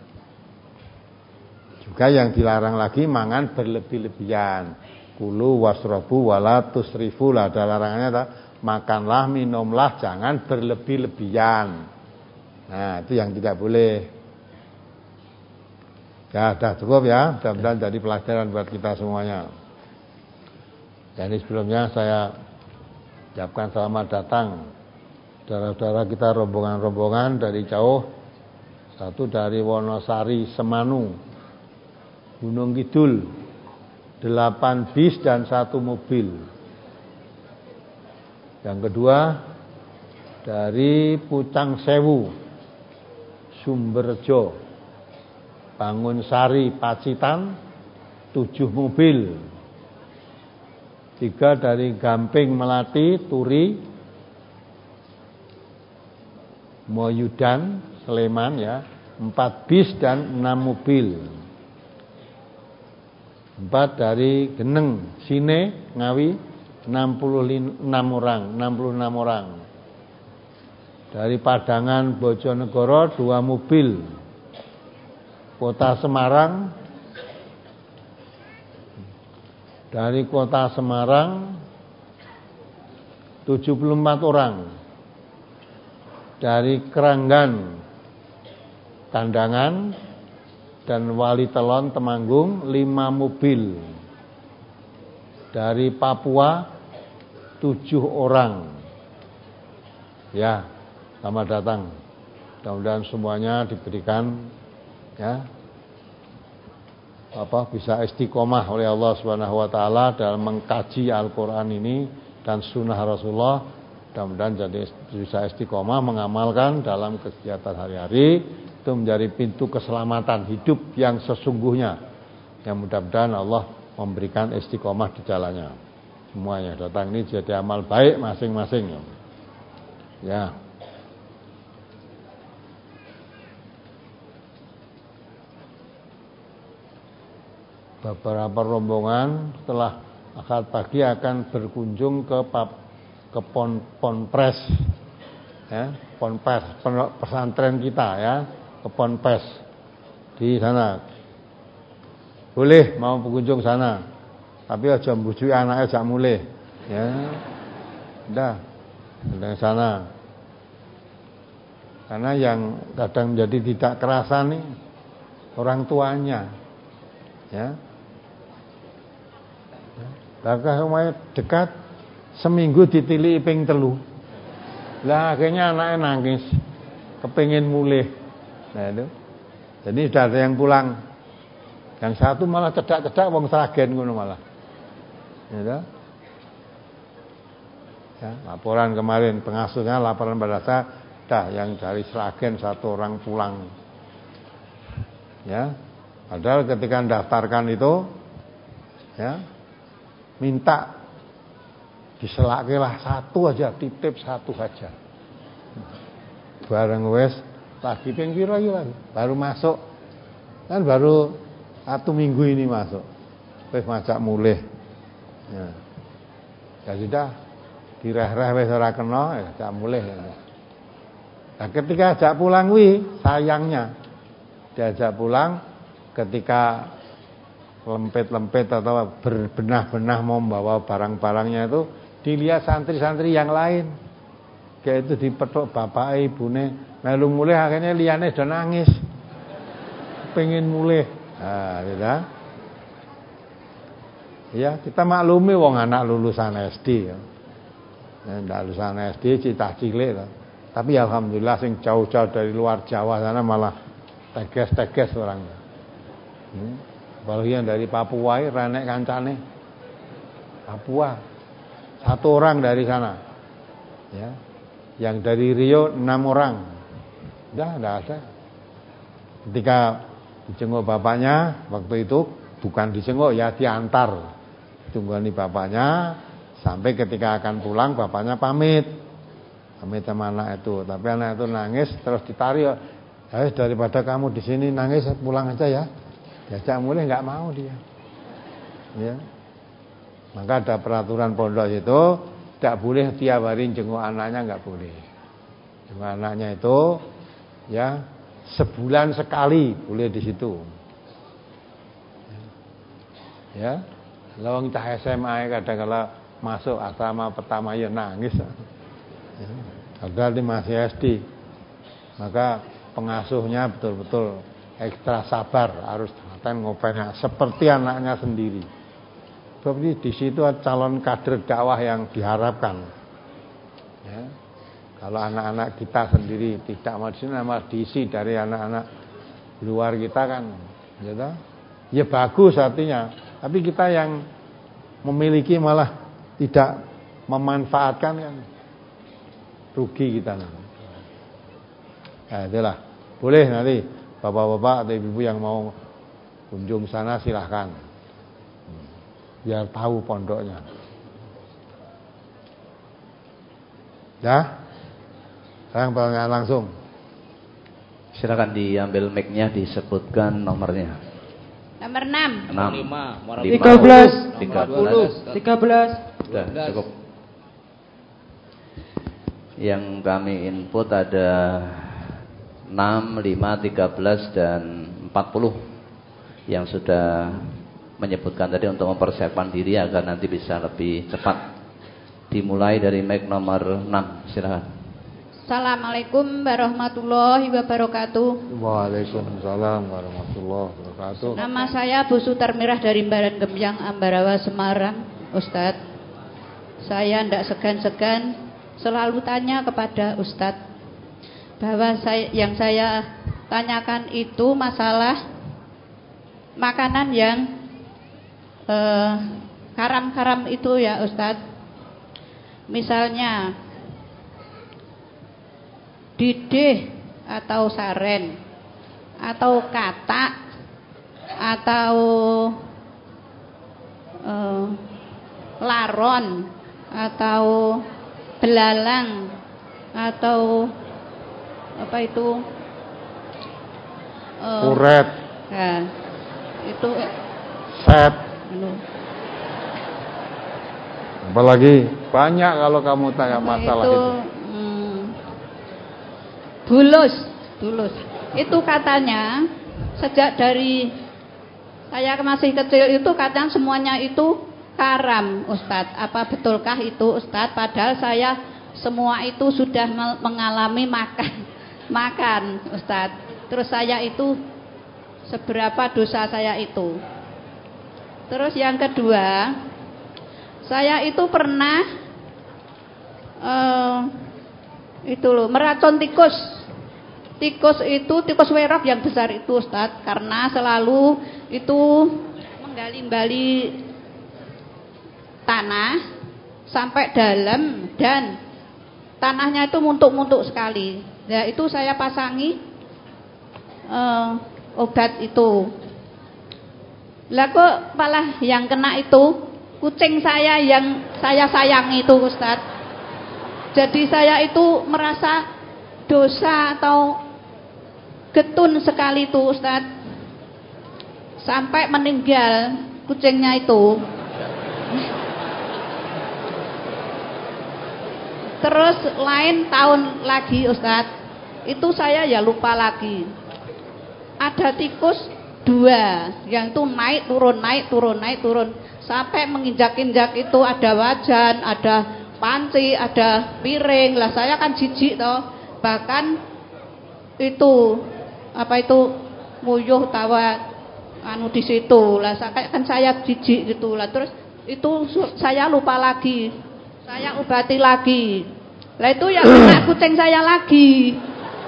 Juga yang dilarang lagi mangan berlebih-lebihan. Kulu wasrobu wala tusrifu, lah ada larangannya tak? Makanlah, minumlah, jangan berlebih-lebihan. Nah itu yang tidak boleh. Ya sudah cukup ya, mudah-mudahan jadi pelajaran buat kita semuanya. Jadi sebelumnya saya ucapkan selamat datang saudara-saudara kita, rombongan-rombongan dari jauh. Satu dari Wonosari Semanu, Gunung Kidul, delapan bis dan satu mobil. Yang kedua dari Pucang Sewu, Sumberjo, Bangun Sari, Pacitan, tujuh mobil. Tiga dari Gamping Melati, Turi, Moyudan, Sleman ya, empat bis dan enam mobil. Empat dari Geneng, Sine, Ngawi, enam puluh enam orang, enam puluh enam orang. Dari Padangan, Bojonegoro, dua mobil. Kota Semarang, dari Kota Semarang tujuh puluh empat orang. Dari Keranggan, Kandangan dan Wali Telon, Temanggung, lima mobil. Dari Papua tujuh orang. Ya, selamat datang. Mudah-mudahan semuanya diberikan ya apa bisa istiqomah oleh Allah Subhanahu wa taala dalam mengkaji Al-Qur'an ini dan sunnah Rasulullah. Mudah-mudahan jadi bisa istiqomah mengamalkan dalam kegiatan hari-hari, itu menjadi pintu keselamatan hidup yang sesungguhnya. Yang mudah-mudahan Allah memberikan istiqomah di jalannya. Semuanya datang ini jadi amal baik masing-masing. Ya. Beberapa rombongan setelah akad pagi akan berkunjung ke pap ke pon ponpres ya, ponpes pesantren kita ya, ke ponpes di sana. Boleh mau berkunjung sana, tapi aja mbujuki anake jak mulih ya. Udah di sana. Karena yang kadang menjadi tidak kerasa nih orang tuanya ya. Lakah umay dekat, seminggu ditili ping telu. Lah akhirnya anaknya nangis, kepingin mulih. Nah itu. Jadi sudah ada yang pulang. Yang satu malah cedak-cedak wong Sragen ngono malah. Ya, ya, laporan kemarin pengasuhnya laporan pada saya, dah yang dari Sragen satu orang pulang. Ya. Padahal ketika daftarkan itu ya, minta diselake lah satu aja, titip satu aja. Bareng wes lagi ping pira iki lagi baru masuk. Kan baru satu minggu ini masuk. Wes macak mulih. Ya. Ya sudah direh-reh wes ora kena ya cak mulih ya. Nah, ketika ajak pulang wi sayangnya diajak pulang ketika lempet-lempet atau berbenah-benah mau membawa barang-barangnya itu dilihat santri-santri yang lain, kayak itu dipethuk bapak ibune, Melu mulih akhirnya liyane do nangis. Pengen mulih. Nah, gitu. Ya, kita maklumi wong anak lulusan S D ya. Nah, lulusan S D cita cilik lah. Tapi alhamdulillah sing jauh-jauh dari luar Jawa sana malah teges-teges orangnya. Hmm. Apalagi yang dari Papua, renek kancane. Papua. Satu orang dari sana. Ya. Yang dari Rio enam orang. Udah, enggak ada. Ketika dijenguk bapaknya waktu itu bukan dijenguk ya diantar. Tunggani bapaknya sampai ketika akan pulang bapaknya pamit. Pamit sama anak itu, tapi anak itu nangis terus ditarik. "Eh, daripada kamu di sini nangis pulang aja ya." Diajak mulih enggak mau dia. Ya. Maka ada peraturan pondok itu tidak boleh tiap hari jenguk anaknya, enggak boleh. Jenguk anaknya itu ya sebulan sekali boleh di situ. Ya. Lawang cah S M A kadang-kala masuk asrama pertama ya nangis. Ya. Padahal dia masih S D. Maka pengasuhnya betul-betul ekstra sabar, harus perhatian ngopernya seperti anaknya sendiri. Berarti di situ calon kader dakwah yang diharapkan. Ya. Kalau anak-anak kita sendiri tidak mau di sini, malah diisi dari anak-anak luar kita kan, gitu. Ya bagus artinya. Tapi kita yang memiliki malah tidak memanfaatkan kan rugi kita. Nah, itulah. Boleh nanti bapak-bapak atau ibu-ibu yang mau kunjung sana silahkan. Biar tahu pondoknya. Ya. Sekarang pertanyaan langsung. Silakan diambil mic-nya, disebutkan nomornya. Nomor enam. enam. tiga belas. tiga belas. tiga belas. Sudah cukup. Yang kami input ada enam, lima, tiga belas dan empat puluh yang sudah menyebutkan tadi untuk mempersiapkan diri agar nanti bisa lebih cepat. Dimulai dari mic nomor enam. Silakan. Assalamualaikum warahmatullahi wabarakatuh. Waalaikumsalam warahmatullahi wabarakatuh. Nama saya Bu Sutarmirah dari Baran Gemyang, Ambarawa, Semarang, Ustadz. Saya tidak segan-segan selalu tanya kepada Ustadz bahwa saya, yang saya tanyakan itu masalah makanan yang eh, karam-karam itu ya Ustadz. Misalnya didih atau saren atau katak atau uh, laron atau belalang atau apa itu uh, uret, nah, itu set, anu, apalagi banyak kalau kamu tanya masalah itu, itu. Bulus, bulus. Itu katanya sejak dari saya masih kecil itu katanya semuanya itu karam, Ustadz. Apa betulkah itu, Ustadz? Padahal saya semua itu sudah mengalami makan, makan, Ustadz. Terus saya itu seberapa dosa saya itu. Terus yang kedua, saya itu pernah uh, itu loh meracun tikus. Tikus itu tikus werok yang besar itu Ustadz, karena selalu itu menggali-gali tanah sampai dalam dan tanahnya itu muntuk-muntuk sekali. Nah itu saya pasangi uh, obat itu. Lah kok malah yang kena itu kucing saya yang saya sayangi itu Ustadz. Jadi saya itu merasa dosa atau getun sekali itu Ustadz, sampai meninggal kucingnya itu. Terus lain tahun lagi Ustadz, itu saya ya lupa lagi, ada tikus dua yang itu naik turun naik turun naik turun sampai menginjak-injak itu, ada wajan, ada panci, ada piring. Lah saya kan jijik toh, bahkan itu apa itu nguyuh tawa anu di situ lah, kan saya jijik gitu lah, terus itu saya lupa lagi, saya obati lagi lah, itu yang kena kucing saya lagi.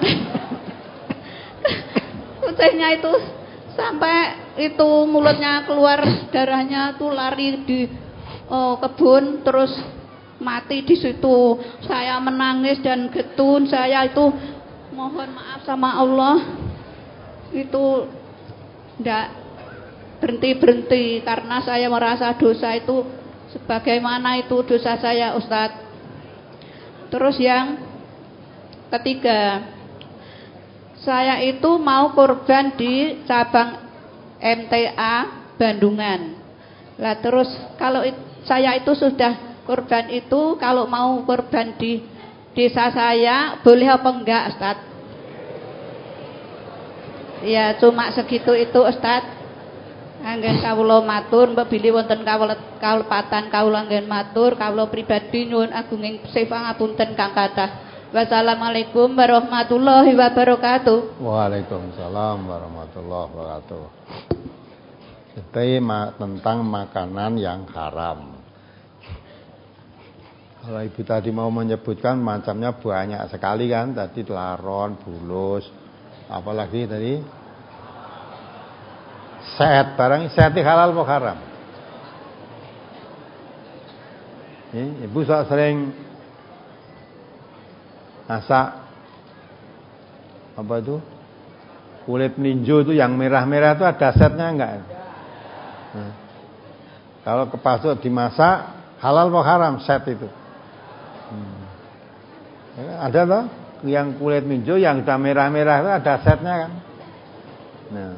Kucingnya itu sampai itu mulutnya keluar darahnya tuh, lari di oh, kebun terus mati di situ. Saya menangis dan getun, saya itu mohon maaf sama Allah, itu ndak berhenti-berhenti karena saya merasa dosa itu sebagaimana itu dosa saya, Ustadz. Terus yang ketiga, saya itu mau kurban di cabang M T A Bandungan. Lah terus kalau it, saya itu sudah kurban itu, kalau mau kurban di desa saya boleh apa enggak, Ustaz? Ya cuma segitu itu, Ustaz. Anggen kawula matur, mbok bilih wonten kalepatan kawula anggen matur, kawula pribadi nyuwun agunging sifat ngapunten kang kathah. Wassalamualaikum warahmatullahi wabarakatuh. Waalaikumsalam warahmatullahi wabarakatuh. Itu tentang makanan yang haram. Kalau ibu tadi mau menyebutkan macamnya banyak sekali kan, tadi laron, bulus, apalagi tadi set, barang set halal atau haram? Ini, ibu sering masak apa itu kulit melinjo itu yang merah-merah itu ada setnya enggak? Nah, kalau kepasuk dimasak halal atau haram set itu? Hmm. Ada toh yang kulit melinjo yang sudah merah-merah itu ada setnya kan? Nah,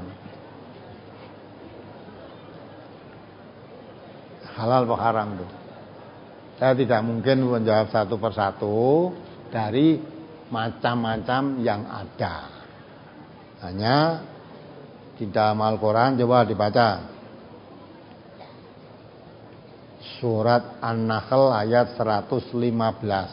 halal atau haram itu? Saya tidak mungkin menjawab satu persatu dari macam-macam yang ada. Hanya di dalam Al-Quran, coba dibaca surat An-Nahl ayat seratus lima belas.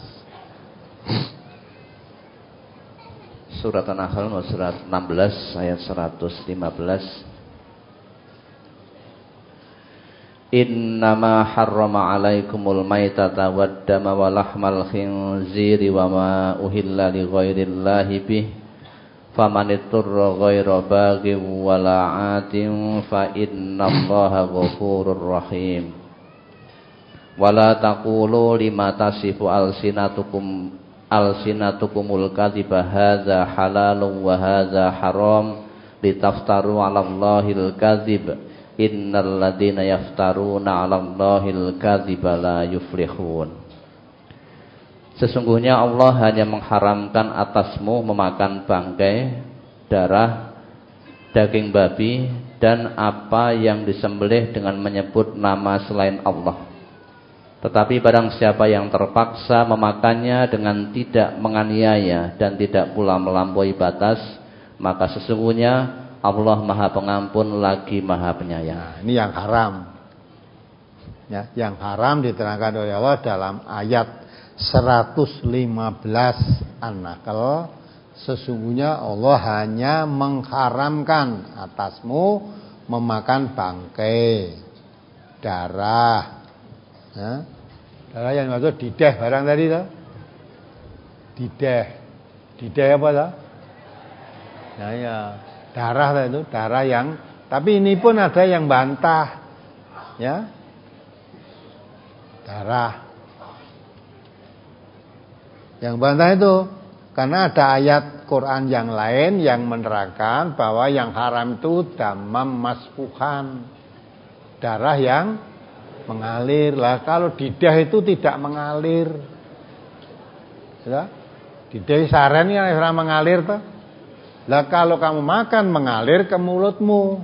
Surat An-Nahl surat enam belas ayat seratus lima belas. Innama harrama alaikumul maitata waddama wa lahmal khinziri wa ma uhilla li ghairillahi bih faman ittara ghaira baghin wala 'atin fa innallaha ghafurur rahim. Wala taqulu lima tasifu alsinatukum alsinatukumul kadhiba hadza halalun wa hadza haram litaftaru 'alallahil kadhib. Innal ladzina yaftaruna 'alallahil kadziba la yuflihun. Sesungguhnya Allah hanya mengharamkan atasmu memakan bangkai, darah, daging babi dan apa yang disembelih dengan menyebut nama selain Allah. Tetapi barang siapa yang terpaksa memakannya dengan tidak menganiaya dan tidak pula melampaui batas, maka sesungguhnya Allah Maha Pengampun lagi Maha Penyayang. Nah, ini yang haram. Ya, yang haram diterangkan oleh Allah dalam ayat seratus lima belas An-Nahl. Sesungguhnya Allah hanya mengharamkan atasmu memakan bangkai, darah. Ya, darah yang maksud dideh barang tadi toh. Dideh. Dideh apa toh? Nah, ya. Darah itu, darah yang, tapi ini pun ada yang bantah, ya, darah. Yang bantah itu karena ada ayat Quran yang lain yang menerangkan bahwa yang haram itu damam masfuhan, darah yang mengalir. Lah kalau didah itu tidak mengalir, ya, didah saren kan orang mengalir tuh. Lah kalau kamu makan mengalir ke mulutmu.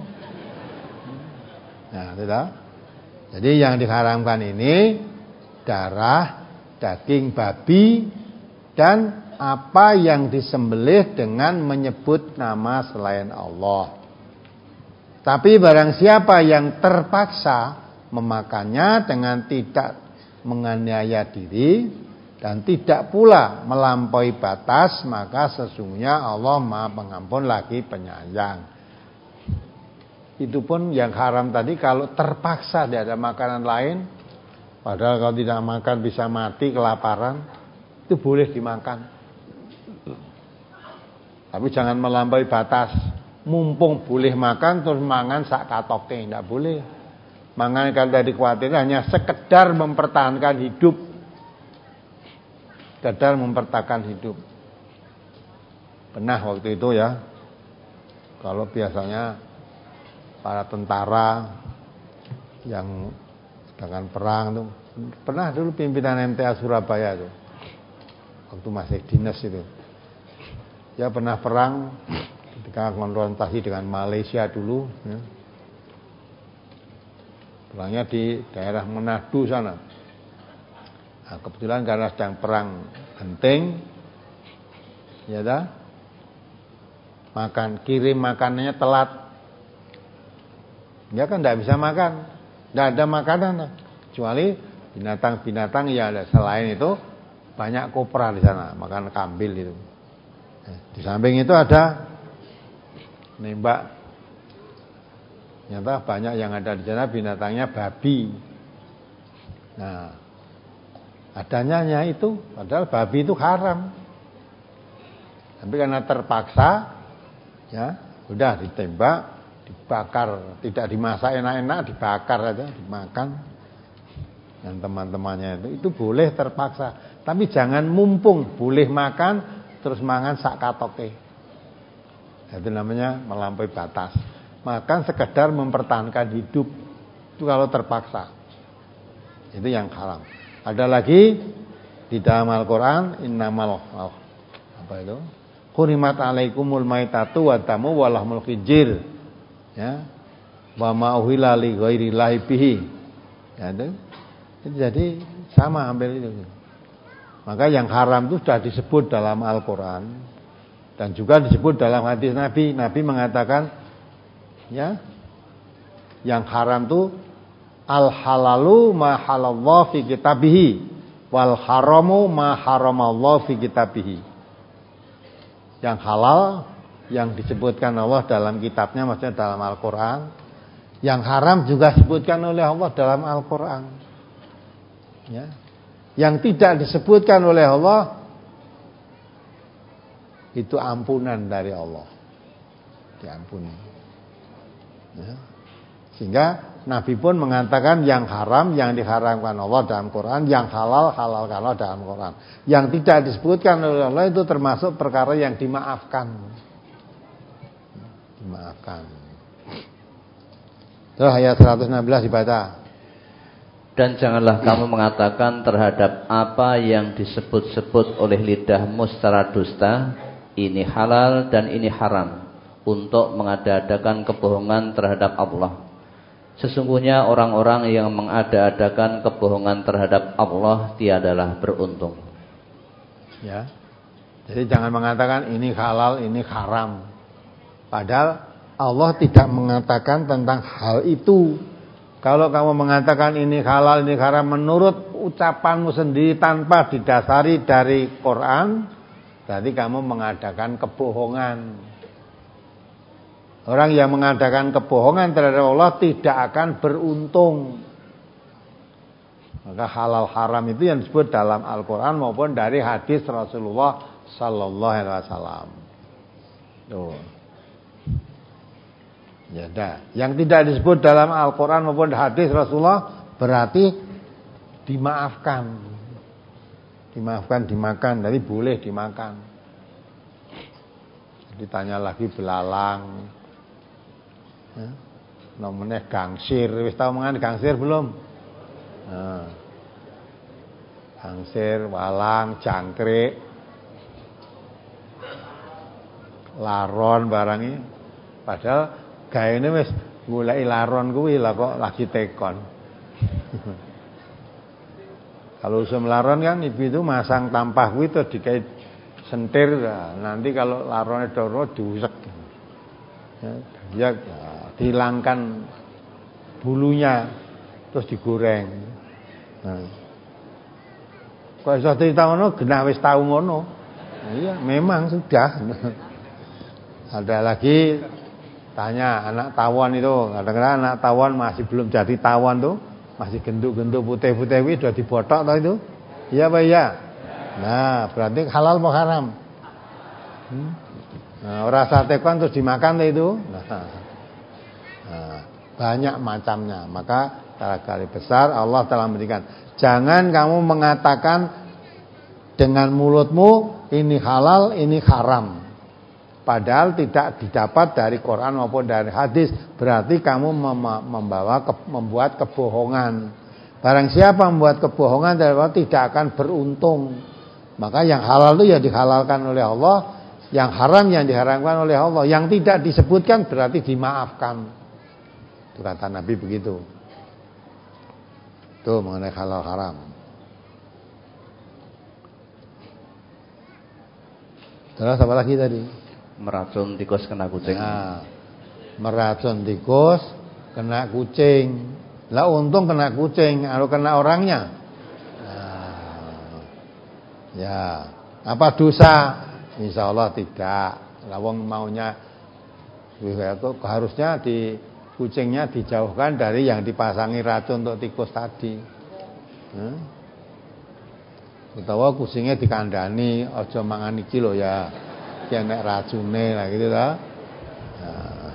Nah, tidak. Jadi yang diharamkan ini darah, daging babi dan apa yang disembelih dengan menyebut nama selain Allah. Tapi barang siapa yang terpaksa memakannya dengan tidak menganiaya diri, dan tidak pula melampaui batas, maka sesungguhnya Allah Maha Pengampun lagi penyayang. Itu pun yang haram tadi kalau terpaksa tidak ada makanan lain, padahal kalau tidak makan bisa mati kelaparan, itu boleh dimakan. Tapi jangan melampaui batas. Mumpung boleh makan terus mangan sak katoke, tidak boleh. Mangan kalau dari khawatir hanya sekedar mempertahankan hidup. Sekedar mempertahankan hidup. Pernah waktu itu ya, kalau biasanya para tentara yang sedangkan perang tuh, pernah dulu pimpinan M T A Surabaya tuh, waktu masih dinas itu, ya pernah perang ketika konfrontasi dengan Malaysia dulu, ya. Perangnya di daerah Manado sana. Nah, kebetulan karena sedang perang genting, ya dah, makan kirim makanannya telat. Dia kan tidak bisa makan, tidak ada makanan, kecuali binatang-binatang yang ada. Selain itu banyak kopra di sana, makan kambil itu. Di samping itu ada nembak. Ternyata banyak yang ada di sana binatangnya babi. Nah, adanya hanya itu, padahal babi itu haram. Tapi karena terpaksa, ya udah ditembak, dibakar, tidak dimasak enak-enak, dibakar aja, dimakan. Dan teman-temannya itu, itu boleh terpaksa. Tapi jangan mumpung boleh makan terus mangan sak katoke. Itu namanya melampaui batas. Makan sekedar mempertahankan hidup. Itu kalau terpaksa. Itu yang haram. Ada lagi di dalam Al-Qur'an, innamal apa itu? Hurimat alaikumul maitatu wa damu wa lahmul khinzir. Ya. Wa ma uhilla li ghairillahi bihi. Ya, itu. Jadi sama hampir itu. Maka yang haram itu sudah disebut dalam Al-Qur'an dan juga disebut dalam hadis Nabi. Nabi mengatakan, ya, yang haram itu al halalu ma halallahu fi kitabihi wal haramu ma haramallahu fi kitabihi. Yang halal yang disebutkan Allah dalam kitabnya, maksudnya dalam Al-Qur'an. Yang haram juga disebutkan oleh Allah dalam Al-Qur'an. Ya. Yang tidak disebutkan oleh Allah itu ampunan dari Allah, diampuni. Ya. Sehingga Nabi pun mengatakan yang haram yang diharamkan Allah dalam Quran, yang halal halalkan Allah dalam Quran. Yang tidak disebutkan oleh Allah itu termasuk perkara yang dimaafkan. Dimaafkan. Terus ayat seratus enam belas dibaca. Dan janganlah kamu mengatakan terhadap apa yang disebut-sebut oleh lidahmu secara dusta, ini halal dan ini haram, untuk mengada-adakan kebohongan terhadap Allah. Sesungguhnya orang-orang yang mengada-adakan kebohongan terhadap Allah tiadalah beruntung. Ya. Jadi jangan mengatakan ini halal, ini haram. Padahal Allah tidak mengatakan tentang hal itu. Kalau kamu mengatakan ini halal, ini haram menurut ucapanmu sendiri tanpa didasari dari Quran, berarti kamu mengadakan kebohongan. Orang yang mengadakan kebohongan terhadap Allah tidak akan beruntung. Maka halal haram itu yang disebut dalam Al-Quran maupun dari hadis Rasulullah Sallallahu Alaihi Wasallam. Tuh. Ya dah. Yang tidak disebut dalam Al-Quran maupun hadis Rasulullah berarti dimaafkan. Dimaafkan, dimakan. Jadi boleh dimakan. Ditanya lagi belalang. Ya. Namanya gangsir. Wis tahu mengenai gangsir belum? Nah. Gangsir, walang, jangkrik, laron barangnya. Padahal gaene wis goleki laron kuwi lah kok lagi tekon. Kalau usum laron kan ibu itu masang tampah kuwi terus dikai sentir. Nah, nanti kalau laronnya doro diusek. Ya, ya dihilangkan bulunya terus digoreng. Nah, Kok iso cerita ngono genah wis tau ngono. Iya, memang sudah. Ada lagi tanya anak tawon itu, kadang-kadang anak tawon masih belum jadi tawon tuh, masih genduk-genduk putih-putih itu udah dibotok tau itu. Iya apa iya? Nah, berarti halal apa haram? Hmm? Nah, orang sate kon terus dimakan tuh itu. Nah, nah, banyak macamnya. Maka secara garis besar Allah telah memberikan. Jangan kamu mengatakan dengan mulutmu ini halal, ini haram. Padahal tidak didapat dari Quran maupun dari hadis. Berarti kamu mem- membawa ke- membuat kebohongan. Barang siapa membuat kebohongan tidak akan beruntung. Maka yang halal itu ya dihalalkan oleh Allah, yang haram yang diharamkan oleh Allah. Yang tidak disebutkan berarti dimaafkan. Itu kata Nabi begitu. Itu mengenai halal haram. Terus apa lagi tadi? Meracun tikus kena kucing. Nah, meracun tikus kena kucing. Lah untung kena kucing, kalau kena orangnya. Nah, ya, apa dosa? Insya Allah tidak. Lawang maunya harusnya di kucingnya dijauhkan dari yang dipasangi racun untuk tikus tadi. Hmm? Utawa kucingnya dikandani, aja mangan iki lho ya. Ki enek racune lah gitu lah. Nah,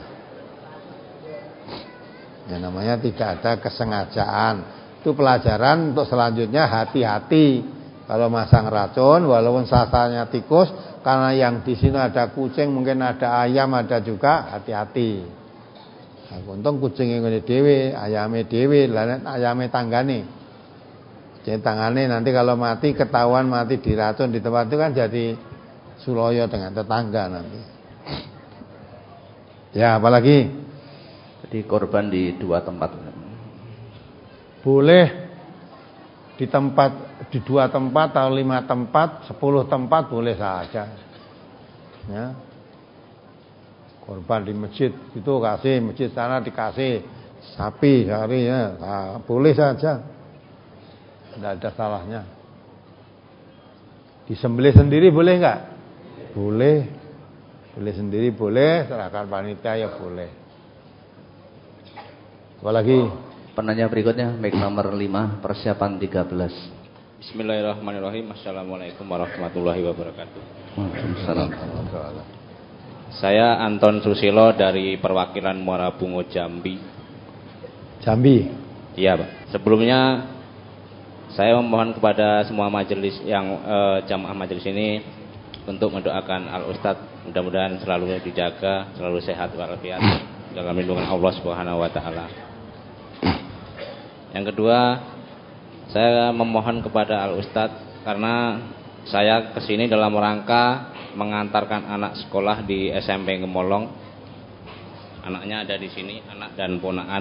ya namanya tidak ada kesengajaan. Itu pelajaran untuk selanjutnya, hati-hati kalau masang racun walaupun sasarannya tikus, karena yang di sini ada kucing, mungkin ada ayam, ada juga, hati-hati. Nah, untung kucingnya ngene dhewe, ayame dhewe, lan ayame tanggane. Jadi tangannya nanti kalau mati ketahuan mati diracun di tempat itu kan jadi suloyo dengan tetangga nanti. Ya, apalagi? Jadi korban di dua tempat. Boleh di tempat, di dua tempat atau lima tempat, sepuluh tempat boleh saja. Ya. Korban di masjid itu kasih, masjid sana dikasih sapi sehari ya, nah, boleh saja. Tidak ada salahnya. Disembelih sendiri boleh enggak? Boleh. Boleh sendiri boleh, serahkan panitia ya boleh. Apalagi? Penanya berikutnya, mic nomor lima, persiapan tiga belas. Bismillahirrahmanirrahim. Assalamualaikum warahmatullahi wabarakatuh. Waalaikumsalam. Saya Anton Susilo dari perwakilan Muara Bungo Jambi. Jambi? Iya Pak. Sebelumnya saya memohon kepada semua majelis yang eh, jamaah majelis ini untuk mendoakan Al Ustadz, mudah-mudahan selalu dijaga, selalu sehat walafiat dalam lindungan Allah Subhanahu wa taala. Yang kedua, saya memohon kepada Al Ustadz karena saya kesini dalam rangka mengantarkan anak sekolah di S M P Gemolong. Anaknya ada di sini, anak dan ponakan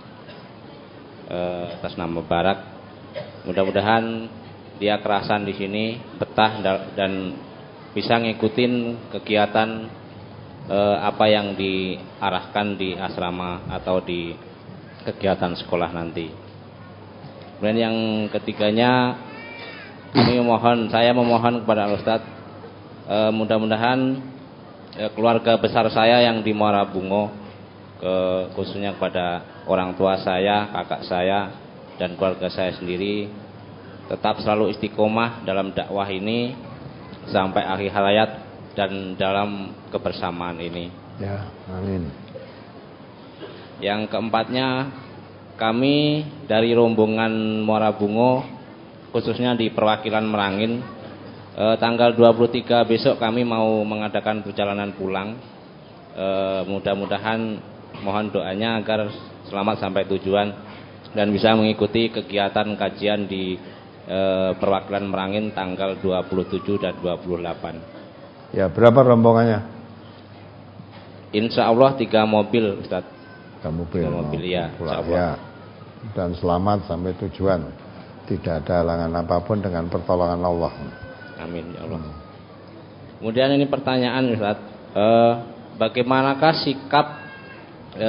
eh, atas nama Barak. Mudah-mudahan dia kerasan di sini, betah dan bisa ngikutin kegiatan eh, apa yang diarahkan di asrama atau di kegiatan sekolah nanti. Kemudian yang ketiganya, kami memohon, saya memohon kepada Al Ustadz, eh, mudah-mudahan eh, keluarga besar saya yang di Muara Bungo, ke, khususnya kepada orang tua saya, kakak saya, dan keluarga saya sendiri tetap selalu istiqomah dalam dakwah ini sampai akhir hayat dan dalam kebersamaan ini. Ya, amin. Yang keempatnya, kami dari rombongan Muara Bungo, khususnya di perwakilan Merangin, eh, tanggal dua puluh tiga besok kami mau mengadakan perjalanan pulang. Eh, mudah-mudahan mohon doanya agar selamat sampai tujuan dan bisa mengikuti kegiatan kajian di e, perwakilan Merangin tanggal dua puluh tujuh dan dua puluh delapan. Ya, berapa rombongannya? Insya Allah tiga mobil, Ustaz. Tiga mobil. Tiga mobil ya, insya Allah. Ya. Dan selamat sampai tujuan. Tidak ada halangan apapun dengan pertolongan Allah. Amin ya Allah. Hmm. Kemudian ini pertanyaan, Ustaz. E, bagaimanakah sikap e,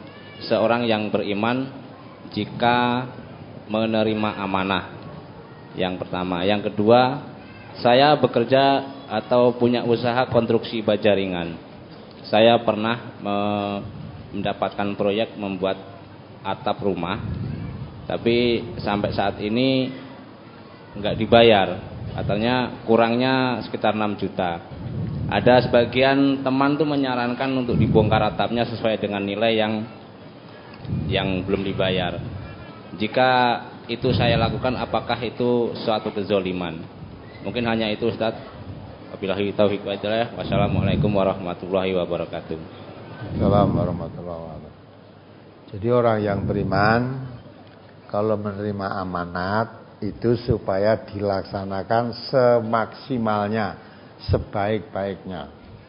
seorang yang beriman jika menerima amanah? Yang pertama. Yang kedua, saya bekerja atau punya usaha konstruksi baja ringan. Saya pernah me- mendapatkan proyek membuat atap rumah, tapi sampai saat ini nggak dibayar. Katanya kurangnya sekitar enam juta. Ada sebagian teman tuh menyarankan untuk dibongkar atapnya sesuai dengan nilai yang yang belum dibayar. Jika itu saya lakukan, apakah itu suatu kezoliman? Mungkin hanya itu, Ustaz. Wabillahi taufiq wal hidayah. Wassalamualaikum warahmatullahi wabarakatuh. Assalamualaikum warahmatullahi wabarakatuh. Jadi orang yang beriman kalau menerima amanat itu supaya dilaksanakan semaksimalnya, sebaik-baiknya.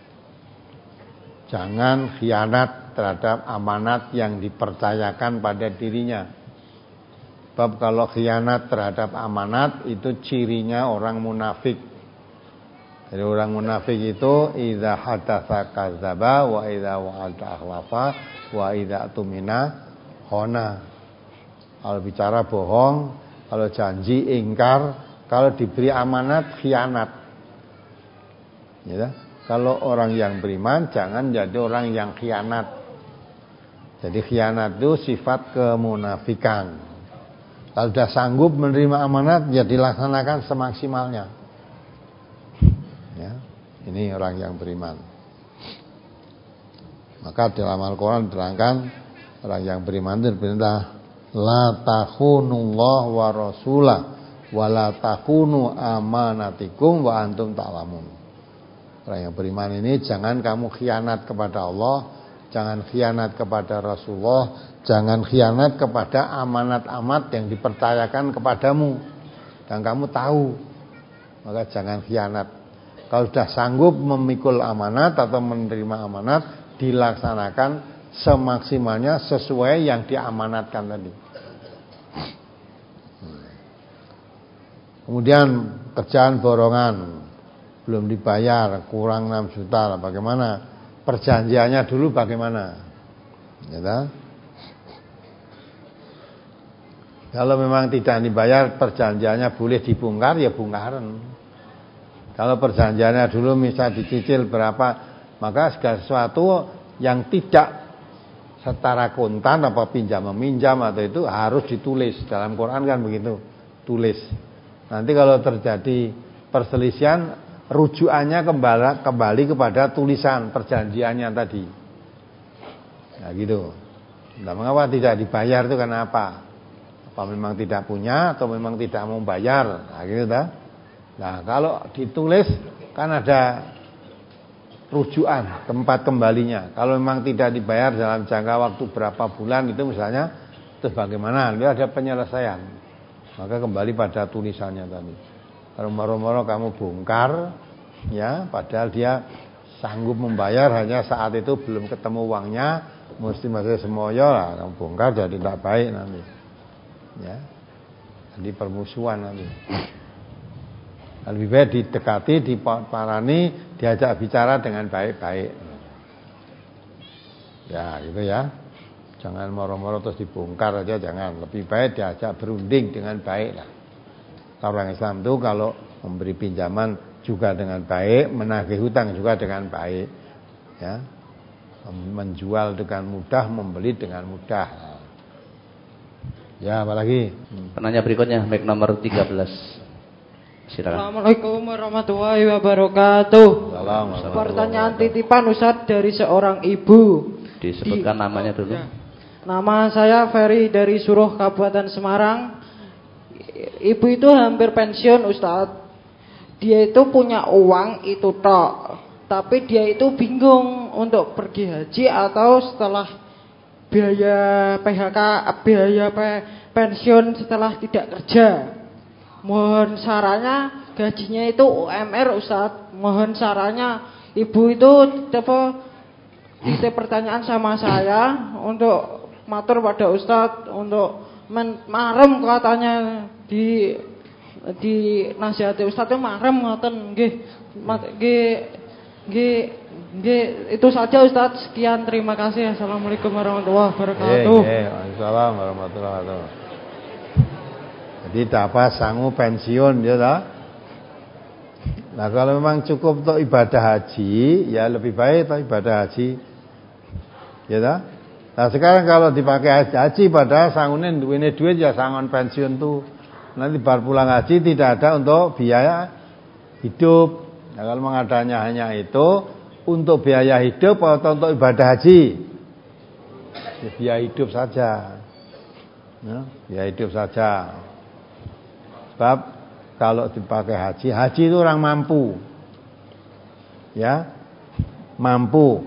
Jangan khianat terhadap amanat yang dipercayakan pada dirinya. Sebab kalau khianat terhadap amanat itu cirinya orang munafik. Jadi orang munafik itu idza hadatsa kadzaba wa idza wa'ada akhlafa wa idza tumina khana. Kalau bicara bohong, kalau janji ingkar, kalau diberi amanat khianat. Ya, kalau orang yang beriman jangan jadi orang yang khianat. Jadi khianat itu sifat kemunafikan. Kalau sudah sanggup menerima amanat, ya dilaksanakan semaksimalnya. Ya, ini orang yang beriman. Maka dalam Al-Quran diterangkan orang yang beriman itu diperintah la takhunullah wa rasulah wa la takhunu amanatikum wa antum ta'lamun. Orang yang beriman ini jangan kamu khianat kepada Allah, jangan khianat kepada Rasulullah, jangan khianat kepada amanat-amanat yang dipercayakan kepadamu dan kamu tahu. Maka jangan khianat. Kalau sudah sanggup memikul amanat atau menerima amanat, dilaksanakan semaksimalnya sesuai yang diamanatkan tadi. Kemudian kerjaan borongan belum dibayar, kurang enam juta lah, bagaimana? Perjanjiannya dulu bagaimana? Ya, kalau memang tidak dibayar, perjanjiannya boleh dibongkar, ya bongkaran. Kalau perjanjiannya dulu misal dicicil berapa, maka segala sesuatu yang tidak setara kontan apa pinjam meminjam atau itu harus ditulis. Dalam Quran kan begitu, tulis. Nanti kalau terjadi perselisihan, rujukannya kembali, kembali kepada tulisan perjanjiannya tadi. Nah gitu. Nah, mengapa tidak dibayar itu karena apa? Apa memang tidak punya atau memang tidak mau bayar? Nah gitu dah. Nah kalau ditulis kan ada rujukan tempat kembalinya. Kalau memang tidak dibayar dalam jangka waktu berapa bulan itu misalnya, terus bagaimana? Itu ada penyelesaian. Maka kembali pada tulisannya tadi. Kalau moro-moro kamu bongkar, ya, padahal dia sanggup membayar, hanya saat itu belum ketemu uangnya, mesti masih semoyo lah, kamu bongkar jadi tidak baik nanti. Ya, jadi permusuhan nanti. Lebih baik didekati, diparani, diajak bicara dengan baik-baik. Ya, gitu ya. Jangan moro-moro terus dibongkar aja, jangan. Lebih baik diajak berunding dengan baik lah. Orang Islam itu kalau memberi pinjaman juga dengan baik, menagih hutang juga dengan baik. Ya. Menjual dengan mudah, membeli dengan mudah. Ya, apalagi? Penanya berikutnya, mic nomor tiga belas. Silakan. Assalamualaikum warahmatullahi wabarakatuh. Assalamualaikum. Pertanyaan titipan Ustadz dari seorang ibu. Disebutkan Di, namanya dulu. Ya. Nama saya Ferry dari Suruh, Kabupaten Semarang. Ibu itu hampir pensiun Ustadz. Dia itu punya uang itu tok, tapi dia itu bingung untuk pergi haji atau setelah biaya P H K, biaya pensiun setelah tidak kerja. Mohon sarannya, gajinya itu U M R Ustadz. Mohon sarannya, ibu itu apa titip pertanyaan sama saya untuk matur pada Ustadz untuk marem katanya di di nasihati Ustadz itu marem ngoten nggih. Nggih nggih nggih itu saja Ustadz. Sekian, terima kasih. Assalamualaikum warahmatullahi wabarakatuh. Nggih, Waalaikumsalam warahmatullahi wabarakatuh. Jadi dapat sanggup pensiun ya toh. Nah kalau memang cukup untuk ibadah haji, ya lebih baik untuk ibadah haji, ya toh. Nah sekarang kalau dipakai haji, padahal sangunin duitnya duit ya sangon pensiun tuh. Nanti baru pulang haji tidak ada untuk biaya hidup. Nah kalau mengadanya hanya itu untuk biaya hidup atau untuk ibadah haji, ya, biaya hidup saja, ya, biaya hidup saja. Sebab kalau dipakai haji, haji itu orang mampu, ya, mampu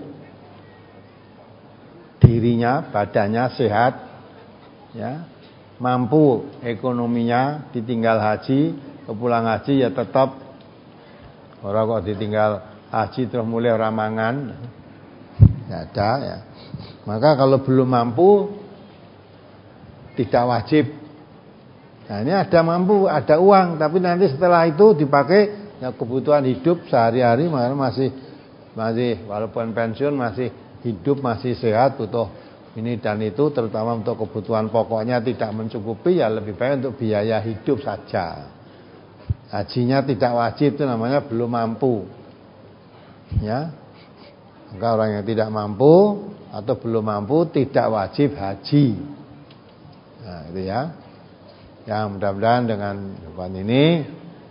dirinya, badannya sehat, ya, mampu ekonominya, ditinggal haji, kepulang haji ya tetap orang kok ditinggal haji terus mulai orang mangan, ya ada ya. Maka kalau belum mampu tidak wajib. Nah ini ada mampu, ada uang, tapi nanti setelah itu dipakai ya kebutuhan hidup sehari-hari, masih masih walaupun pensiun masih hidup, masih sehat, butuh ini dan itu, terutama untuk kebutuhan pokoknya tidak mencukupi, ya lebih baik untuk biaya hidup saja. Hajinya tidak wajib, itu namanya belum mampu. Ya, maka orang yang tidak mampu atau belum mampu tidak wajib haji. Nah itu ya. Ya mudah-mudahan dengan jawaban ini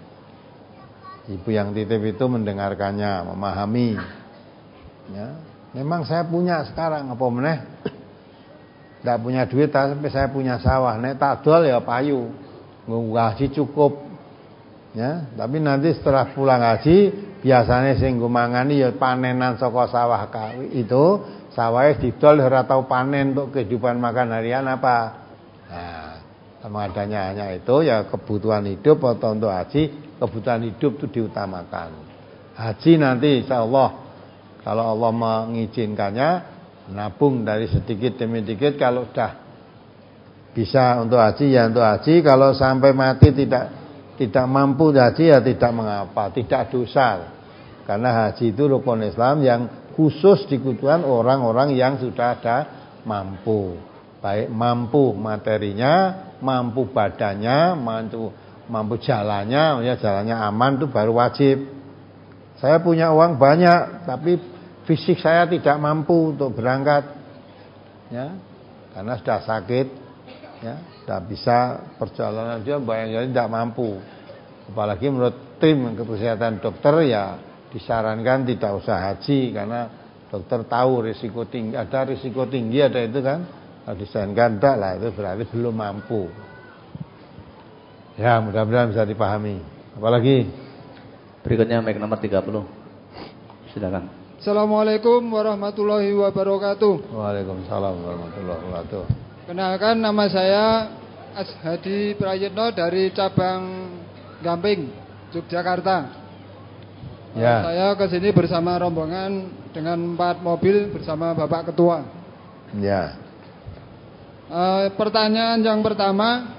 ibu yang titip itu mendengarkannya, memahami. Ya, memang saya punya sekarang apa meneh? Tidak punya duit tapi saya punya sawah. Nek tak dol ya payu. Ngaji cukup. Ya, tapi nanti setelah pulang haji biasanya sing ngomangani ya panenan saka sawah kawi itu, sawahe didol ora tau panen untuk kehidupan makan harian apa. Nah, sama adanya hanya itu ya kebutuhan hidup atau untuk haji, kebutuhan hidup itu diutamakan. Haji nanti insyaallah kalau Allah mengizinkannya nabung dari sedikit demi sedikit, kalau sudah bisa untuk haji ya untuk haji, kalau sampai mati tidak tidak mampu haji ya tidak mengapa, tidak dosa. Karena haji itu rukun Islam yang khusus dikutukan orang-orang yang sudah ada mampu. Baik mampu materinya, mampu badannya, mampu mampu jalannya, ya jalannya aman itu baru wajib. Saya punya uang banyak tapi fisik saya tidak mampu untuk berangkat. Ya. Karena sudah sakit, ya, tidak bisa perjalanan dia bayangnya tidak mampu. Apalagi menurut tim kesehatan dokter ya disarankan tidak usah haji karena dokter tahu risiko tinggi, ada risiko tinggi ada itu kan. Kalau disarankan tidak lah, itu berarti belum mampu. Ya mudah-mudahan bisa dipahami. Apalagi berikutnya mic nomor tiga puluh. Silakan. Assalamualaikum warahmatullahi wabarakatuh. Waalaikumsalam warahmatullahi wabarakatuh. Kenalkan, nama saya Ashadi Prayitno dari cabang Gamping, Yogyakarta. Ya. Saya ke sini bersama rombongan dengan empat mobil bersama Bapak Ketua. Ya. E, pertanyaan yang pertama,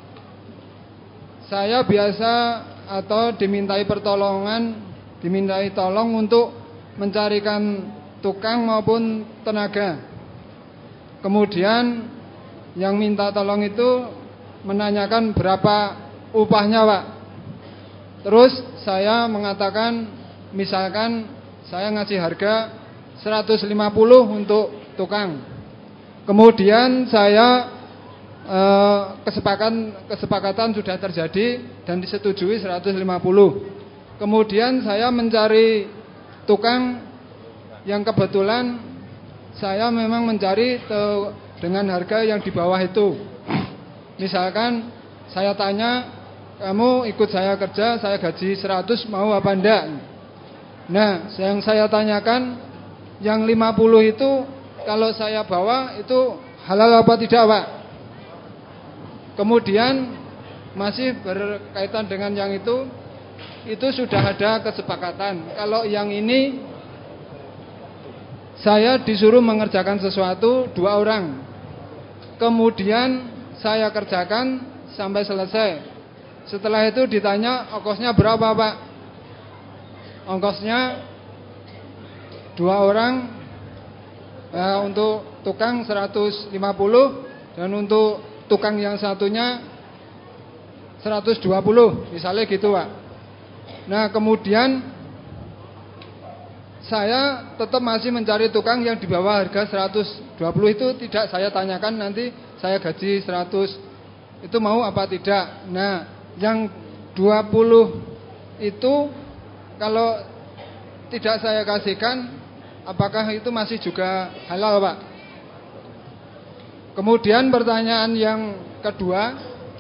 saya biasa atau dimintai pertolongan, dimintai tolong untuk mencarikan tukang maupun tenaga. Kemudian yang minta tolong itu menanyakan berapa upahnya, Pak. Terus saya mengatakan, misalkan saya ngasih harga seratus lima puluh untuk tukang. Kemudian saya eh, kesepakatan kesepakatan sudah terjadi dan disetujui seratus lima puluh. Kemudian saya mencari tukang yang kebetulan saya memang mencari te, dengan harga yang di bawah itu. Misalkan saya tanya, kamu ikut saya kerja, saya gaji seratus, mau apa enggak? Nah, yang saya tanyakan, yang lima puluh itu kalau saya bawa itu halal apa tidak, Pak? Kemudian masih berkaitan dengan yang itu, itu sudah ada kesepakatan. Kalau yang ini saya disuruh mengerjakan sesuatu dua orang. Kemudian saya kerjakan sampai selesai. Setelah itu ditanya ongkosnya berapa, Pak? Ongkosnya dua orang, eh, untuk tukang seratus lima puluh dan untuk tukang yang satunya seratus dua puluh misalnya gitu Pak. Nah kemudian saya tetap masih mencari tukang yang di bawah harga seratus dua puluh itu tidak saya tanyakan, nanti saya gaji seratus itu mau apa tidak. Nah yang dua puluh itu kalau tidak saya kasihkan, apakah itu masih juga halal Pak? Kemudian pertanyaan yang kedua,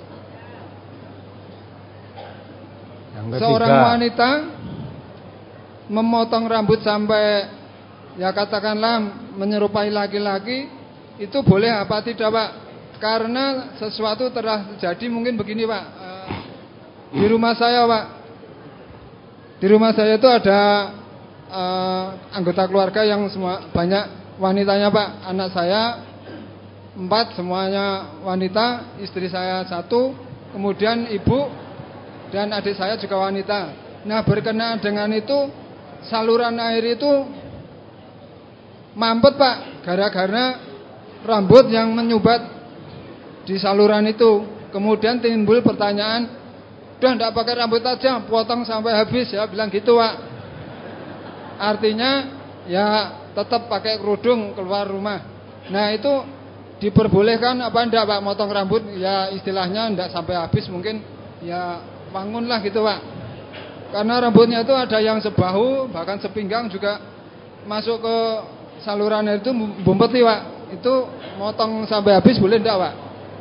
yang ketiga, seorang wanita memotong rambut sampai ya katakanlah menyerupai laki-laki, itu boleh apa tidak Pak? Karena sesuatu telah terjadi, mungkin begini Pak, uh, di rumah saya Pak, di rumah saya itu ada uh, anggota keluarga yang semua banyak wanitanya Pak. Anak saya empat, semuanya wanita, istri saya satu, kemudian ibu dan adik saya juga wanita. Nah berkenaan dengan itu, saluran air itu mampet Pak, gara-gara rambut yang menyumbat di saluran itu. Kemudian timbul pertanyaan, udah enggak pakai rambut aja, potong sampai habis ya, bilang gitu Pak. Artinya ya tetap pakai kerudung keluar rumah. Nah itu diperbolehkan apa enggak Pak, motong rambut ya istilahnya enggak sampai habis, mungkin ya bangun lah gitu Pak. Karena rambutnya itu ada yang sebahu, bahkan sepinggang juga masuk ke saluran air itu bumpeti Pak. Itu motong sampai habis boleh enggak Pak?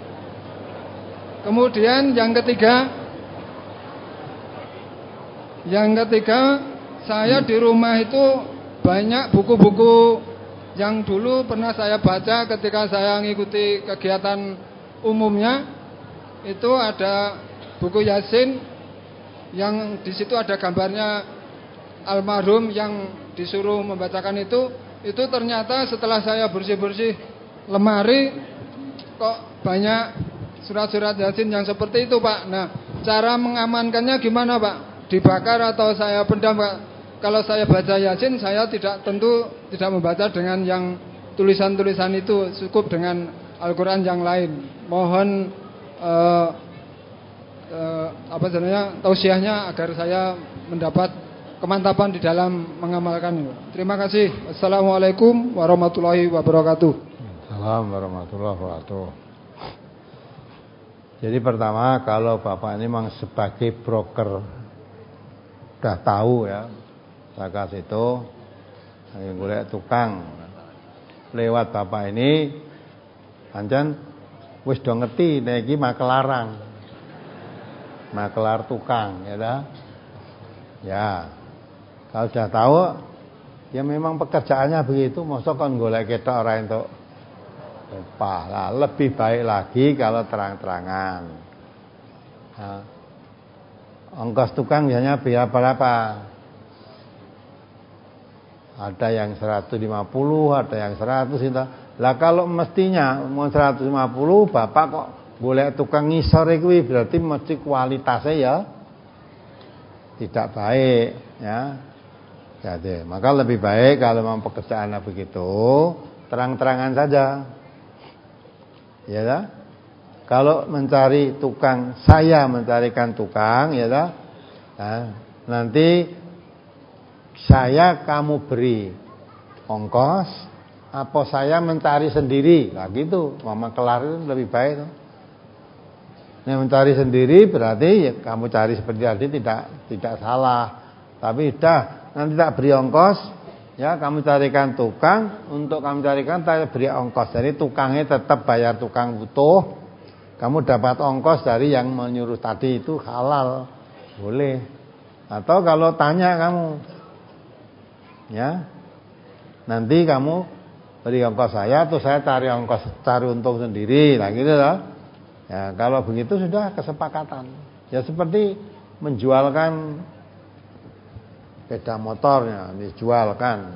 Kemudian yang ketiga, yang ketiga saya di rumah itu banyak buku-buku yang dulu pernah saya baca ketika saya mengikuti kegiatan umumnya. Itu ada buku Yasin yang di situ ada gambarnya almarhum yang disuruh membacakan itu. Itu ternyata setelah saya bersih-bersih lemari, kok banyak surat-surat Yasin yang seperti itu Pak. Nah cara mengamankannya gimana Pak? Dibakar atau saya pendam Pak? Kalau saya baca Yasin, saya tidak tentu tidak membaca dengan yang tulisan-tulisan itu, cukup dengan Al-Quran yang lain. Mohon uh, uh, apa sebenarnya tausiahnya agar saya mendapat kemantapan di dalam mengamalkan. Terima kasih. Assalamualaikum warahmatullahi wabarakatuh. Assalamualaikum warahmatullahi wabarakatuh. Jadi pertama, kalau Bapak ini memang sebagai broker udah tahu ya, saya kasih itu yang golek tukang lewat Bapak ini, pancen wis do ngerti nek iki makelarang, makelar tukang ya dah. Ya kalau sudah tahu ya memang pekerjaannya begitu, mosok kon golek ketok ora entuk pahala. Lebih baik lagi kalau terang-terangan. Nah, ongkos tukang biasanya biaya berapa? Ada yang seratus lima puluh, ada yang seratus itu. Lah kalau mestinya mau seratus lima puluh, Bapak kok golek tukang ngisor kuwi, berarti mesti kualitasnya ya tidak baik ya. Jadi, maka lebih baik kalau memang pekerjaannya begitu, terang-terangan saja. Ya dah. Kalau mencari tukang, saya mencarikan tukang, ya dah. Nah, nanti saya kamu beri ongkos, apa saya mencari sendiri? Nah gitu, mama kelar itu lebih baik tuh. Nah, mencari sendiri berarti ya, kamu cari seperti tadi tidak tidak salah. Tapi dah nanti tak beri ongkos, ya kamu carikan tukang, untuk kamu carikan saya beri ongkos. Jadi tukangnya tetap bayar tukang butuh, kamu dapat ongkos dari yang menyuruh tadi, itu halal, boleh. Atau kalau tanya kamu, ya nanti kamu beri ongkos saya, atau saya cari ongkos, cari untung sendiri, nah gitu loh. Ya kalau begitu sudah kesepakatan. Ya seperti menjualkan sepeda motornya dijualkan,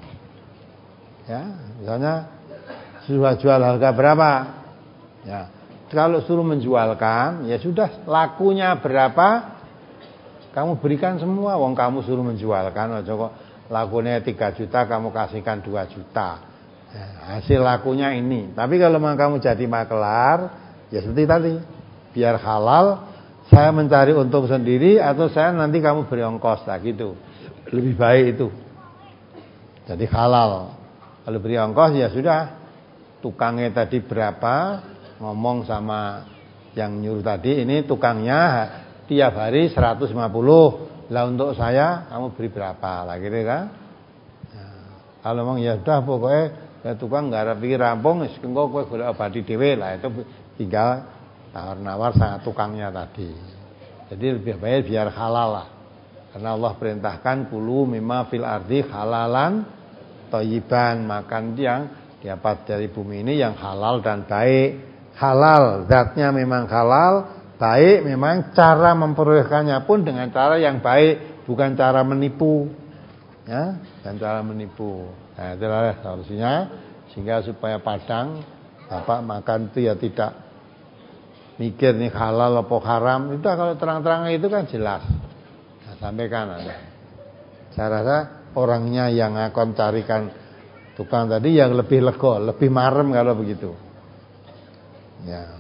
ya misalnya sudah jual harga berapa, ya kalau suruh menjualkan ya sudah lakunya berapa kamu berikan semua, wong kamu suruh menjualkan, aja kok lakunya tiga juta kamu kasihkan dua juta, ya, hasil lakunya ini. Tapi kalau memang kamu jadi makelar ya seperti tadi, biar halal saya mencari untung sendiri atau saya nanti kamu beri ongkos, nah gitu. Lebih baik itu. Jadi halal. Kalau beri ongkos ya sudah, tukangnya tadi berapa, ngomong sama yang nyuruh tadi, ini tukangnya tiap hari seratus lima puluh, lah untuk saya kamu beri berapa, lah gitu kan. Nah, kalau memang ya sudah pokoknya ya tukang nggak ada pikir rampung, engko kowe golek obati dhewe, lah itu tinggal tawar-nawar sama tukangnya tadi. Jadi lebih baik biar halal lah. Karena Allah perintahkan kulu mimma fil ardi halalan thayyiban, makan yang dapat dari bumi ini yang halal dan baik. Halal zatnya memang halal, baik memang cara memperolehkannya pun dengan cara yang baik, bukan cara menipu. Ya, dan cara menipu. Nah, itulah solusinya sehingga supaya Padang Bapak makan itu ya tidak mikir nih halal apa haram. Itu kalau terang-terang itu kan jelas. Nah, sampaikan Anda. Saya rasa orangnya yang akan carikan tukang tadi yang lebih lego, lebih marem kalau begitu. Ya.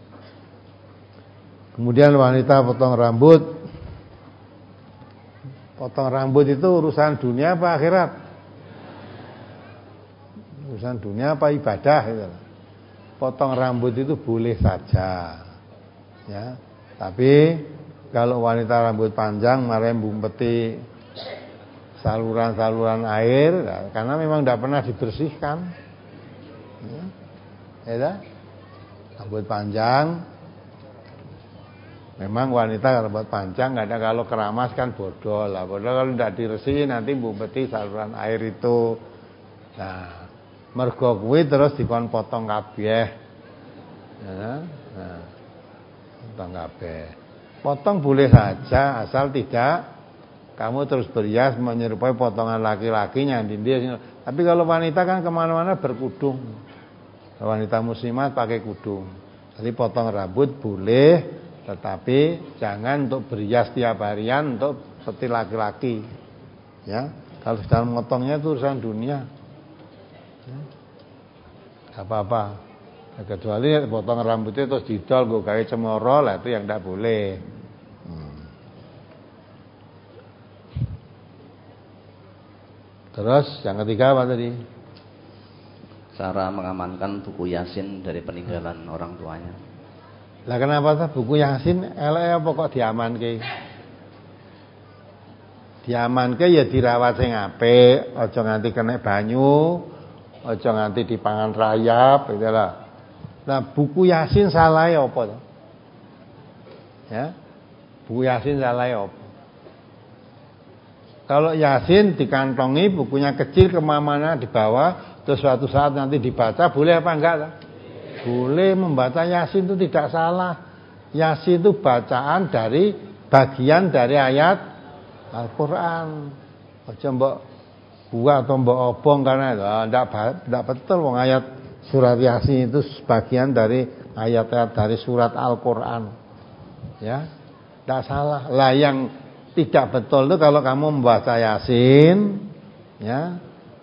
Kemudian wanita potong rambut. Potong rambut itu urusan dunia apa akhirat? Urusan dunia apa ibadah gitu. Potong rambut itu boleh saja. Ya. Tapi kalau wanita rambut panjang marem bumpeti saluran-saluran air, karena memang tidak pernah dibersihkan. Ya. Ya, rambut panjang, memang wanita rambut panjang nggak ada, kalau keramas kan bodoh lah, bodoh kalau tidak dibersihin nanti bumpeti saluran air itu. Nah, mergo kuwi terus dikon potong kabeh. Ya, nah, potong kabeh. Potong boleh saja asal tidak kamu terus berhias menyerupai potongan laki-laki nyandindir. Tapi kalau wanita kan kemana-mana berkudung. Wanita muslimat pakai kudung. Jadi potong rambut boleh, tetapi jangan untuk berhias tiap harian untuk seperti laki-laki. Ya, kalau sudah memotongnya itu urusan dunia. Ya, gak apa-apa. Kecuali potong rambutnya terus didol gue gawe cemoro, lah itu yang tidak boleh. Hmm. Terus yang ketiga apa tadi? Cara mengamankan buku Yasin dari peninggalan orang tuanya. Lah kenapa tuh buku Yasin elek apa kok diamanke? Diamanke ya dirawat sing apik, aja nganti kena banyu, aja nganti dipangan rayap, gitu lah. Nah, buku Yasin salah ya apa? Ya. Buku Yasin salah ya apa? Kalau Yasin dikantongi bukunya kecil kemana-mana dibawa, terus suatu saat nanti dibaca, boleh apa enggak? Boleh, membaca Yasin itu tidak salah. Yasin itu bacaan dari bagian dari ayat Al-Quran. Aja mbok buah atau mbok obong karena tidak tidak betul wong ayat surat Yasin itu sebagian dari ayat-ayat dari surat Al-Quran. Ya, tidak salah. Lah yang tidak betul itu kalau kamu membaca Yasin, ya,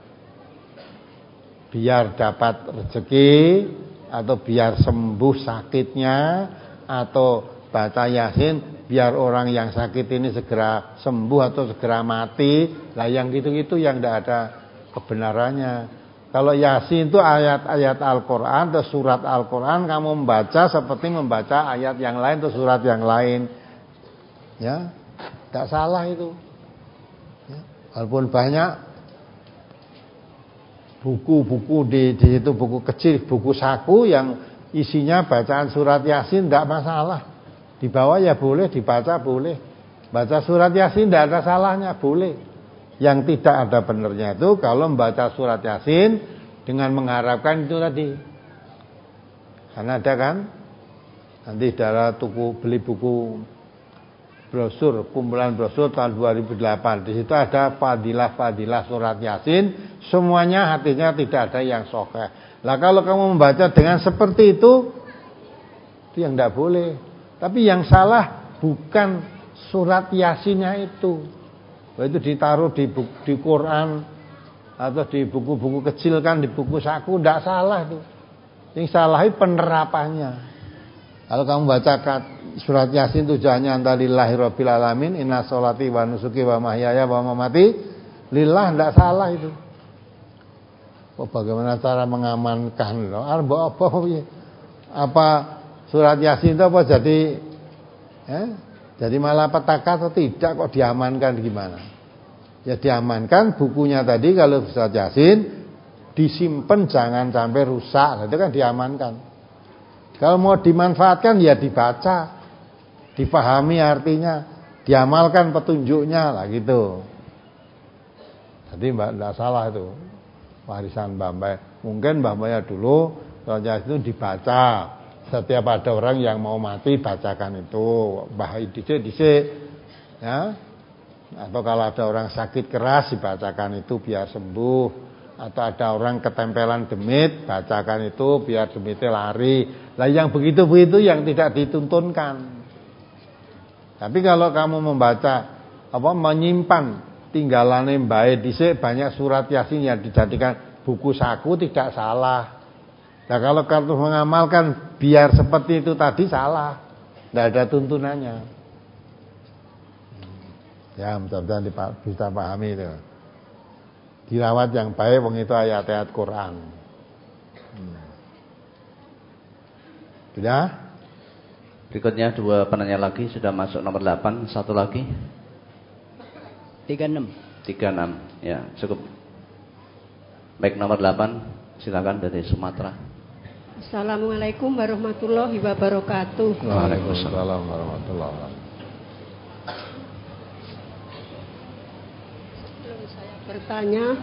biar dapat rezeki atau biar sembuh sakitnya, atau baca Yasin biar orang yang sakit ini segera sembuh atau segera mati. Lah yang gitu-gitu yang tidak ada kebenarannya. Kalau Yasin itu ayat-ayat Al-Quran atau surat Al-Quran, kamu membaca seperti membaca ayat yang lain atau surat yang lain. Ya, tidak salah itu. Ya, walaupun banyak buku-buku di, di situ, buku kecil, buku saku yang isinya bacaan surat Yasin, tidak masalah. Di bawah ya boleh, dibaca boleh. Baca surat Yasin tidak ada salahnya, boleh. Yang tidak ada benarnya itu kalau membaca surat Yasin dengan mengharapkan itu tadi. Karena ada kan, nanti darah tuku beli buku brosur, kumpulan brosur tahun dua ribu delapan. Di situ ada fadilah-fadilah surat Yasin, semuanya hatinya tidak ada yang sahih. Lah kalau kamu membaca dengan seperti itu, itu yang tidak boleh. Tapi yang salah bukan surat Yasinnya itu. Itu ditaruh di buku, di Quran atau di buku-buku kecil kan, di buku saku, tidak salah itu. Yang salah itu penerapannya. Kalau kamu baca surat Yasin tujuannya antalillahi rabbil alamin, inna sholati wa nusuki wa mahyaya wa mamati lillah, ndak salah itu. Oh, bagaimana cara mengamankan loh? Apa apa apa surat Yasin itu apa jadi eh, jadi malapetaka atau tidak, kok diamankan gimana? Ya diamankan bukunya tadi, kalau surat Yasin disimpan jangan sampai rusak, itu kan diamankan. Kalau mau dimanfaatkan ya dibaca, dipahami artinya, diamalkan petunjuknya lah gitu. Jadi Mbak tidak salah itu warisan Mbak Mbak. Mungkin Mbak Mbak dulu surat Yasin itu dibaca. Setiap ada orang yang mau mati bacakan itu, Mbah dicek-dicek ya. Atau kalau ada orang sakit keras dibacakan itu biar sembuh. Atau ada orang ketempelan demit, bacakan itu biar demitnya lari. Lah yang begitu-begitu yang tidak dituntunkan. Tapi kalau kamu membaca apa menyimpan tinggalane mbae dhisik banyak surat Yasin yang dijadikan buku saku, tidak salah. Nah kalau kamu mengamalkan biar seperti itu tadi salah. Tidak ada tuntunannya. Ya mudah-mudahan bisa pahami itu. Dirawat yang baik, wong itu ayat-ayat Quran. Hmm. Sudah? Berikutnya dua penanya lagi, sudah masuk nomor delapan, satu lagi. tiga enam. tiga enam, ya cukup. Baik, nomor delapan, silakan dari Sumatera. Assalamualaikum warahmatullahi wabarakatuh. Waalaikumsalam warahmatullahi wabarakatuh. Bertanya,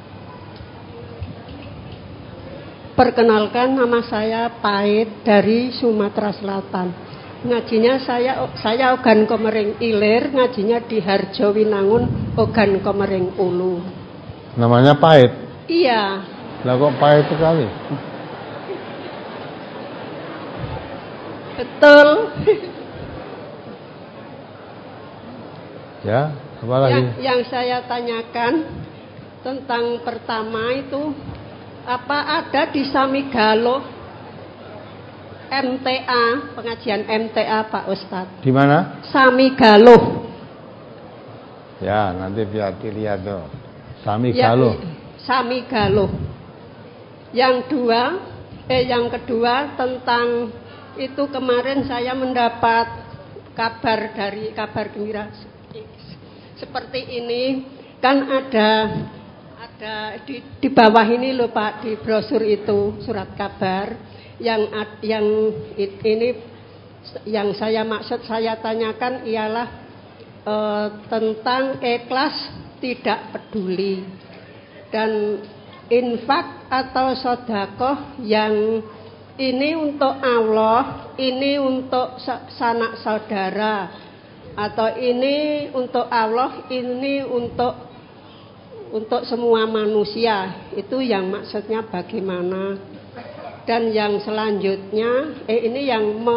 perkenalkan nama saya Pait dari Sumatera Selatan. Ngajinya saya saya Ogan Komering Ilir, ngajinya di Harjo Winangun Ogan Komering Ulu. Namanya Pait? Iya. Lah kok pahit sekali? Betul. Ya. Apalagi? Yang, yang saya tanyakan tentang pertama itu, apa ada di Samigalo M T A, pengajian M T A Pak Ustadz? Di mana? Samigalo. Ya, nanti biar dilihat tuh. Samigalo. Ya, Samigalo. Yang dua, eh yang kedua tentang itu, kemarin saya mendapat kabar dari Kabar Gembira seperti ini, kan ada ada di, di bawah ini loh Pak, di brosur itu surat kabar yang yang ini yang saya maksud saya tanyakan ialah e, tentang ikhlas tidak peduli dan infak atau sedekah yang ini untuk Allah, ini untuk sanak saudara, atau ini untuk Allah, ini untuk untuk semua manusia. Itu yang maksudnya bagaimana. Dan yang selanjutnya eh ini yang me,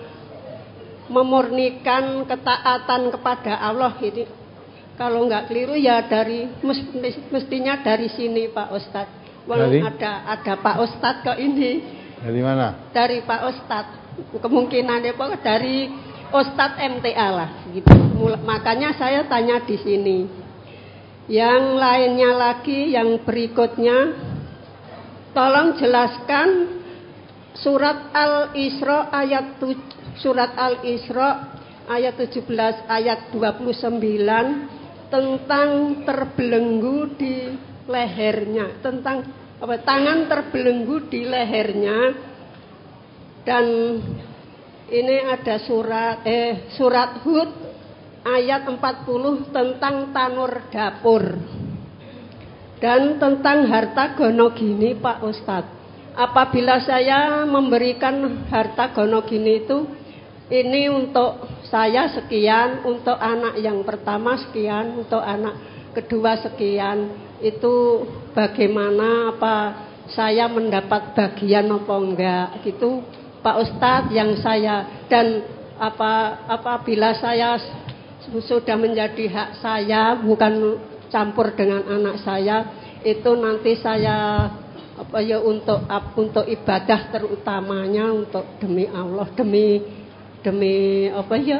memurnikan ketaatan kepada Allah ini. Kalau nggak keliru ya dari mestinya dari sini Pak Ustadz. Walau ada ada Pak Ustadz kok ini. Dari mana? Dari Pak Ustadz. Kemungkinannya Pak dari Ustadz M T A lah gitu. Makanya saya tanya di sini. Yang lainnya lagi, yang berikutnya, tolong jelaskan surat Al-Isra ayat surat Al-Isra ayat tujuh belas ayat dua puluh sembilan tentang terbelenggu di lehernya, tentang apa, tangan terbelenggu di lehernya. Dan ini ada surat eh surat Hud ayat empat puluh tentang tanur dapur. Dan tentang harta gono gini Pak Ustadz. Apabila saya memberikan harta gono gini itu, ini untuk saya sekian, untuk anak yang pertama sekian, untuk anak kedua sekian. Itu bagaimana, apa saya mendapat bagian apa enggak gitu Pak Ustadz yang saya, dan apa apabila saya sudah menjadi hak saya, bukan campur dengan anak saya, itu nanti saya apa ya untuk untuk ibadah terutamanya untuk demi Allah, demi demi apa ya?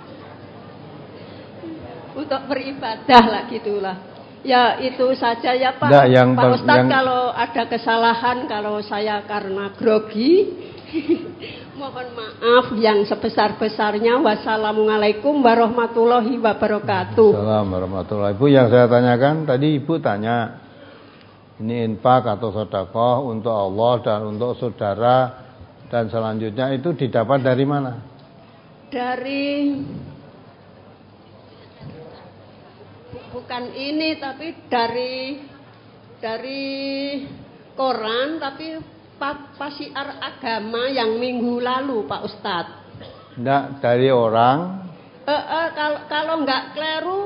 Untuk beribadah lah gitulah. Ya itu saja ya Pak. Nggak, yang, Pak Ustadz yang... kalau ada kesalahan, kalau saya karena grogi, mohon maaf yang sebesar-besarnya. Wassalamualaikum warahmatullahi wabarakatuh. Assalamualaikum warahmatullahi wabarakatuh. Ibu, yang saya tanyakan tadi, Ibu tanya ini infak atau sedekah untuk Allah dan untuk saudara dan selanjutnya itu didapat dari mana? Dari bukan ini tapi dari dari koran, tapi pasiar agama yang minggu lalu Pak Ustadz. Enggak, dari orang. Eh, eh, kalau kalau enggak keliru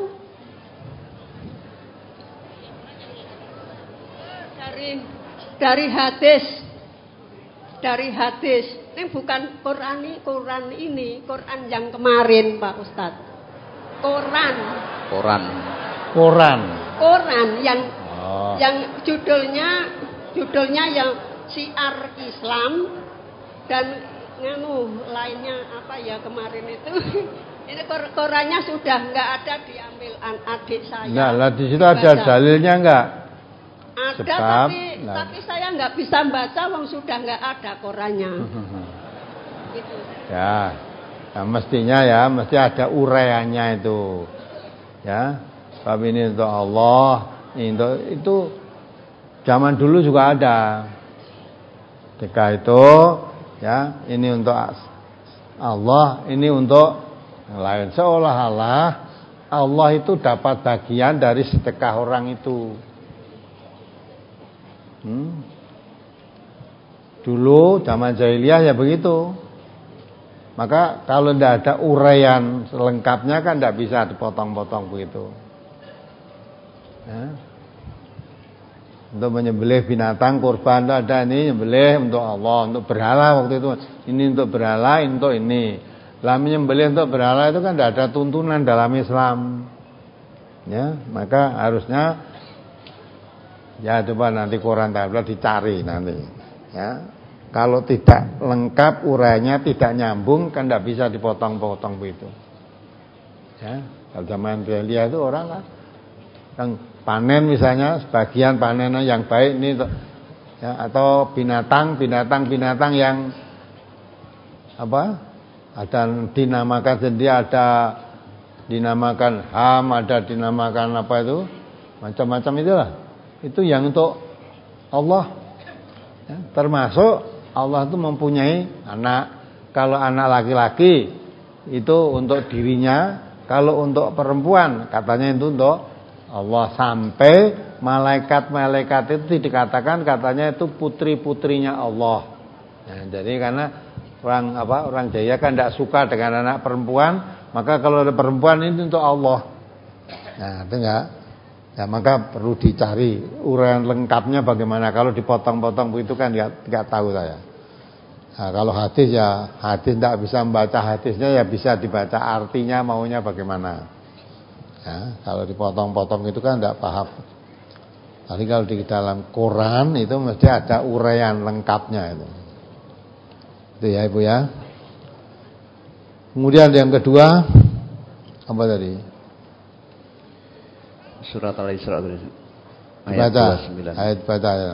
dari dari hadis, dari hadis. Ini bukan Quran ini, Quran ini, Quran yang kemarin Pak Ustadz. Quran. Quran. Quran. Quran yang oh. yang judulnya judulnya yang Syiar Islam dan nganu lainnya apa ya kemarin itu. Ini Qurannya sudah enggak ada, diambil adik saya. Nah, lah di situ ada dalilnya enggak? Ada. Sebab, tapi nah. tapi saya enggak bisa baca wong sudah enggak ada Qurannya. Gitu. Ya. Nah, mestinya ya, mesti ada uraiannya itu. Ya. Sebab ini untuk Allah, ini untuk itu zaman dulu juga ada. Ketika itu ya, ini untuk Allah, ini untuk yang lain. Seolah-olah Allah itu dapat bagian dari sedekah orang itu. Hmm. Dulu zaman jahiliyah ya begitu. Maka kalau tidak ada uraian selengkapnya kan tidak bisa dipotong-potong begitu. Ya. Untuk menyembelih binatang kurban itu ada, ini menyembelih untuk Allah, untuk berhala waktu itu. Ini untuk berhala, ini untuk ini. Lah menyembelih untuk berhala itu kan tidak ada tuntunan dalam Islam. Ya, maka harusnya ya coba nanti Quran tablet dicari nanti. Ya. Kalau tidak lengkap uraiannya, tidak nyambung kan tidak bisa dipotong-potong begitu. Ya, kalau zaman jahiliyah itu orang kan yang panen misalnya sebagian panennya yang baik ini ya, atau binatang binatang binatang yang apa ada dinamakan sendiri, ada dinamakan ham, ada dinamakan apa itu macam-macam itulah, itu yang untuk Allah ya, termasuk Allah itu mempunyai anak. Kalau anak laki-laki itu untuk dirinya, kalau untuk perempuan katanya itu untuk Allah, sampai malaikat-malaikat itu dikatakan katanya itu putri-putrinya Allah. Nah, jadi karena orang apa orang Jaya kan tidak suka dengan anak perempuan, maka kalau ada perempuan ini untuk Allah. Nah, itu enggak. Ya maka perlu dicari uraian lengkapnya bagaimana. Kalau dipotong-potong begitu kan enggak enggak tahu saya. Nah, kalau hadis ya hadis tidak bisa membaca hadisnya, ya bisa dibaca artinya maunya bagaimana. Ya, kalau dipotong-potong itu kan tidak paham. Tapi kalau di dalam Quran itu mesti ada uraian lengkapnya itu. Itu ya Ibu ya. Kemudian yang kedua apa tadi? Surat Al-Isra ayat baca, dua puluh sembilan. Ayat baca ya.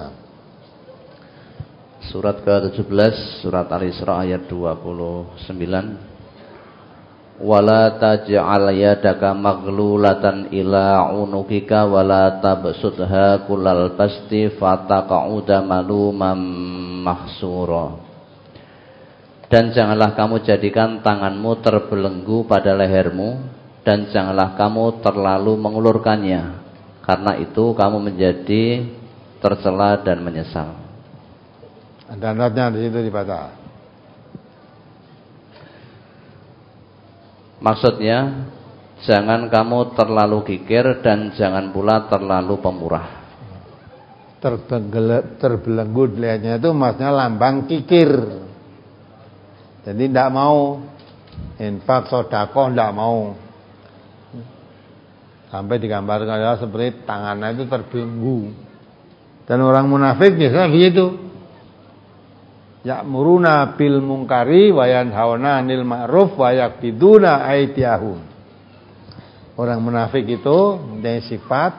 Surat ke tujuh belas, surat Al-Isra ayat dua puluh sembilan. Wala taj'al yadaka maghlulatan ila unukika wala tabsutha kullal basti fataqa'uda maluman mahsura. Dan janganlah kamu jadikan tanganmu terbelenggu pada lehermu, dan janganlah kamu terlalu mengulurkannya, karena itu kamu menjadi tercela dan menyesal. Ada notnya di situ dibaca. Maksudnya jangan kamu terlalu kikir dan jangan pula terlalu pemurah. Terbelenggu dilihatnya itu maksudnya lambang kikir. Jadi tidak mau infak sedekah, tidak mau. Sampai digambarkan adalah seperti tangannya itu terbelenggu. Dan orang munafik biasanya begitu. Ya'muruna bil munkari wa yanhauna 'anil ma'ruf wa yaqbiduna aydiyahum. Orang munafik itu mempunyai sifat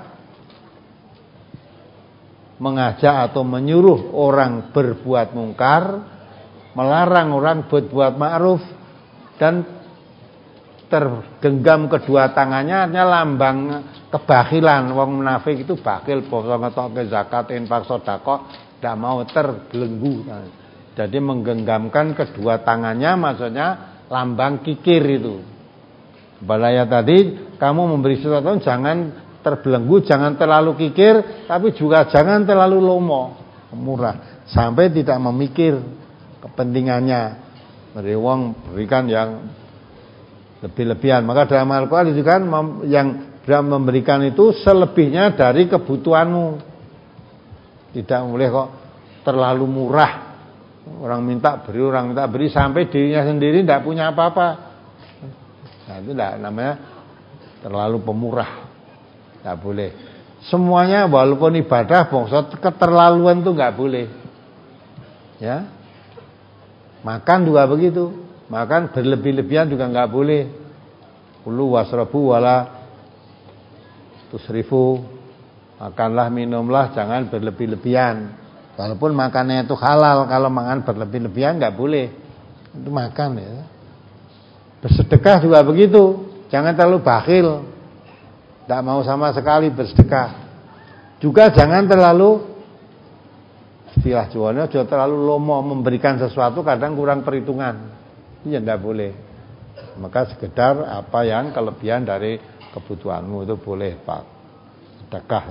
mengajak atau menyuruh orang berbuat mungkar, melarang orang berbuat ma'ruf, dan tergenggam kedua tangannya hanya lambang kebakilan. Wong munafik itu bakil, poso ngetokke zakat, infak, sedekah, tidak mau, terbelenggu. Jadi menggenggamkan kedua tangannya, maksudnya lambang kikir itu. Balaya tadi, kamu memberi sesuatu jangan terbelenggu, jangan terlalu kikir, tapi juga jangan terlalu lomo, murah, sampai tidak memikir kepentingannya. Beri wong berikan yang lebih-lebihan. Maka dalam Al-Quran itu kan yang memberikan itu selebihnya dari kebutuhanmu. Tidak boleh kok terlalu murah. Orang minta beri, orang minta beri sampai dirinya sendiri tidak punya apa-apa. Nah, itu tidak namanya terlalu pemurah. Tidak boleh. Semuanya walaupun ibadah, bangsa keterlaluan itu nggak boleh. Ya, makan juga begitu. Makan berlebih-lebihan juga nggak boleh. Kulu wasrabu wala tusrifu. Makanlah, minumlah, jangan berlebih-lebihan. Walaupun makannya itu halal, kalau makan berlebih-lebihan nggak boleh. Itu makan ya. Bersedekah juga begitu. Jangan terlalu bakhil. Tidak mau sama sekali bersedekah. Juga jangan terlalu, istilah Jawanya, juga terlalu lomo, memberikan sesuatu kadang kurang perhitungan. Itu ya tidak boleh. Maka sekedar apa yang kelebihan dari kebutuhanmu itu boleh, Pak. Sedekah.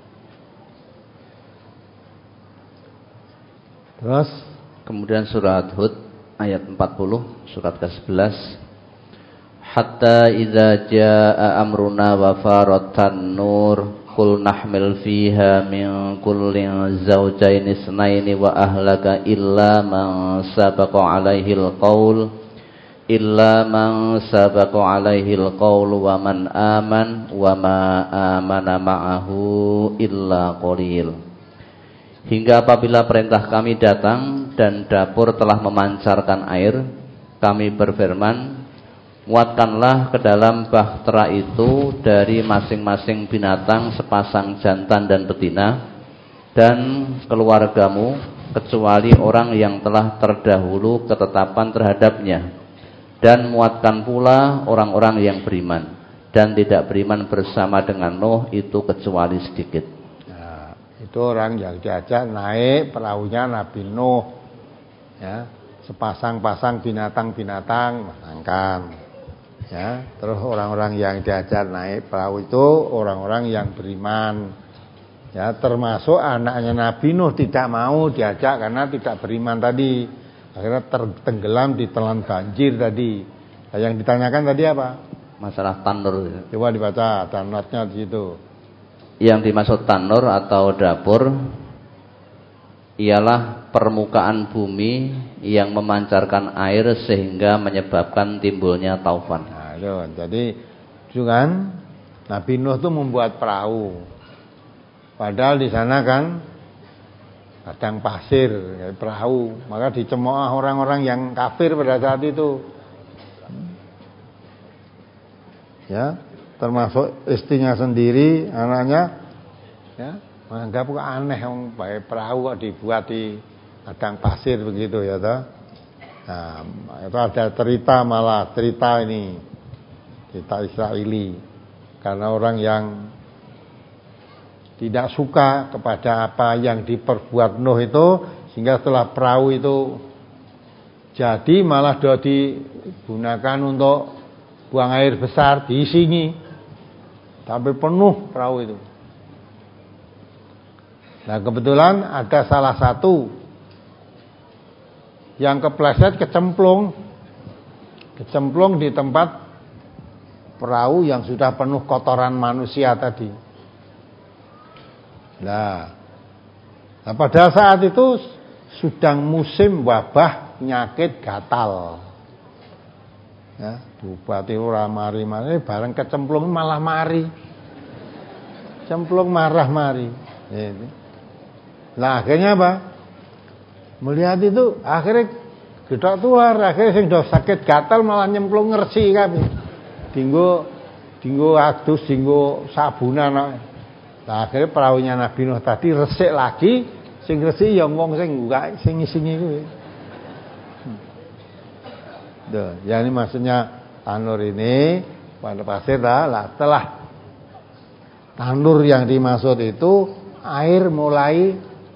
Terus kemudian surat Hud ayat empat puluh, surat ke sebelas. Hatta idza jaa amruna wa faratan nur qul nahmil fiha min kullin zawjayn isnaini wa ahlaka illa man sabaqa alaihi alqaul illa man sabaqa alaihi alqaul wa man aman wa ma amana ma'ahu illa qalil. Hingga apabila perintah kami datang dan dapur telah memancarkan air, kami berfirman, muatkanlah ke dalam bahtera itu dari masing-masing binatang sepasang jantan dan betina dan keluargamu, kecuali orang yang telah terdahulu ketetapan terhadapnya, dan muatkan pula orang-orang yang beriman, dan tidak beriman bersama dengan Nuh itu kecuali sedikit. Itu orang yang diajak naik perahunya Nabi Nuh, ya, sepasang-pasang binatang-binatang, masangkan, ya. Terus orang-orang yang diajak naik perahu itu orang-orang yang beriman, ya, termasuk anaknya Nabi Nuh tidak mau diajak karena tidak beriman tadi, akhirnya tertenggelam di telan banjir tadi. Nah, yang ditanyakan tadi apa? Masalah tanur. Coba dibaca tanurnya di situ. Yang dimaksud tanur atau dapur ialah permukaan bumi yang memancarkan air sehingga menyebabkan timbulnya taufan. Nah, itu. Jadi itu kan Nabi Nuh itu membuat perahu. Padahal di sana kan padang pasir, ya, perahu. Maka dicemooh orang-orang yang kafir pada saat itu. Ya, termasuk istrinya sendiri, anaknya, ya, menganggap kok aneh, wong bae perahu kok dibuat di padang pasir begitu ya toh. Nah, itu ada cerita, malah cerita ini cerita Israeli, karena orang yang tidak suka kepada apa yang diperbuat Nuh itu, sehingga setelah perahu itu jadi malah sudah digunakan untuk buang air besar, diisingi sampai penuh perahu itu. Nah, kebetulan ada salah satu yang kepleset, kecemplung kecemplung di tempat perahu yang sudah penuh kotoran manusia tadi. Nah, nah pada saat itu sedang musim wabah penyakit gatal. Ya, bupati ora mari-mari, bareng kecemplung malah mari. Cemplung marah mari. Nah, akhirnya apa? Melihat itu akhirnya gedok tular, akhirnya sing do sakit gatal malah nyemplung ngersi kabeh. Dinggo dinggo adus, dinggo sabunan. Nah, akhirnya perahunya Nabi Nuh tadi resik lagi, sing resik ya wong sing enggak sing ngisingi kuwi. Duh, ya ini maksudnya tanur ini pada pasir lah, telah tanur yang dimaksud itu air mulai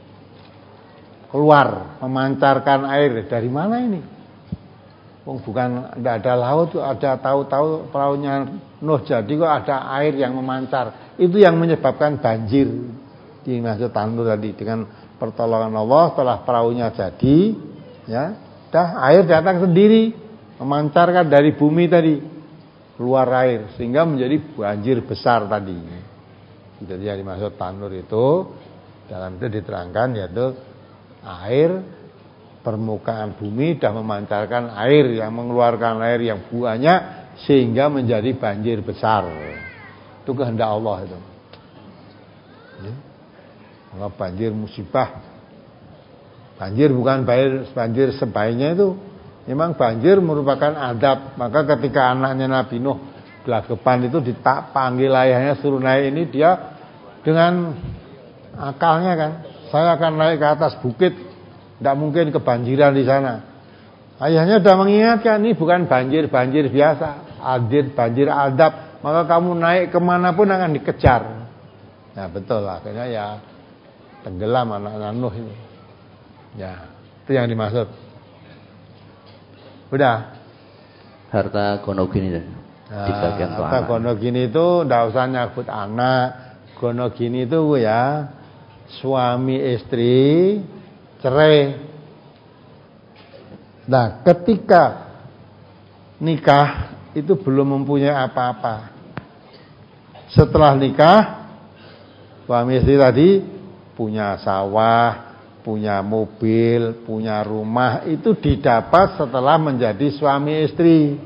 keluar, memancarkan air. Dari mana ini? Wong bukan tidak ada laut, ada tahu-tahu perahunya Nuh jadi kok ada air yang memancar. Itu yang menyebabkan banjir. Dimaksud tanur tadi dengan pertolongan Allah setelah perahunya jadi, ya, dah air datang sendiri, memancarkan dari bumi tadi keluar air sehingga menjadi banjir besar tadi. Jadi yang dimaksud tanur itu dalam itu diterangkan yaitu air permukaan bumi dah memancarkan air yang mengeluarkan air yang banyak sehingga menjadi banjir besar. Itu kehendak Allah itu. Ya. Maka banjir musibah. Banjir bukan banjir, banjir sebaiknya itu. Memang banjir merupakan adab. Maka ketika anaknya Nabi Nuh gelagapan itu dipanggil ayahnya suruh naik ini, dia dengan akalnya kan, saya akan naik ke atas bukit, tidak mungkin kebanjiran di sana. Ayahnya sudah mengingatkan, ini bukan banjir-banjir biasa, adit banjir adab, maka kamu naik kemanapun akan dikejar. Nah betul, akhirnya ya tenggelam anak-anak Nuh itu. Ya, itu yang dimaksud. Udah. Harta gonogini di bagian nah, harta gonogini itu tidak usah nyakut anak. Gonogini itu ya suami istri cerai. Nah, ketika nikah itu belum mempunyai apa-apa. Setelah nikah, suami istri tadi punya sawah, punya mobil, punya rumah, itu didapat setelah menjadi suami istri.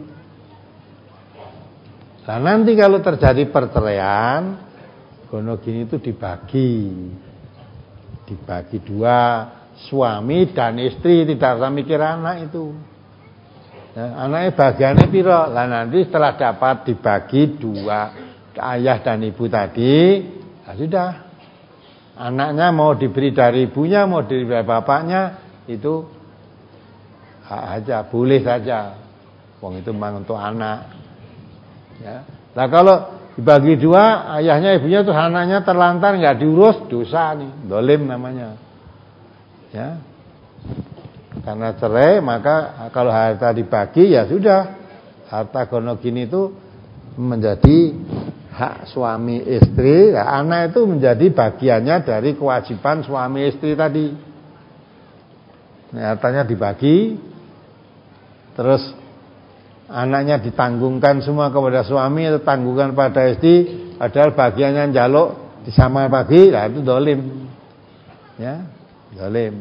Nah, nanti kalau terjadi perceraian, gonogini itu dibagi. Dibagi dua, suami dan istri, tidak usah mikir anak itu. Nah, anaknya bagiannya piro? Lah nanti setelah dapat dibagi dua, ayah dan ibu tadi, nah sudah. Anaknya mau diberi dari ibunya, mau diberi dari bapaknya, itu hak aja, boleh saja. Wong itu memang untuk anak. Ya. Nah kalau dibagi dua, ayahnya ibunya tuh anaknya terlantar nggak diurus, dosa nih, dolim namanya. Ya, karena cerai maka kalau harta dibagi ya sudah, harta gonogini itu menjadi hak suami istri, ya, anak itu menjadi bagiannya dari kewajiban suami istri tadi. Nah, hartanya dibagi, terus anaknya ditanggungkan semua kepada suami atau tanggungan pada istri, padahal bagiannya jaluk disama bagi, nah itu dolim. Ya, dolim.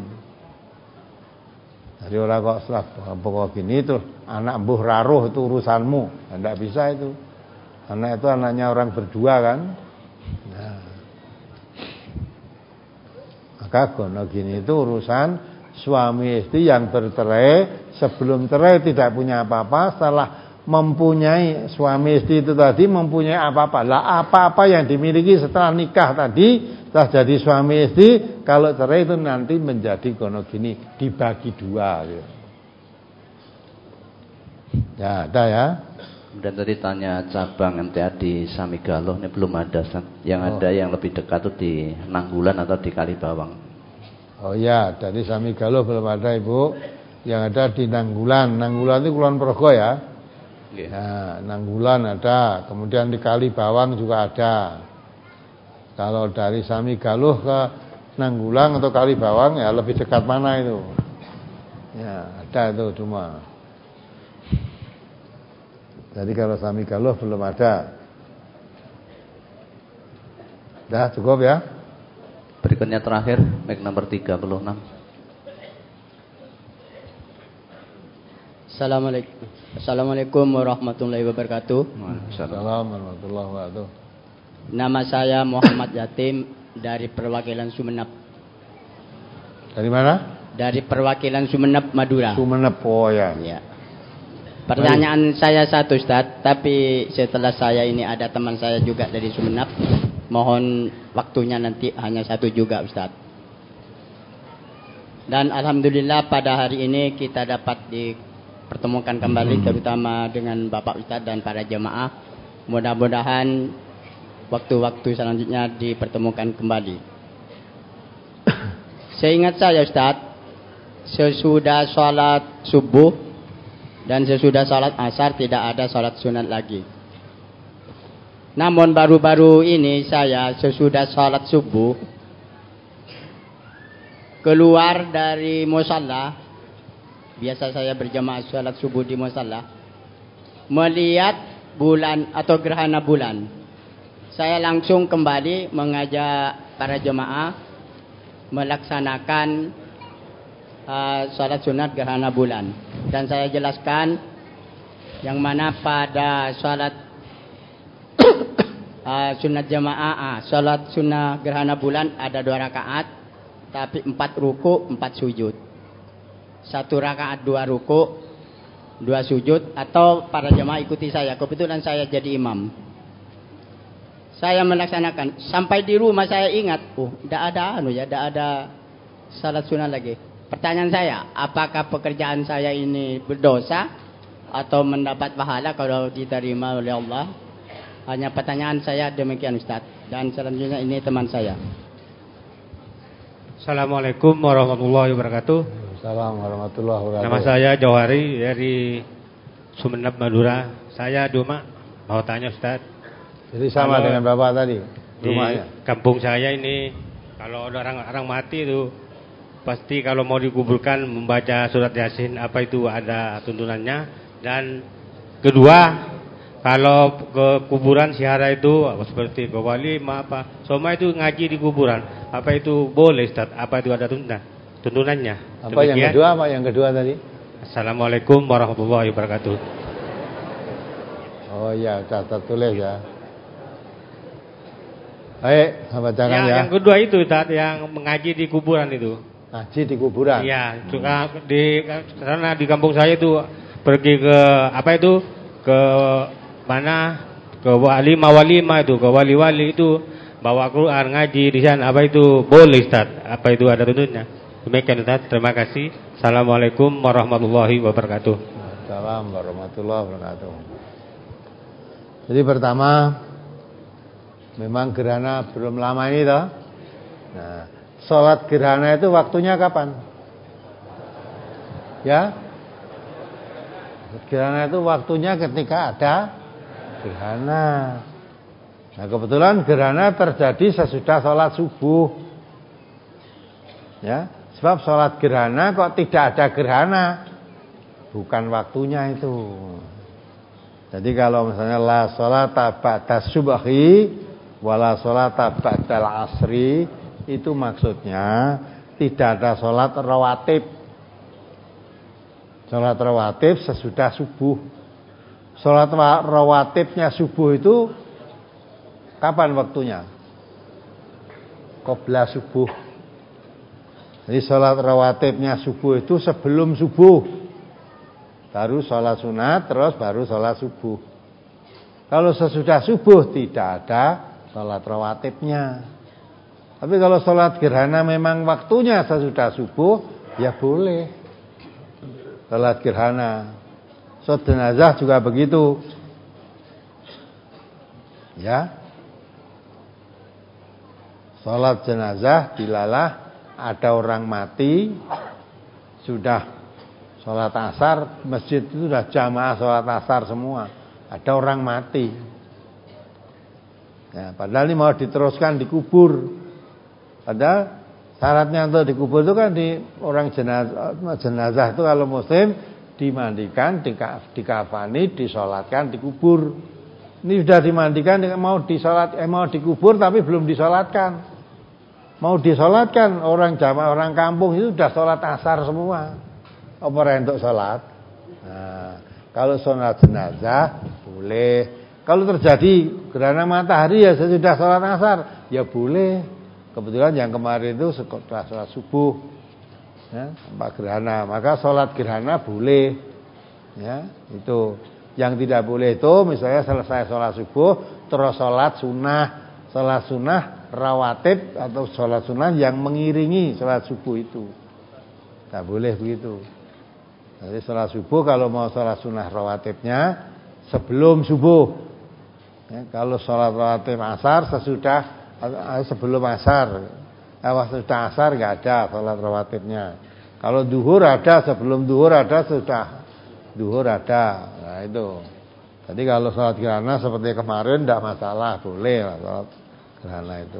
Jadi orang kok setelah pokok gini itu anak mbuh raruh itu urusanmu, tidak bisa itu. Anak itu anaknya orang berdua kan. Nah, maka gonogini itu urusan suami istri yang bercerai. Sebelum cerai tidak punya apa-apa, setelah mempunyai suami istri itu tadi mempunyai apa-apa. Lah apa-apa yang dimiliki setelah nikah tadi, setelah jadi suami istri, kalau cerai itu nanti menjadi gonogini, dibagi dua gitu. Ya, ada ya. Kemudian tadi tanya cabang M T A di Samigaloh, ini belum ada. Yang oh. ada yang lebih dekat itu di Nanggulan atau di Kalibawang. Oh ya, dari Samigaloh belum ada Ibu. Yang ada di Nanggulan. Nanggulan itu Kulon Progo ya. Yeah. Nah, Nanggulan ada. Kemudian di Kalibawang juga ada. Kalau dari Samigaloh ke Nanggulan atau Kalibawang ya lebih dekat mana itu? Ya, ada itu cuma. Jadi kalau Samigaloh belum ada. Dah cukup ya. Berikutnya terakhir, mic nomor tiga puluh enam. Assalamualaikum. Assalamualaikum warahmatullahi wabarakatuh. Assalamualaikum warahmatullahi wabarakatuh. Nama saya Muhammad Yatim dari perwakilan Sumeneb. Dari mana? dari perwakilan Sumeneb Madura. Sumeneb, oh ya. Ya. Pertanyaan Baik. saya satu Ustaz, tapi setelah saya ini ada teman saya juga dari Sumeneb. Mohon waktunya nanti hanya satu juga Ustaz. Dan alhamdulillah pada hari ini kita dapat dipertemukan kembali, terutama dengan Bapak Ustaz dan para jemaah. Mudah-mudahan waktu-waktu selanjutnya dipertemukan kembali. Seingat saya Ustaz, sesudah sholat subuh dan sesudah sholat asar tidak ada sholat sunat lagi. Namun baru-baru ini saya sesudah sholat subuh keluar dari musalla. Biasa saya berjamaah sholat subuh di musalla, melihat bulan atau gerhana bulan. Saya langsung kembali mengajak para jemaah melaksanakan uh, sholat sunat gerhana bulan. Dan saya jelaskan yang mana pada sholat uh, sunat jemaah, uh, sholat sunat gerhana bulan ada dua rakaat, tapi empat ruku, empat sujud. Satu rakaat dua ruku, dua sujud, atau para jemaah ikuti saya. Kebetulan saya jadi imam. Saya melaksanakan sampai di rumah saya ingat, oh, tidak ada anu ya, tidak ada salat sunnah lagi. Pertanyaan saya, apakah pekerjaan saya ini berdosa atau mendapat pahala kalau diterima oleh Allah? Hanya pertanyaan saya demikian Ustaz. Dan selanjutnya ini teman saya. Assalamualaikum warahmatullahi wabarakatuh. Assalamualaikum warahmatullahi wabarakatuh. Nama saya Johari dari Sumeneb Madura. Saya Duma mau tanya Ustaz. Jadi sama kalau dengan Bapak tadi rumahnya. Di kampung saya ini kalau ada orang orang mati itu pasti kalau mau dikuburkan membaca surat Yasin, apa itu ada tuntunannya? Dan kedua, kalau ke kuburan syahara itu seperti ke wali apa semua itu ngaji di kuburan, apa itu boleh Ustaz? Apa itu ada tuntunan? Tuntunannya. Apa Demikian. Yang kedua apa yang kedua tadi? Assalamualaikum warahmatullahi wabarakatuh. Oh iya, catat tulis ya. Baik, bacakan ya, ya. Yang kedua itu Ustaz, yang mengaji di kuburan itu. Ngaji di kuburan. Iya, juga di karena di kampung saya itu pergi ke apa itu? Ke mana? Ke wali mawalima itu, ke wali-wali itu bawa Quran ngaji di sana. Apa itu boleh Ustaz? Apa itu ada tuntunannya? Demikian Ustaz, terima kasih. Assalamualaikum warahmatullahi wabarakatuh. Assalamualaikum warahmatullahi wabarakatuh. Jadi pertama, memang gerhana belum lama ini toh. Nah, sholat gerhana itu waktunya kapan? Ya, gerhana itu waktunya ketika ada gerhana. Nah, kebetulan gerhana terjadi sesudah sholat subuh. Ya. Sebab sholat gerhana kok tidak ada gerhana, bukan waktunya itu. Jadi kalau misalnya la sholata ba'da subhi wala sholata ba'dal asri, itu maksudnya tidak ada sholat rawatib. Sholat rawatib sesudah subuh. Sholat rawatibnya subuh itu kapan waktunya? Qobla subuh. Jadi sholat rawatibnya subuh itu sebelum subuh, baru sholat sunat, terus baru sholat subuh. Kalau sesudah subuh tidak ada sholat rawatibnya. Tapi kalau sholat gerhana memang waktunya sesudah subuh, ya boleh sholat gerhana. Sholat jenazah juga begitu. Ya, sholat jenazah bilalah ada orang mati, sudah sholat asar, masjid itu sudah jamaah sholat asar semua, ada orang mati. Ya, padahal ini mau diteruskan dikubur. Padahal syaratnya untuk dikubur itu kan di orang jenazah, jenazah itu kalau muslim dimandikan, dikafani, disolatkan, dikubur. Ini sudah dimandikan, mau disolat, eh, mau dikubur tapi belum disolatkan. Mau disolatkan, orang jamaah orang kampung itu sudah sholat asar semua. Apa rentuk sholat? Nah, kalau sholat jenazah boleh. Kalau terjadi gerhana matahari ya sesudah sholat asar, ya boleh. Kebetulan yang kemarin itu setelah sholat subuh. ya, tanpa gerhana. Maka sholat gerhana boleh, ya itu. Yang tidak boleh itu misalnya selesai sholat subuh terus sholat sunnah, sholat sunnah rawatib atau sholat sunnah yang mengiringi sholat subuh itu, tidak boleh begitu. Jadi sholat subuh kalau mau sholat sunnah rawatibnya sebelum subuh, ya, kalau sholat rawatib asar sesudah sebelum asar, awal sudah asar nggak ada sholat rawatibnya. Kalau duhur ada, sebelum duhur ada, sudah duhur ada. Nah itu. Jadi kalau sholat gerhana seperti kemarin tidak masalah, boleh lah sholat gerhana itu.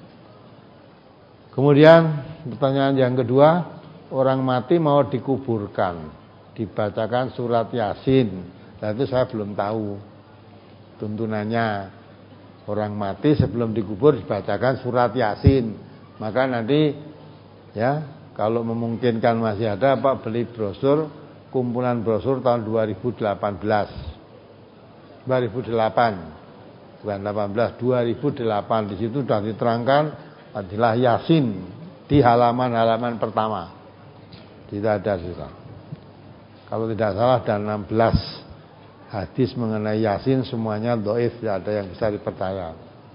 Kemudian pertanyaan yang kedua, orang mati mau dikuburkan, dibacakan surat Yasin. Nah itu saya belum tahu tuntunannya. Orang mati sebelum dikubur dibacakan surat Yasin. Maka nanti ya kalau memungkinkan masih ada Pak beli brosur, kumpulan brosur tahun dua ribu delapan belas. dua ribu delapan. Bukan delapan belas, dua ribu delapan. Di situ sudah diterangkan adalah Yasin di halaman-halaman pertama. Tidak ada juga. Kalau tidak salah ada enam belas hadis mengenai Yasin, semuanya dhaif, tidak ada yang bisa dipercaya.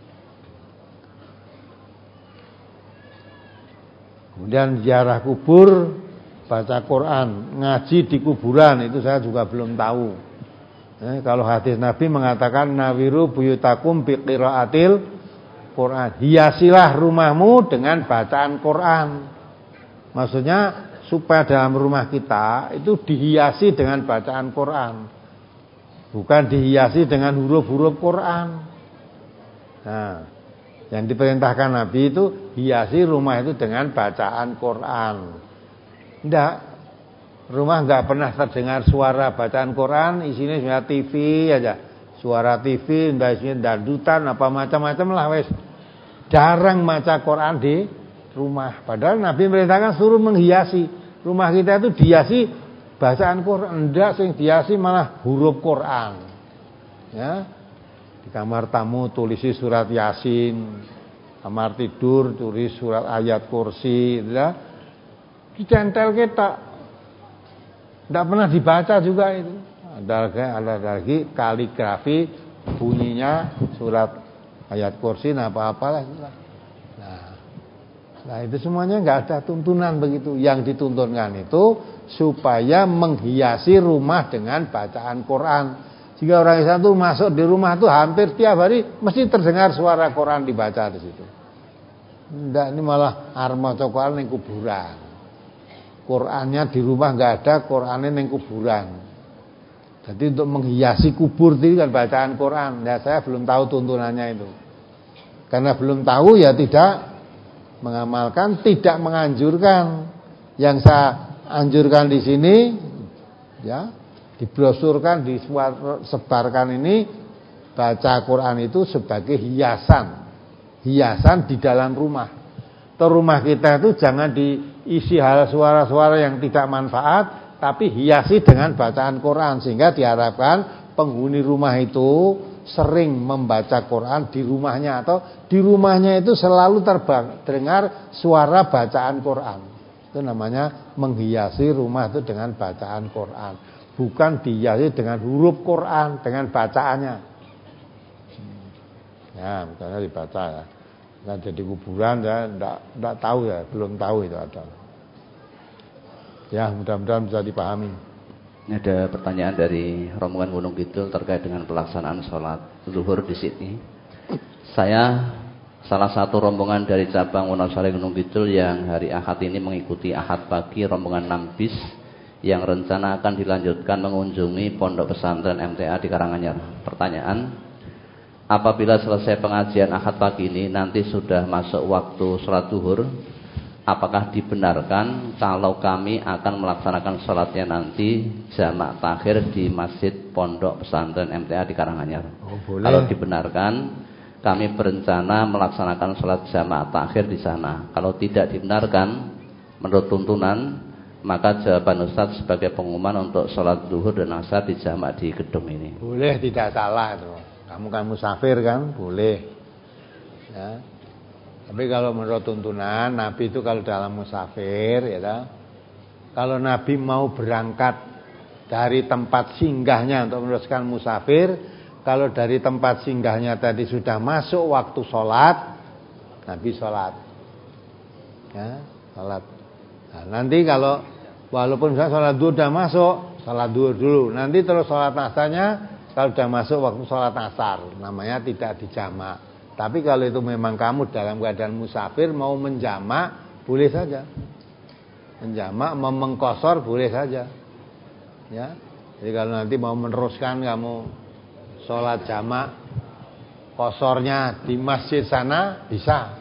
Kemudian ziarah kubur, baca Quran, ngaji di kuburan, itu saya juga belum tahu. Eh, kalau hadis Nabi mengatakan nawiru buyutakum biqiraatil Quran, hiasilah rumahmu dengan bacaan Quran. Maksudnya supaya dalam rumah kita itu dihiasi dengan bacaan Quran, bukan dihiasi dengan huruf-huruf Quran. Nah, yang diperintahkan Nabi itu hiasi rumah itu dengan bacaan Quran. Enggak, rumah enggak pernah terdengar suara bacaan Quran, isinya cuma T V aja. Suara T V, enggak isinya dangdutan apa macam-macam lah wes. Jarang baca Quran di rumah. Padahal Nabi merintahkan suruh menghiasi. Rumah kita itu dihiasi bacaan Quran, enggak sing dihiasi malah huruf Quran. Ya. Di kamar tamu tulisi surat Yasin, kamar tidur tulis surat ayat kursi, ya. Dicentel kita. Tidak pernah dibaca juga itu. Ada, ada lagi kaligrafi bunyinya surat ayat kursi, nah apa-apalah. Nah, nah itu semuanya nggak ada tuntunan begitu. Yang dituntunkan itu supaya menghiasi rumah dengan bacaan Quran. Jika orang Islam itu masuk di rumah itu hampir tiap hari mesti terdengar suara Quran dibaca di situ. Nggak, ini malah arma cokokan yang kuburan. Qurannya di rumah nggak ada, Qurannya yang kuburan. Jadi untuk menghiasi kubur itu kan bacaan Quran. Ya saya belum tahu tuntunannya itu. Karena belum tahu ya tidak mengamalkan, tidak menganjurkan. Yang saya anjurkan di sini, ya. Dibrosurkan, disebarkan ini baca Quran itu sebagai hiasan, hiasan di dalam rumah. Atau rumah kita itu jangan diisi hal suara-suara yang tidak manfaat, tapi hiasi dengan bacaan Quran sehingga diharapkan penghuni rumah itu sering membaca Quran di rumahnya atau di rumahnya itu selalu terdengar suara bacaan Quran. Itu namanya menghiasi rumah itu dengan bacaan Quran. Bukan dihiasi dengan huruf Quran, dengan bacaannya. Ya, misalnya dibaca ya. Nah, jadi kuburan ya, enggak, enggak tahu ya, belum tahu itu ada. Ya, mudah-mudahan bisa dipahami. Ini ada pertanyaan dari rombongan Gunung Kidul terkait dengan pelaksanaan sholat zuhur di sini. Saya salah satu rombongan dari cabang Wonosari Gunung Kidul yang hari Ahad ini mengikuti Ahad pagi rombongan enam bis yang rencana akan dilanjutkan mengunjungi pondok pesantren M T A di Karanganyar. Pertanyaan, apabila selesai pengajian Ahad pagi ini nanti sudah masuk waktu sholat zuhur, apakah dibenarkan kalau kami akan melaksanakan sholatnya nanti jamak takhir di masjid pondok pesantren M T A di Karanganyar? Oh, boleh. Kalau dibenarkan, kami berencana melaksanakan sholat jamak takhir di sana. Kalau tidak dibenarkan, menurut tuntunan, maka jawaban Ustaz sebagai pengumuman untuk sholat zuhur dan asar dijamak di gedung ini. Boleh, tidak salah itu. Kamu kan musafir kan, boleh. Ya. Tapi kalau menurut tuntunan Nabi itu kalau dalam musafir, ya, Kalau Nabi mau berangkat dari tempat singgahnya untuk meneruskan musafir, kalau dari tempat singgahnya tadi sudah masuk waktu sholat, Nabi sholat. Ya, sholat. Nah, nanti kalau walaupun misalnya sholat duhur sudah masuk, sholat duhur dulu. Nanti terus sholat asarnya, kalau sudah masuk waktu sholat asar, namanya tidak dijamak. Tapi kalau itu memang kamu dalam keadaan musafir mau menjamak, boleh saja. Menjamak, memengkosor boleh saja. Ya. Jadi kalau nanti mau meneruskan kamu sholat jamak, kosornya di masjid sana bisa.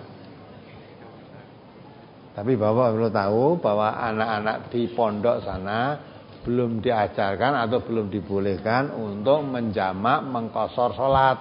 Tapi Bapak perlu tahu bahwa anak-anak di pondok sana belum diajarkan atau belum dibolehkan untuk menjamak, mengkosor sholat.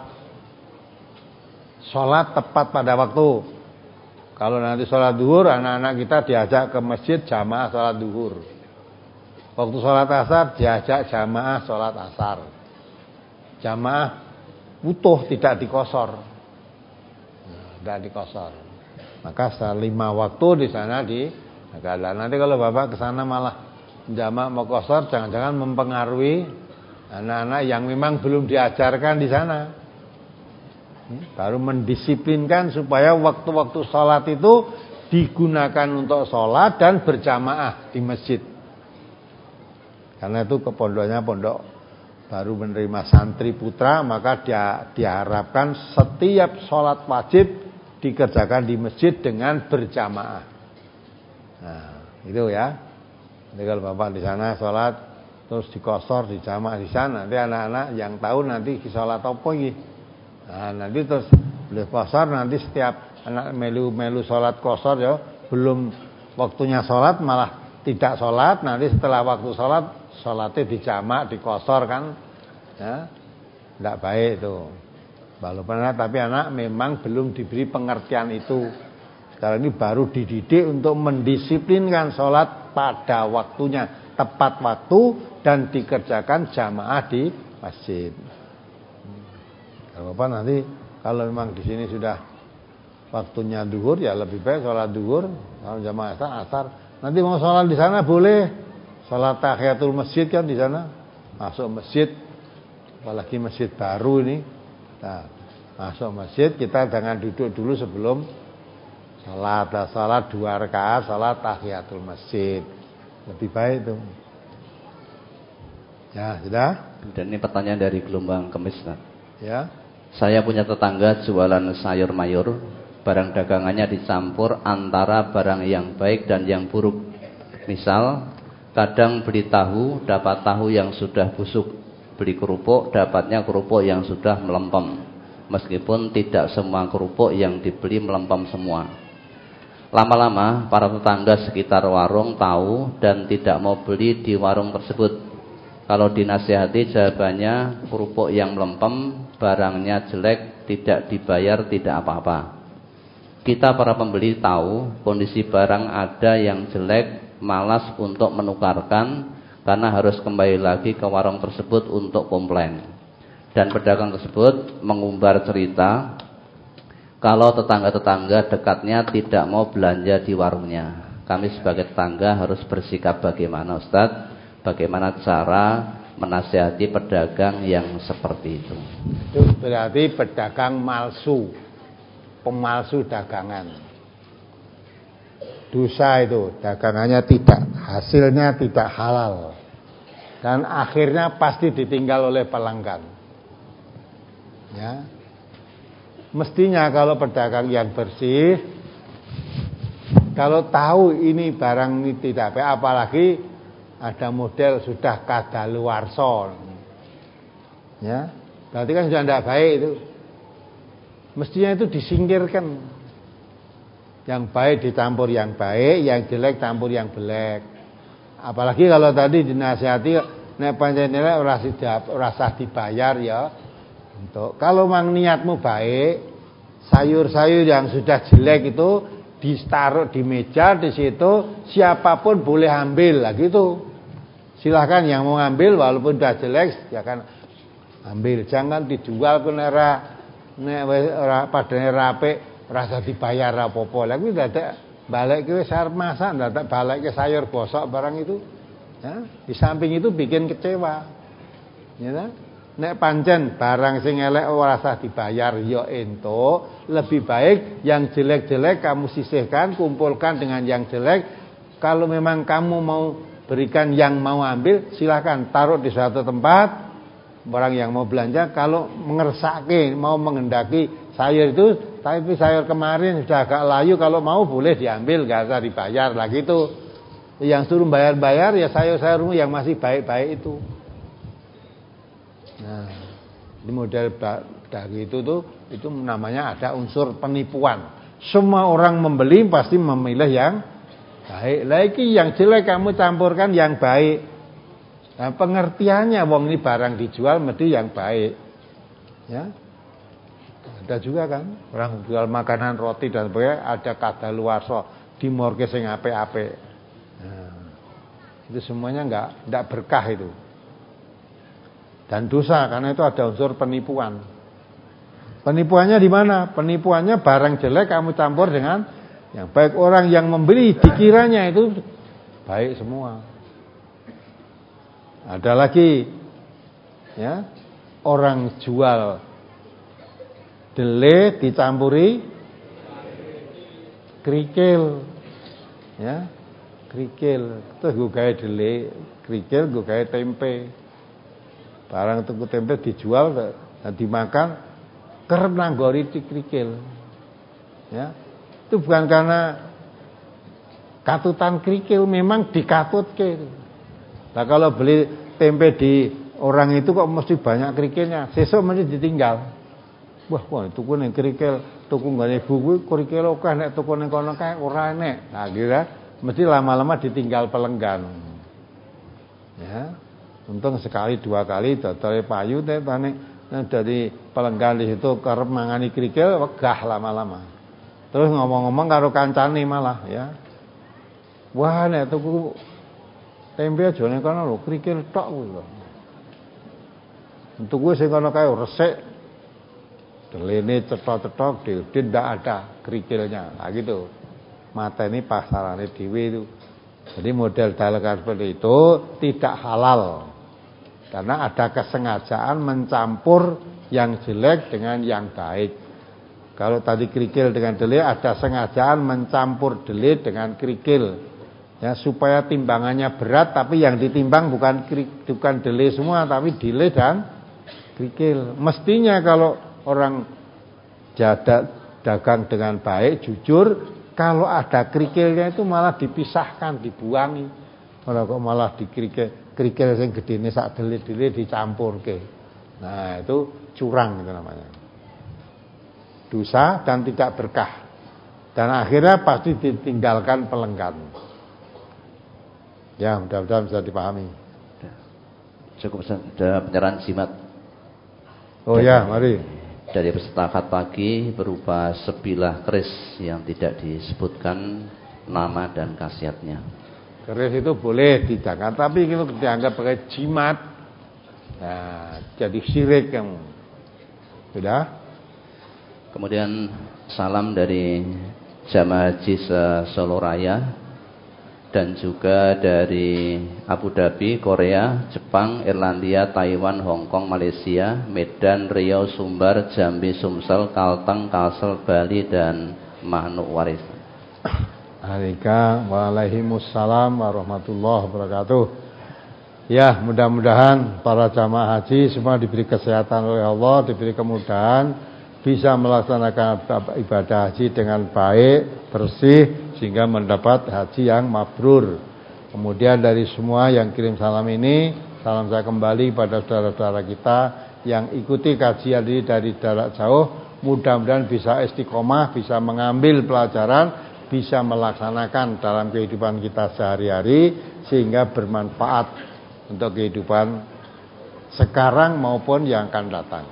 Sholat tepat pada waktu. Kalau nanti sholat duhur, anak-anak kita diajak ke masjid jamaah sholat duhur. Waktu sholat asar diajak jamaah sholat asar. Jamaah utuh, tidak dikosor. Tidak dikosor. Maka lima waktu di sana di negara. Nanti kalau Bapak ke sana malah jamaah mau kosor, jangan-jangan mempengaruhi anak-anak yang memang belum diajarkan di sana. Baru mendisiplinkan supaya waktu-waktu sholat itu digunakan untuk sholat dan berjamaah di masjid. Karena itu ke pondoknya pondok baru menerima santri putra, maka dia diharapkan setiap sholat wajib dikerjakan di masjid dengan berjamaah. Nah, itu ya. Jadi kalau Bapak di sana sholat terus dikosor, dijamaah di sana, nanti anak-anak yang tahu nanti sholat apa ini. Nah, nanti terus boleh kosor, nanti setiap anak melu-melu sholat kosor ya, belum waktunya sholat malah tidak sholat, nanti setelah waktu sholat sholatnya dijamak, dikosor kan, ya, tidak baik itu. Walaupun anak, tapi anak memang belum diberi pengertian itu. Sekarang ini baru dididik untuk mendisiplinkan sholat pada waktunya, tepat waktu dan dikerjakan jamaah di masjid. Bapak nanti kalau memang di sini sudah waktunya duhur ya lebih baik sholat duhur, kalau jamaah asar asar. Nanti mau sholat di sana boleh, sholat tahiyatul masjid kan di sana, masuk masjid, apalagi masjid baru ini. Nah, masuk masjid kita jangan duduk dulu sebelum sholat, lah sholat dua rakaat, sholat tahiyatul masjid, lebih baik itu. Ya sudah. Dan ini pertanyaan dari gelombang Kemis. Ya. Saya punya tetangga jualan sayur mayur, barang dagangannya dicampur antara barang yang baik dan yang buruk. Misal, kadang beli tahu, dapat tahu yang sudah busuk. Beli kerupuk, dapatnya kerupuk yang sudah melempem. Meskipun tidak semua kerupuk yang dibeli melempem semua. Lama-lama, para tetangga sekitar warung tahu dan tidak mau beli di warung tersebut. Kalau dinasihati jawabannya kerupuk yang melempem, barangnya jelek, tidak dibayar, tidak apa-apa. Kita para pembeli tahu kondisi barang ada yang jelek, malas untuk menukarkan karena harus kembali lagi ke warung tersebut untuk komplain. Dan pedagang tersebut mengumbar cerita kalau tetangga-tetangga dekatnya tidak mau belanja di warungnya. Kami sebagai tetangga harus bersikap bagaimana, Ustaz? Bagaimana cara menasihati pedagang yang seperti itu? Itu berarti pedagang malsu, pemalsu dagangan. Dosa itu, dagangannya tidak, hasilnya tidak halal. Dan akhirnya pasti ditinggal oleh pelanggan. Ya. Mestinya kalau pedagang yang bersih, kalau tahu ini barang ini tidak baik, apalagi ada model sudah kadaluarsa, ya, berarti kan sudah tidak baik itu. Mestinya itu disingkirkan. Yang baik dicampur yang baik, yang jelek campur yang jelek. Apalagi kalau tadi dinasihati nek pancen nilai ora sah dibayar ya. Untuk kalau mang niatmu baik, sayur-sayur yang sudah jelek itu ditaruh di meja di situ, siapapun boleh ambil lah gitu. Silahkan yang mau ambil walaupun sudah jelek ya kan ambil, jangan dijual ke nera nek ora padane rapi rasa dibayar apa-apa. Lah kuwi dadak Balik ke sayur masak, ndak balik ke sayur gosok barang itu. Ya, di samping itu bikin kecewa. Ya kan? Nek pancen barang sing elek ora usah dibayar ya ento, lebih baik yang jelek-jelek kamu sisihkan, kumpulkan dengan yang jelek. Kalau memang kamu mau berikan yang mau ambil, silakan taruh di suatu tempat. Orang yang mau belanja kalau mengersake, mau mengendaki sayur itu, tapi sayur kemarin sudah agak layu, kalau mau boleh diambil, gak usah dibayar lah gitu. Yang suruh bayar-bayar ya sayur-sayurmu yang masih baik-baik itu. Nah, di model dari itu tuh itu namanya ada unsur penipuan. Semua orang membeli pasti memilih yang baik. Lagi yang jelek kamu campurkan yang baik. Nah, pengertiannya wong ini barang dijual mesti yang baik. Ya. Ada juga kan orang jual makanan roti dan sebagainya ada kadaluarsa di morke sing apik-apik. Nah, itu semuanya enggak enggak berkah itu. Dan dosa karena itu ada unsur penipuan. Penipuannya di mana? Penipuannya barang jelek kamu campur dengan yang baik. Orang yang membeli dikiranya itu baik semua. Ada lagi ya, orang jual dele dicampuri krikil. Ya, krikil. Terus gue gawe dele, krikil gue gawe tempe. Barang tuku tempe dijual dan dimakan kerep nanggori krikil. Ya. Itu bukan karena katutan krikil, memang dikatutke. Nah kalau beli tempe di orang itu kok mesti banyak krikilnya, sesuk mesti ditinggal. Wah, wah tuku ning krikil, tuku nggone ibu kuwi krikil akeh nek tuku ning kono kae ora enek. Nah, kira mesti lama-lama ditinggal pelenggan. Ya. Untung sekali dua kali dodol payu teh tane dari pelenggan di situ kerep mangani krikil wegah lama-lama. Terus ngomong-ngomong karo kancane malah ya. Wah nek tuku tempe aja ning kono lho krikil tok kuwi lho. Tuku sing kono kae resik. Delene cetok-cetok dhewe ndak ada krikilnya. Nah gitu. Mateni pasarane dhewe itu. Jadi model dagangan seperti itu tidak halal. Karena ada kesengajaan mencampur yang jelek dengan yang baik. Kalau tadi kerikil dengan dele, ada sengajaan mencampur dele dengan kerikil. Ya, supaya timbangannya berat, tapi yang ditimbang bukan bukan dele semua, tapi dele dan kerikil. Mestinya kalau orang jada, dagang dengan baik, jujur, kalau ada kerikilnya itu malah dipisahkan, dibuangi. Kalau kok malah dikerikil. Kerikil sing gedene sak dele-dele dicampurke. Nah, itu curang itu namanya. Dosa dan tidak berkah. Dan akhirnya pasti ditinggalkan pelenggan. Ya, mudah-mudahan bisa dipahami. Cukup sudah penyerahan jimat. Oh dari, ya, mari. Dari peserta akad pagi berupa sebilah keris yang tidak disebutkan nama dan khasiatnya. Keris itu boleh didagang, tapi itu dianggap pakai jimat. Nah, jadi syirik kamu. Sudah? Kemudian salam dari jamaah haji Solo Raya dan juga dari Abu Dhabi, Korea, Jepang, Irlandia, Taiwan, Hong Kong, Malaysia, Medan, Riau, Sumbar, Jambi, Sumsel, Kalteng, Kalsel, Bali dan Manokwari. Alika waalaikumsalam warahmatullahi wabarakatuh. Ya, mudah-mudahan para jamaah haji semua diberi kesehatan oleh Allah, diberi kemudahan, bisa melaksanakan ibadah haji dengan baik, bersih, sehingga mendapat haji yang mabrur. Kemudian dari semua yang kirim salam ini, salam saya kembali pada saudara-saudara kita yang ikuti kajian ini dari jarak jauh. Mudah-mudahan bisa istiqomah, bisa mengambil pelajaran, bisa melaksanakan dalam kehidupan kita sehari-hari sehingga bermanfaat untuk kehidupan sekarang maupun yang akan datang.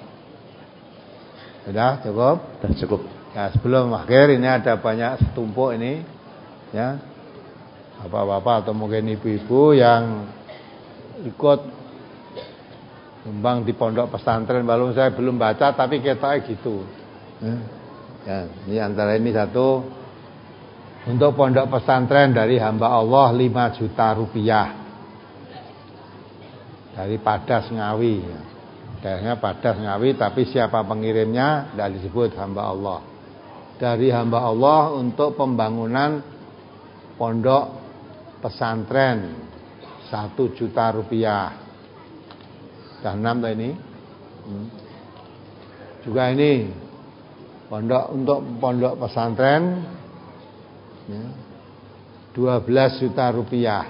Sudah cukup? Sudah cukup. Ya, sebelum akhir ini ada banyak setumpuk ini ya. Bapak-bapak atau mungkin ibu-ibu yang ikut nyumbang di pondok pesantren, walaupun saya belum baca tapi ketoknya gitu. Ya, ini antara ini satu Untuk pondok pesantren dari hamba Allah lima juta rupiah. Dari Padas Ngawi. Daerahnya Padas Ngawi, tapi siapa pengirimnya tidak disebut hamba Allah. Dari hamba Allah untuk pembangunan pondok pesantren satu juta rupiah. Sudah enam ini. Hmm. Juga ini pondok untuk pondok pesantren ya, dua belas juta rupiah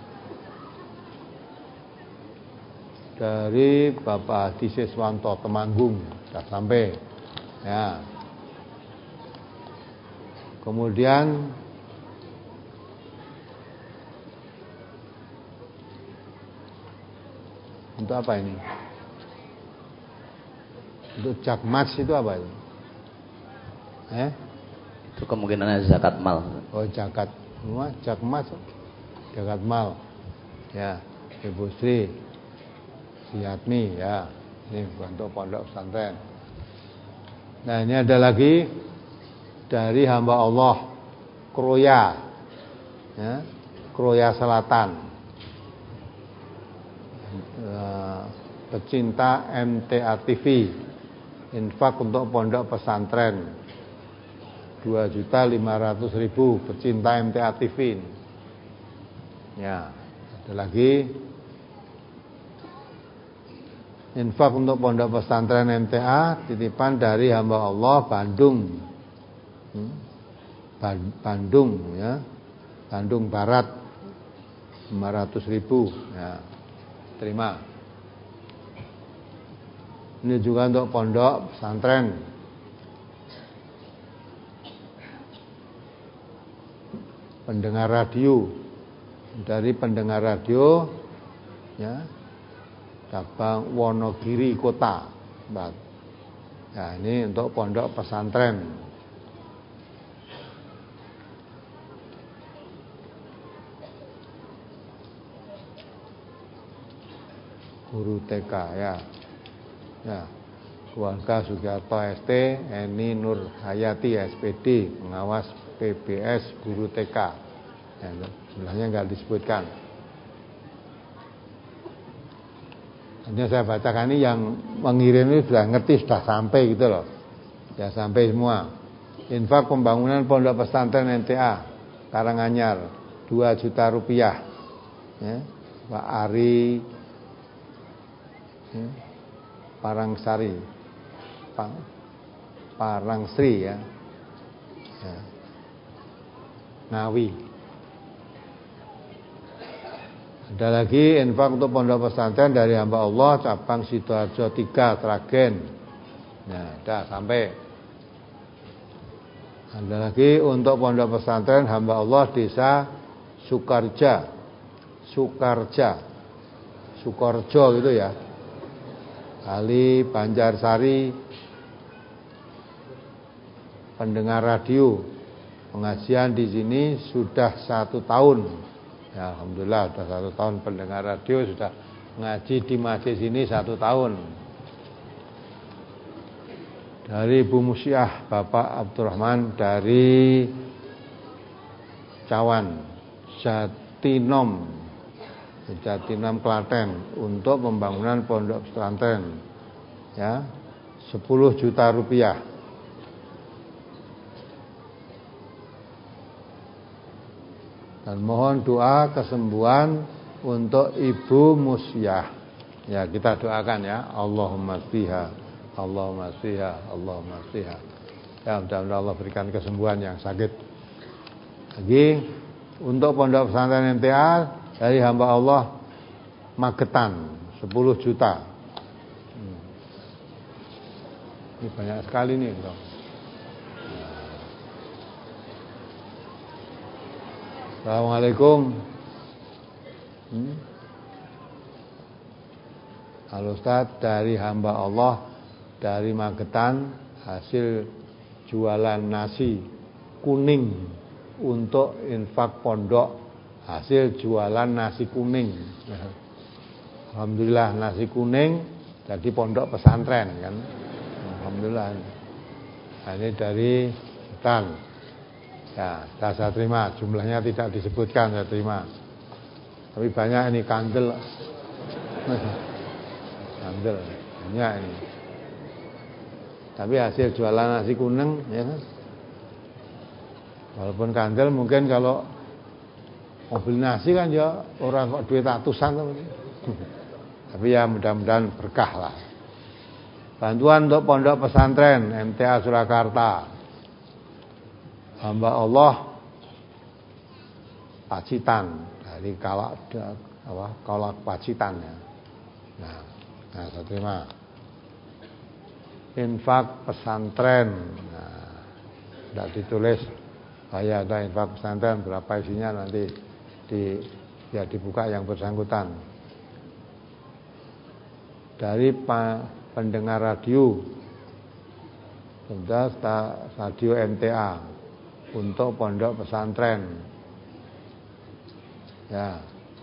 dari Bapak Hadi Siswanto Temanggung. Sudah sampai ya. Kemudian untuk apa ini? Untuk jakmas itu apa ini? Eh? Itu kemungkinan zakat mal. Oh, zakat. Semua jakmas, zakat mal. Ya, Ibu Sri Siatmi ya. Ini untuk pondok pesantren. Nah, ini ada lagi dari hamba Allah Kroya. Ya, Kroya Selatan. Uh, pecinta M T A T V. Infak untuk pondok pesantren dua juta lima ratus ribu pecinta M T A T V. Ya, ada lagi infak untuk pondok pesantren M T A titipan dari hamba Allah Bandung. Hmm? Bandung ya. Bandung Barat lima ratus ribu ya. Terima. Ini juga untuk pondok pesantren pendengar radio, dari pendengar radio ya, cabang Wonogiri Kota. Nah, ini untuk pondok pesantren. Guru T K ya. Ya. Keluarga Sugiarto S T, Eni Nur Hayati S P D, pengawas P B S Guru T K. Ya, sebelahnya enggak disebutkan. Hanya saya bacakan ini yang mengirim ini sudah ngerti, sudah sampai gitu loh. Ya, sampai semua. Infak pembangunan pondok pesantren N T A Karanganyar dua juta rupiah. Ya, Pak Ari ya, Parangsari Pang, Parangsri ya. Ya. Ngawi. Ada lagi infak untuk pondok pesantren dari hamba Allah cabang Sidoarjo tiga Sragen. Nah, dah sampai. Ada lagi untuk pondok pesantren hamba Allah desa Sukarja. Sukarja. Sukorjo gitu ya. Kali Banjarsari, pendengar radio, pengajian di sini sudah satu tahun. Ya, alhamdulillah sudah satu tahun pendengar radio, sudah ngaji di masjid sini satu tahun. Dari Ibu Musiah Bapak Abdurrahman dari Cawan Jatinom Jatinom Klaten untuk pembangunan pondok pesantren ya sepuluh juta rupiah. Dan mohon doa kesembuhan untuk Ibu Musiah. Ya, kita doakan ya. Allahumma fiha, Allahumma fiha, Allahumma fiha. Ya, mudah-mudahan Allah berikan kesembuhan yang sakit. Lagi untuk pondok pesantren M T A dari hamba Allah Magetan sepuluh juta. Hmm. Ini banyak sekali nih, bro. Assalamualaikum. Hmm. Halo Ustaz, dari hamba Allah dari Magetan hasil jualan nasi kuning untuk infak pondok. Hasil jualan nasi kuning. Alhamdulillah nasi kuning jadi pondok pesantren kan. Alhamdulillah. Nah, ini dari Tan. Ya, sudah saya terima. Jumlahnya tidak disebutkan, saya terima. Tapi banyak ini kandel. Kandel, banyak ini. Tapi hasil jualan nasi kuning, ya kan? Walaupun kandel mungkin kalau mobil nasi kan ya orang kok duit ratusan. Tapi ya mudah-mudahan berkah lah. Bantuan untuk pondok pesantren M T A Surakarta. Hamba Allah Pacitan dari Kalak apa Kalak Pacitan ya. Nah, nah saya terima. Infak pesantren. Nah, tidak ditulis saya ada infak pesantren berapa isinya nanti di ya dibuka yang bersangkutan. Dari pa, pendengar radio, sudah radio M T A untuk pondok pesantren. Ya.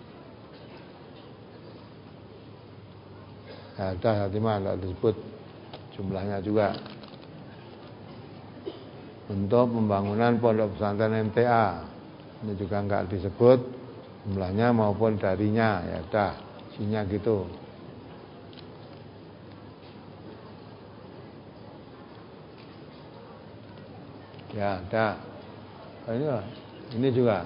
Ya, sudah hati mah tidak disebut jumlahnya juga. Untuk pembangunan pondok pesantren M T A, ini juga enggak disebut jumlahnya maupun darinya. Ya sudah, isinya gitu. Ya, dah. Ini, ini juga.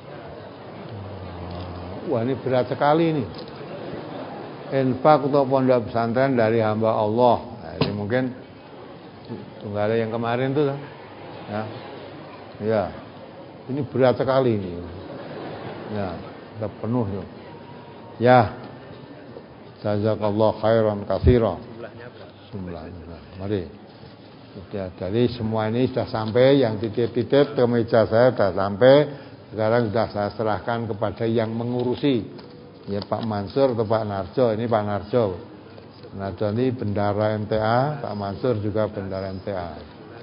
Wah, ini berat sekali ini. Infak untuk pondok pesantren dari hamba Allah. Nah, ini mungkin tunggal yang kemarin tuh, ya. Ya. Ini berat sekali ini. Ya, sudah penuh tuh. Ya. Jazakallah khairan katsiran. Jumlahnya berapa? Jumlahnya. Mari. Sudah, jadi semua ini sudah sampai, yang titip-titip ke meja saya sudah sampai. Sekarang sudah saya serahkan kepada yang mengurusi, ya Pak Mansur atau Pak Narjo. Ini Pak Narjo. Narjo ini bendara M T A, Pak Mansur juga bendara M T A.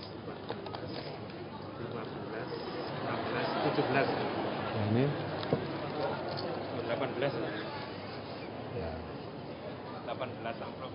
tujuh belas. Ini delapan belas. Ya. delapan belas amplop.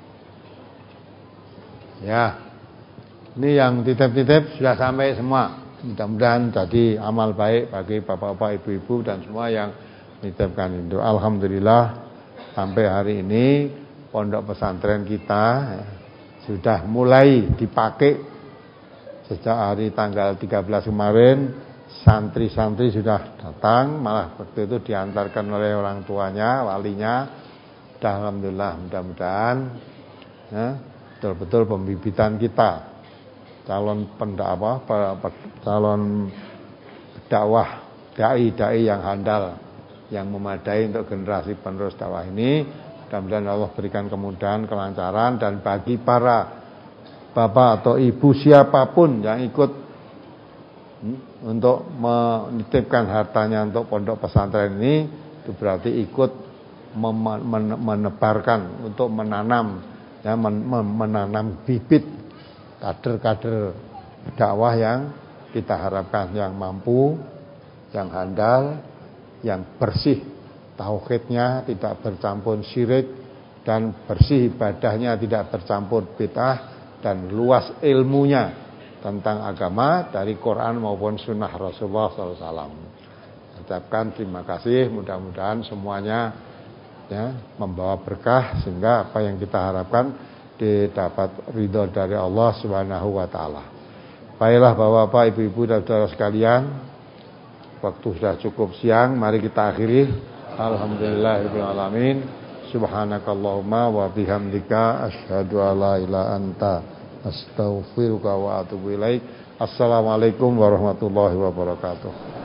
Ya. Ini yang titip-titip sudah sampai semua. Mudah-mudahan jadi amal baik bagi bapak-bapak, ibu-ibu dan semua yang menitipkan itu. Alhamdulillah sampai hari ini pondok pesantren kita ya, sudah mulai dipakai sejak hari tanggal tiga belas kemarin. Santri-santri sudah datang, malah waktu itu diantarkan oleh orang tuanya, walinya. Sudah alhamdulillah, mudah-mudahan ya, betul-betul pembibitan kita. Calon pendakwah, calon dakwah, dai-dai yang handal, yang memadai untuk generasi penerus dakwah ini. Mudah-mudahan Allah berikan kemudahan, kelancaran, dan bagi para bapak atau ibu siapapun yang ikut hmm, untuk menitipkan hartanya untuk pondok pesantren ini, itu berarti ikut menebarkan, untuk menanam, ya, menanam bibit kader-kader dakwah yang kita harapkan, yang mampu, yang handal, yang bersih tauhidnya, tidak bercampur syirik, dan bersih ibadahnya, tidak bercampur bid'ah, dan luas ilmunya tentang agama dari Quran maupun sunnah Rasulullah shallallahu alaihi wasallam. Ucapkan terima kasih, mudah-mudahan semuanya ya, membawa berkah sehingga apa yang kita harapkan didapat ridho dari Allah Subhanahu wa taala. Baiklah Bapak-bapak, Ibu-ibu dan saudara sekalian, waktu sudah cukup siang, mari kita akhiri. Alhamdulillahirabbil alamin. Subhanakallahumma wa bihamdika asyhadu alla ilaha anta astaghfiruka wa atubu ilaik. Assalamualaikum warahmatullahi wabarakatuh.